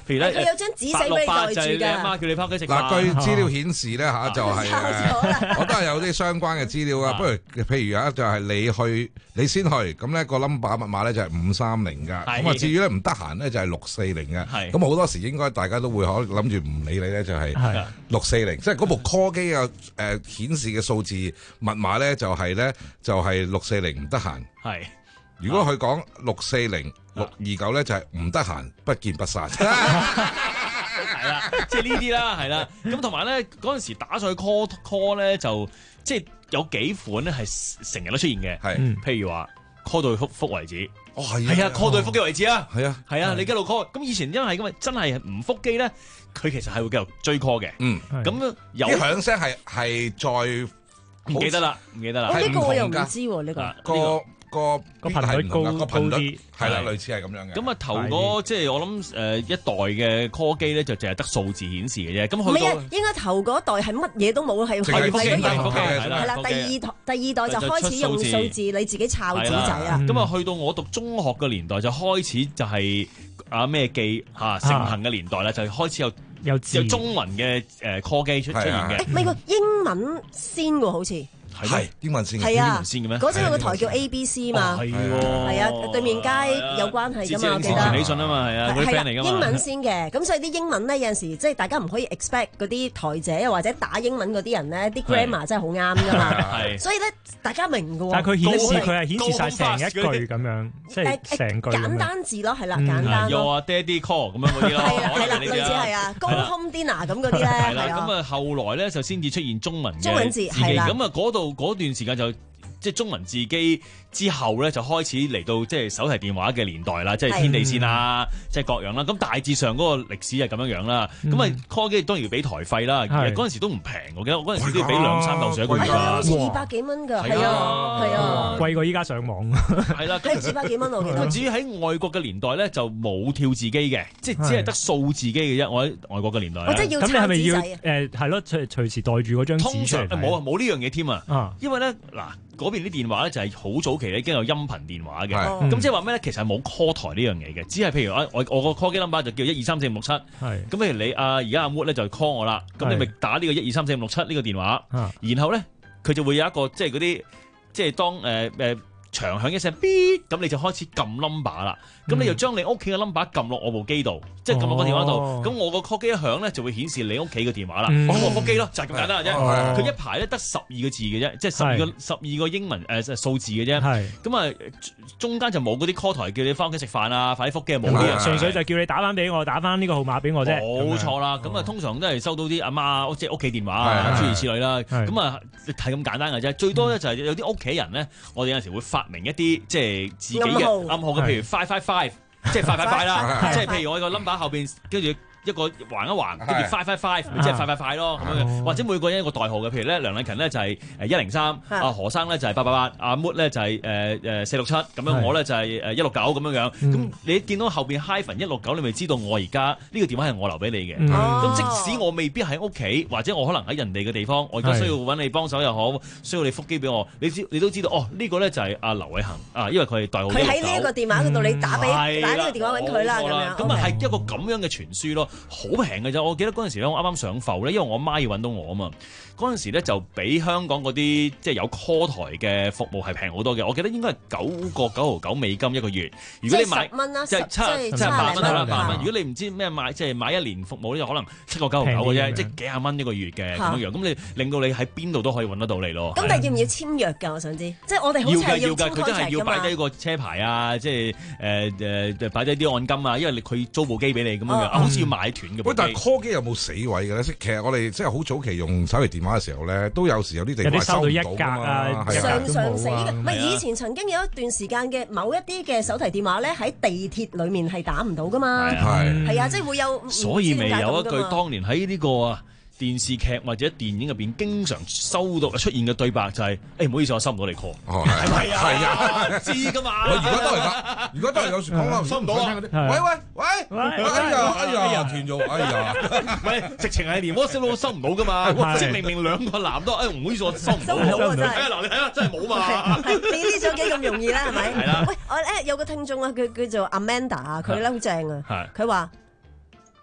譬如咧， 佢有張紙仔俾你袋住㗎。 你阿媽叫你翻屋企食飯。 嗱，據資料顯示咧嚇，就係我都係有啲相關嘅資料啊。不如譬如啊，就係你去，你先去，咁咧個 number 密碼咧就係五三零㗎。咁啊，至於咧唔得閒咧就係六四零嘅。咁好多時應該大家都會可諗住唔理你咧，就係六四零，即係嗰部 call 機嘅誒顯示嘅數字密碼咧就係咧就係六四零唔得閒。 係。 如果佢講六四零六二九咧，就係唔得閒，不見不散。 係啦，即係呢啲啦，係啦。咁同埋咧，嗰陣時打上去 call call 咧，就即係有幾款咧係成日都出現嘅。 係， 譬如話 call 到去覆為止。 哦，係啊， 係啊 call 到去覆機為止啊。 係啊， 係啊，你一路 call。咁以前因為咁啊，真係唔覆機咧，佢其實係會繼續追 call 嘅。 嗯， 咁有啲響聲係係再唔記得啦，唔記得啦。 呢個我又唔知喎，呢個個。個個頻率高個頻率高係啦，類似係咁樣嘅。 咁啊，頭嗰即係我諗誒一代嘅 call 機咧，就淨係得數字顯示嘅啫。咁去到應該頭嗰代係乜嘢都冇，係係複記係啦。第二第二代就開始用數字，你自己抄紙仔啊。 咁啊，去到我讀中學嘅年代就開始就係啊咩記嚇盛行嘅年代啦，就開始有有有中文嘅誒 call 機出出現嘅。 誒，咪個英文先喎，好似。 係英文先， 係啊， 先嘅咩？ 嗰陣有個台叫 A B C 嘛， 係喎， 係啊，對面街有關係㗎嘛，我記得。 傳理信啊嘛，係啊，嗰啲 friend 嚟㗎嘛。 英文先嘅，咁所以啲英文咧有陣時即係大家唔可以 expect 嗰啲台姐又或者打英文嗰啲人咧，啲 grammar 真係好啱㗎嘛。所以咧大家明㗎喎。 但係佢顯示佢係顯示晒成一句咁樣，即係成句。 簡單字咯，係啦，簡單咯。 又話爹哋 call 咁樣嗰啲咯。 係啦係啦，類似係啊，Go home dinner 咁嗰啲咧。係啦，咁啊後來咧就先至出現中文嘅中文字，係啦。 咁啊嗰度嗰段時間就。即係中文字機之後咧，就開始嚟到即係手提電話嘅年代啦，即係天地線啊，即係各樣啦。咁大致上嗰個歷史係咁樣樣啦。咁啊 call 機當然要俾台費啦。其實嗰陣時都唔平，我記得我嗰陣時都要俾兩三嚿水一個月㗎。 好似二百幾蚊㗎，係啊，係啊， 貴過依家上網。 係啦， 係二百幾蚊我記得。 至於喺外國嘅年代咧，就冇跳字機嘅，即係只係得數字機嘅啫。我喺外國嘅年代。 我真係要抄紙仔。 誒係咯，隨隨時袋住嗰張紙出嚟。 冇啊，冇呢樣嘢添啊。因為咧嗱。嗰邊啲電話咧就係好早期咧已經有音頻電話嘅，咁即係話咩咧？其實係冇 call 台呢樣嘢嘅，只係譬如啊，我我個 call 機 number 就叫一二三四五六七，咁譬如你啊而家阿 Wood 咧就 call 我啦，咁你咪打呢個一二三四五六七呢個電話，然後咧佢就會有一個即係嗰啲即係當誒誒。呃呃長響一聲 B， 咁你就開始撳 number 啦。咁、嗯、你就將你屋企嘅 number 撳落我部機度，即係撳落個電話度。咁、哦、我個 call 機一響咧，就會顯示你屋企嘅電話啦。咁我覆機咯，就係、是、咁簡單嘅啫。佢、哦、一排咧得十二個字嘅啫，即係十二個十二個英文誒數、呃、字嘅啫。咁啊，中間就冇嗰啲 call 台叫你翻屋企食飯啊，快啲覆機冇呢樣。 純粹就叫你打翻俾我，打翻呢個號碼俾我啫。 冇錯啦。咁啊，通常都係收到啲阿媽即係屋企電話諸如此類啦。咁啊，係咁簡單嘅啫。最多咧就係有啲屋企人咧，我哋有陣時會發明一啲即係自己嘅暗號嘅，譬如 five five five， 即係快快快啦，即係譬如我個 number 後邊跟住。一個橫一橫，跟住 five five five， 即係快快快咯咁樣，或者每個人一個代號嘅，譬如咧梁禮勤咧就係誒一零三，阿何生咧就係八八八，阿 Mood 咧就係誒誒四六七，咁樣我咧就係誒一六九咁樣樣。咁你一見到後邊 hyphen 一六九，你咪知道我而家呢個電話係我留俾你嘅。咁即使我未必喺屋企，或者我可能喺人哋嘅地方，我而家需要揾你幫手又好，需要你覆機俾我，你知你都知道哦，呢個咧就係阿劉偉恒啊，因為佢係代號。 佢喺呢一個電話嗰度，你打俾打呢個電話揾佢啦咁樣。 咁啊係一個咁樣嘅傳輸咯。好平嘅啫，我記得嗰陣時咧，我啱啱上埠咧，因為我媽要揾到我啊嘛。嗰陣時咧就比香港嗰啲即係有 call 台嘅服務係平好多嘅。我記得應該係九個九毫九美金一個月。如果你買十蚊啦， 即係七七百蚊啦，八蚊。如果你唔知咩買，即係買一年服務咧，就可能七個九毫九嘅啫，即係幾廿蚊一個月嘅咁樣樣。咁你令到你喺邊度都可以揾得到你咯。 咁但係要唔要簽約㗎？我想知，即係我哋好似係要簽 contract 㗎嘛。 佢真係要擺低個車牌啊，即係誒誒擺低啲按金啊，因為佢租部機俾你咁樣樣，好似要買斷嘅。 喂，但係 call 機有冇死位嘅咧？其實我哋即係好早期用手提電話嘅時候咧，都有時有啲地方收唔到㗎嘛。 常常死嘅，唔係以前曾經有一段時間嘅某一啲嘅手提電話咧，喺地鐵裡面係打唔到㗎嘛。係係啊，即係會有。 所以咪有一句當年喺呢個啊電視劇或者電影入邊經常收到出現嘅對白就係：誒唔好意思，我收唔到你 call。係咪啊？係啊，知㗎嘛。 如果都係㗎，如果都係有時講啦，收唔到啊！喂喂喂喂！哎呀哎呀，斷咗！哎呀， 唔係直情係連 WhatsApp 都收唔到㗎嘛。即係明明兩個男都誒唔好意思，我收唔到。 收唔到啊！真係。 係啊，嗱你睇下，真係冇嘛。 你呢種幾咁容易啦，係咪？ 係啦。 喂，我咧有個聽眾啊，佢叫做 Amanda 啊，佢咧好正啊。佢話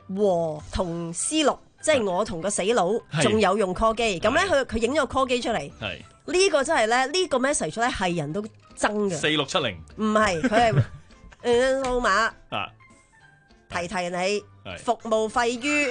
和同思六，即係我同個死佬仲有用 call 機，咁咧佢佢影咗個 call 機出嚟，呢個真係咧呢個 message 咧係人都憎嘅。 四六七零唔係佢係誒號碼啊，提提你服務費於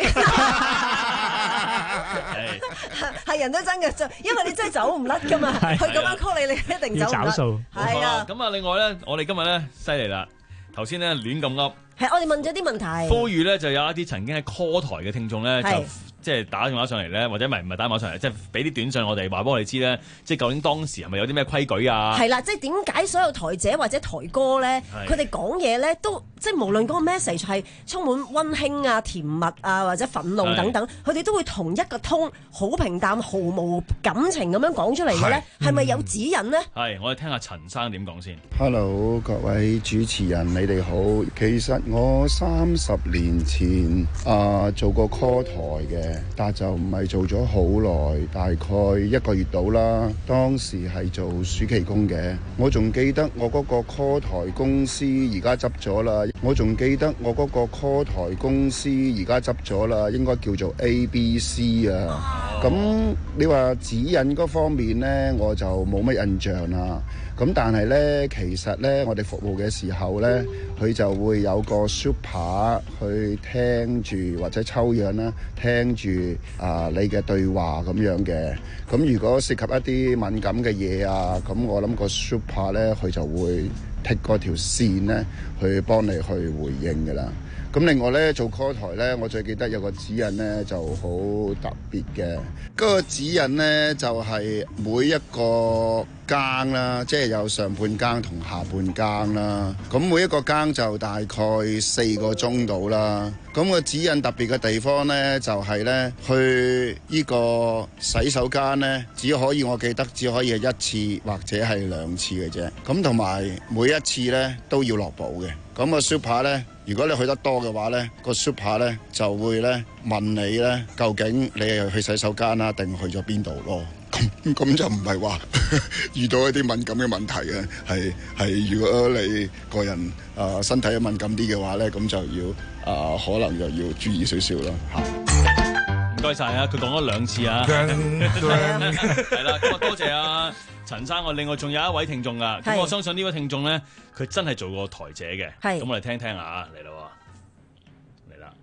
係人都憎嘅，因為你真係走唔甩噶嘛，佢咁樣 call 你，你一定走唔甩。係啊， 咁啊，另外咧，我哋今日咧犀利啦，頭先咧亂咁噏。 係，我哋問咗啲問題， 呼籲咧就有一啲曾經喺 call 台嘅聽眾咧，就即係打電話上嚟咧，或者唔係唔係打電話上嚟，即係俾啲短信我哋話俾我哋知咧，即係究竟當時係咪有啲咩規矩啊？ 係啦，即係點解所有台姐或者台哥咧，佢哋講嘢咧都即係無論嗰個 message 係充滿溫馨啊、甜蜜啊或者憤怒等等，佢哋都會同一個 tone 好平淡、毫無感情咁樣講出嚟嘅咧，係咪有指引呢？ 係，我哋聽下陳生點講先。 Hello， 各位主持人，你哋好。其實我三十年前啊、呃、做過 call 台嘅，但就唔係做咗好耐，大概一個月到啦。當時係做暑期工嘅，我仲記得我嗰個 call 台公司而家執咗啦。我仲記得我嗰個 call 台公司而家執咗啦，應該叫做 A B C 啊。咁你話指引嗰方面呢，我就冇乜印象啦。咁但係呢，其實呢，我哋服務嘅時候呢，佢就會有個 super 去聽住或者抽樣啦，聽住啊、呃、你嘅對話咁樣嘅。咁如果涉及一啲敏感嘅嘢啊，咁我諗個 super 呢，佢就會剔嗰條線呢，去幫你去回應㗎啦。咁另外咧做 call 台咧，我最記得有個指引咧就好特別嘅。嗰個指引咧就係每一個更啦，即係有上半更同下半更啦。咁每一個更就大概四個鐘度啦。咁個指引特別嘅地方咧就係咧去呢個洗手間咧，只可以我記得只可以係一次或者係兩次嘅啫。咁同埋每一次咧都要落補嘅。咁個 super 咧，如果你去得多嘅話咧，個 super 咧就會咧問你咧，究竟你係去洗手間啊，定去咗邊度咯？咁咁就唔係話遇到一啲敏感嘅問題嘅，係係如果你個人啊、呃、身體敏感啲嘅話咧，咁就要啊、呃、可能就要注意少少啦嚇。 唔該晒啊！佢講咗兩次啊，係啦，咁啊多謝啊陳生。我另外仲有一位聽眾噶，咁我相信呢位聽眾咧，佢真係做過台姐嘅，咁我哋聽聽下嚟啦，嚟啦。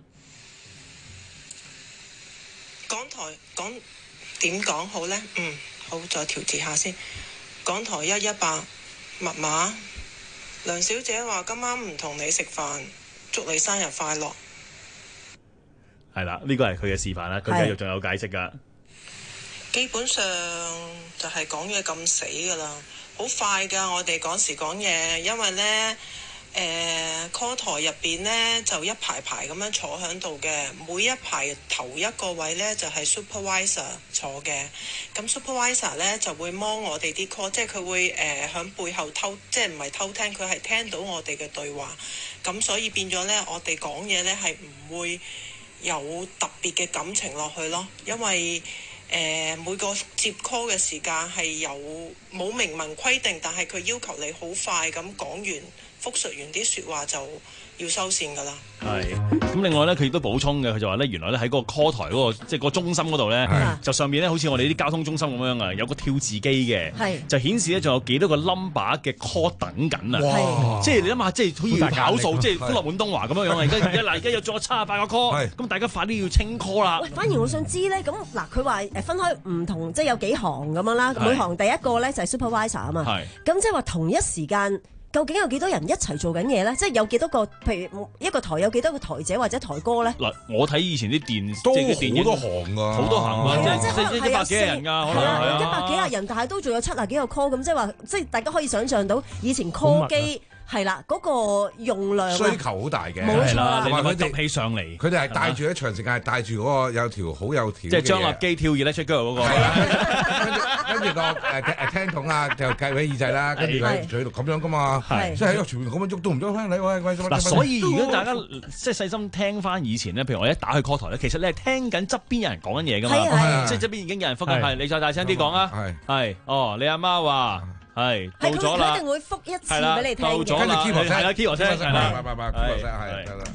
港台講點講好咧？嗯，好，再調節下先。港台一一八密碼，梁小姐話今晚唔同你食飯，祝你生日快樂。 係啦，呢個係佢嘅示範啦，佢繼續仲有解釋噶。 基本上就係講嘢咁死噶啦，好快噶。我哋講時講嘢，因為呢誒、呃、call 台入邊呢就一排排咁樣坐喺度嘅，每一排頭一個位呢就係 supervisor 坐嘅。咁 supervisor 呢就會摸我哋啲 call， 即係佢會誒喺、呃、背後偷，即係唔係偷聽，佢係聽到我哋嘅對話。咁所以變咗呢，我哋講嘢呢係唔會有特別嘅感情落去咯，因為誒、呃、每個接 call 嘅時間係有冇明文規定，但係佢要求你好快咁講完複述完啲説話就要收線㗎啦。 係，咁另外咧，佢亦都補充嘅，佢就話咧，原來咧喺嗰個 call 台嗰、那個即係個中心嗰度咧，就上面咧好似我哋啲交通中心咁樣啊，有個跳字機嘅，就顯示咧仲有幾多個 number 嘅 call 等緊啊！即係你諗下，即係好似跑數，即係歡樂滿東華咁樣樣啊！而家而家嗱，而家有咗七十八個 call，咁大家快啲要清 call 啦！ 喂，反而我想知咧，咁嗱，佢話誒分開唔同，即係有幾行咁樣啦，每行第一個咧就係 supervisor 啊嘛，咁即係話同一時間。究竟有幾多人一齊做緊嘢咧？即係有幾多個？譬如一個台有幾多個台姐或者台哥咧？嗱， 我睇以前啲電都即係啲電影好多行㗎， 好多行㗎，即係即係一百幾人㗎，可能係啊， 一百幾廿人，但係都仲有七啊幾個 call，咁即係話，即係大家可以想像到以前 call 機。係啦，嗰、那個用量需求好大嘅， 冇錯啦。 你話急起上嚟， 佢哋係帶住喺長時間，係帶住嗰個有條好有條， 即係張立基跳熱咧出嗰個。 跟住跟住個誒誒聽筒啊，就計喺耳仔啦，跟住喺嘴度咁樣噶嘛，即係喺個全部咁樣喐都唔喐翻你喂喂。 嗱，所以如果大家即係細心聽翻以前咧，譬如我一打去 call 台咧，其實你係聽緊側邊有人講緊嘢噶嘛，即係側邊已經有人覆緊，係你再大聲啲講啊，係哦，你阿媽話。係到咗啦， 佢一定會覆一次俾你聽嘅。 到咗啦，係啦 key 和聲，係啦， 拜拜拜 key 和聲係得啦。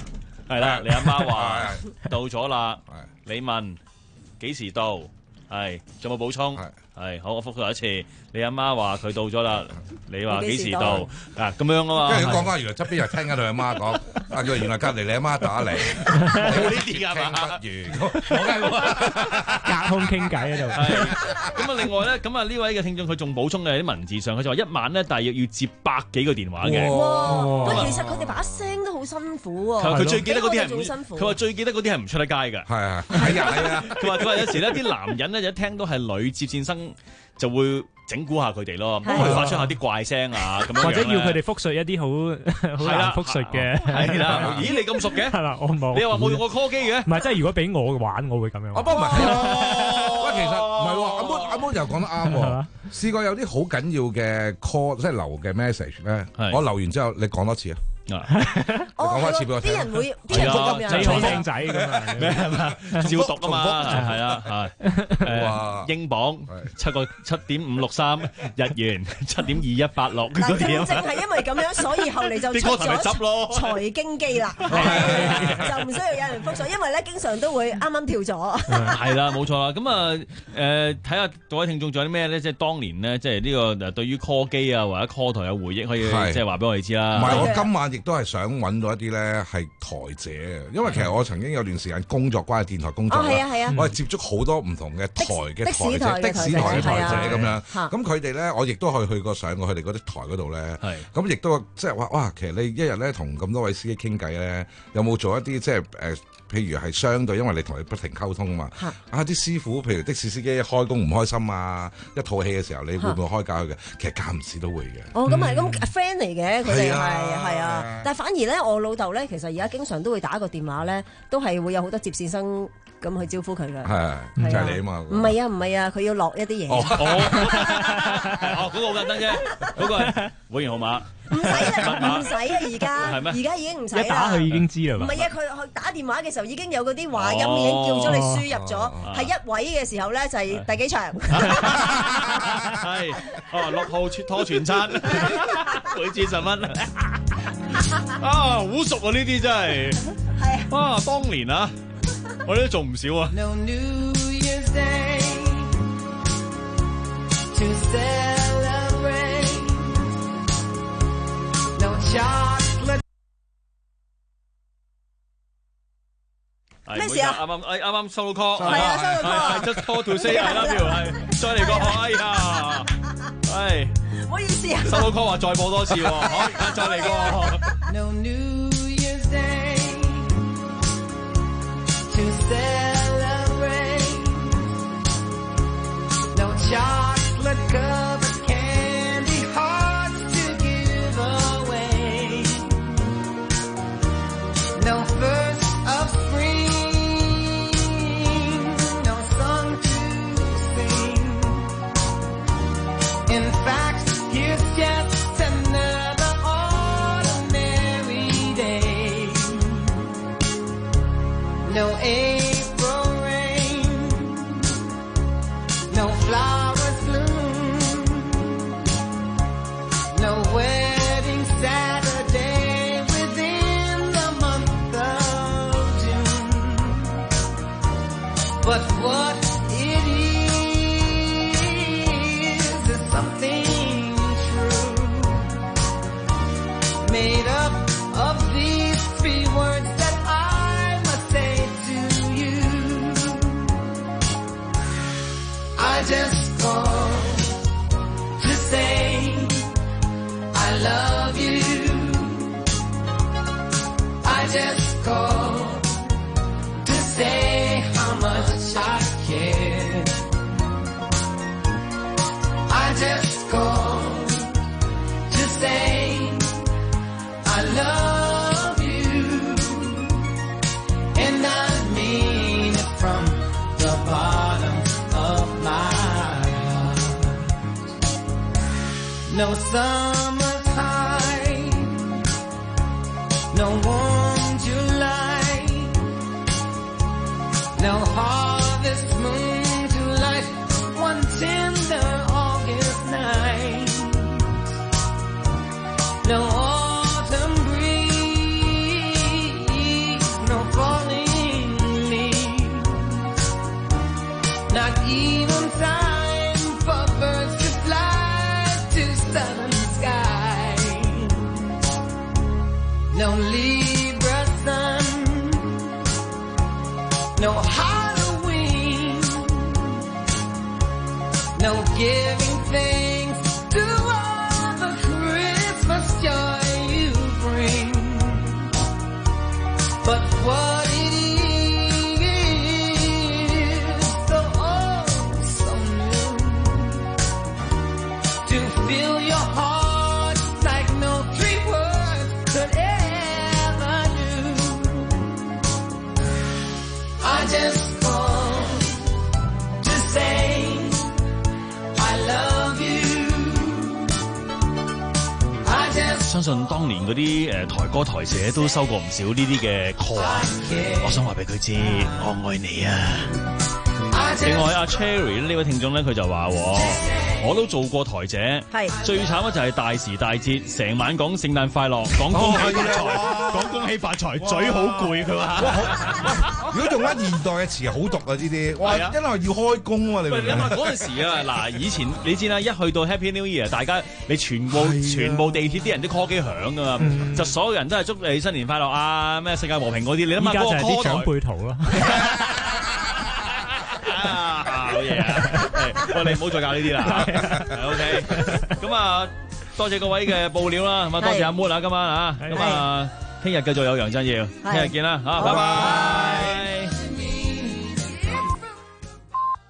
係啦，你阿媽話到咗啦，你問幾時到？係，仲有冇補充？係，好，我複述一次。你阿媽話佢到咗啦，你話幾時到？啊，咁樣啊嘛。 跟住講翻，原來側邊又聽緊佢阿媽講，啊，佢原來隔離你阿媽打嚟，冇呢啲㗎嘛。 不如，我梗係隔空傾偈喺度。 咁啊，另外咧，咁啊呢位嘅聽眾佢仲補充嘅啲文字上，佢就話一晚咧，大約要接百幾個電話嘅。 哇！喂，其實佢哋把聲都好辛苦喎。 佢最記得嗰啲係唔辛苦。 佢話最記得嗰啲係唔出得街㗎。 係啊，係啊，係啊。佢話佢話有時咧，啲男人咧一聽到係女接線生就會整蠱下佢哋咯，咁佢發出下啲怪聲啊，咁樣或者要佢哋複述一啲好好難複述嘅。 係啦，咦你咁熟嘅？ 係啦，我冇。 你又話冇用過 call 機嘅？ 唔係，即係如果俾我玩，我會咁樣。 我幫唔係。喂，其實唔係喎，阿 Moon 阿 Moon 又講得啱喎。試過有啲好緊要嘅 call，即係留嘅 message 咧，我留完之後，你講多次啊。講翻次俾我聽。 啲人會啲人咁樣， 你好靚仔咁啊？ 咩係嘛？照讀啊嘛，係啊，係。哇！英鎊七個七點五六三，日元七點二一八六嗰啲啊。 正係因為咁樣，所以後嚟就出咗財經機啦，就唔需要有人複述，因為咧經常都會啱啱跳咗。 係啦，冇錯啦。咁啊，誒睇下各位聽眾仲有啲咩咧？即係當年咧，即係呢個誒對於 call 機啊或者 call 台有回憶，可以即係話俾我哋知啦。 唔係，我今晚亦都係想揾到一啲咧係台姐嘅，因為其實我曾經有段時間工作關係電台工作啦，我係接觸好多唔同嘅台嘅台姐、的士台嘅台姐咁樣。咁佢哋咧，我亦都去去過上過佢哋嗰啲台嗰度咧。咁亦都即係話哇，其實你一日咧同咁多位司機傾偈咧，有冇做一啲即係誒？譬如係相對，因為你同佢不停溝通嘛。啊啲師傅，譬如的士司機開工唔開心啊，一套戲嘅時候，你會唔會開教佢嘅？其實間唔時都會嘅。 哦，咁係咁 friend 嚟嘅，佢哋係係啊。但係反而咧，我老豆咧，其實而家經常都會打個電話咧，都係會有好多接線生咁去招呼佢嘅。 係，就係你啊嘛。 唔係啊，唔係啊，佢要落一啲嘢。 哦，哦，嗰個好簡單啫，嗰個係會員號碼。 唔使啊，唔使啊，而家而家已經唔使啦。 一打佢已經知啦。 唔係啊，佢佢打電話嘅時候已經有嗰啲話音已經叫咗你輸入咗，係一位嘅時候咧就係第幾場。 係哦，六號拖全餐，每次十蚊。啊，好熟啊！呢啲真係。係啊，當年啊，我哋都做唔少啊。 咩事啊？ 啱啱誒啱啱收到 call， 係啊，收到 call， just call to say I love you，係再嚟個，哎呀，係， 唔好意思啊， 收到 call 話再播多次喎，好，再嚟個。No New Year's Day to celebrate, no chocolate covered candy hearts to give away, no first of spring, no song to sing. In fact, here's just another ordinary day. No April rain, no flowers bloom, no wedding Saturday within the month of June. But what it is is something true, made up of these three words that I must say to you. I just called to say I love you. I just called to say how much I care. I just called to say I love you, and I mean it from the bottom of my heart. No summer's high, no warm July, no harvest moon to light one tender August night, no autumn breeze, Not even time for birds to fly to southern sky. No Libra sun, no Halloween, no giving thanks to all the Christmas joy you bring. But what it is, so oh, so new, to fill your heart like no three words could ever do. I just want to say I love you. I just 相信當年嗰啲誒台歌台社都收過唔少呢啲嘅 call 啊，我想話俾佢知，我愛你啊！另外阿 Cherry 呢位聽眾咧，佢就話我都做過台姐， 係最慘咧就係大時大節，成晚講聖誕快樂，講恭喜發財，講恭喜發財，嘴好攰佢話。 如果用翻現代嘅詞好毒啊！呢啲哇，因為要開工啊！你明唔明？ 因為嗰陣時啊，嗱，以前你知啦，一去到 Happy New Year， 大家你全部全部地鐵啲人啲 call 機響噶嘛，嗯、就所有人都係祝你新年快樂啊，咩世界和平嗰啲，你諗下嗰個 call 台。依家就係啲長輩圖咯。啊，好嘢啊！喂，你唔好再教呢啲啦。OK， 咁啊，多謝各位嘅報料啦，咁啊，多謝阿 Moon 啊，今晚啊，咁啊，聽日繼續有楊振耀，聽日見啦，嚇，拜拜。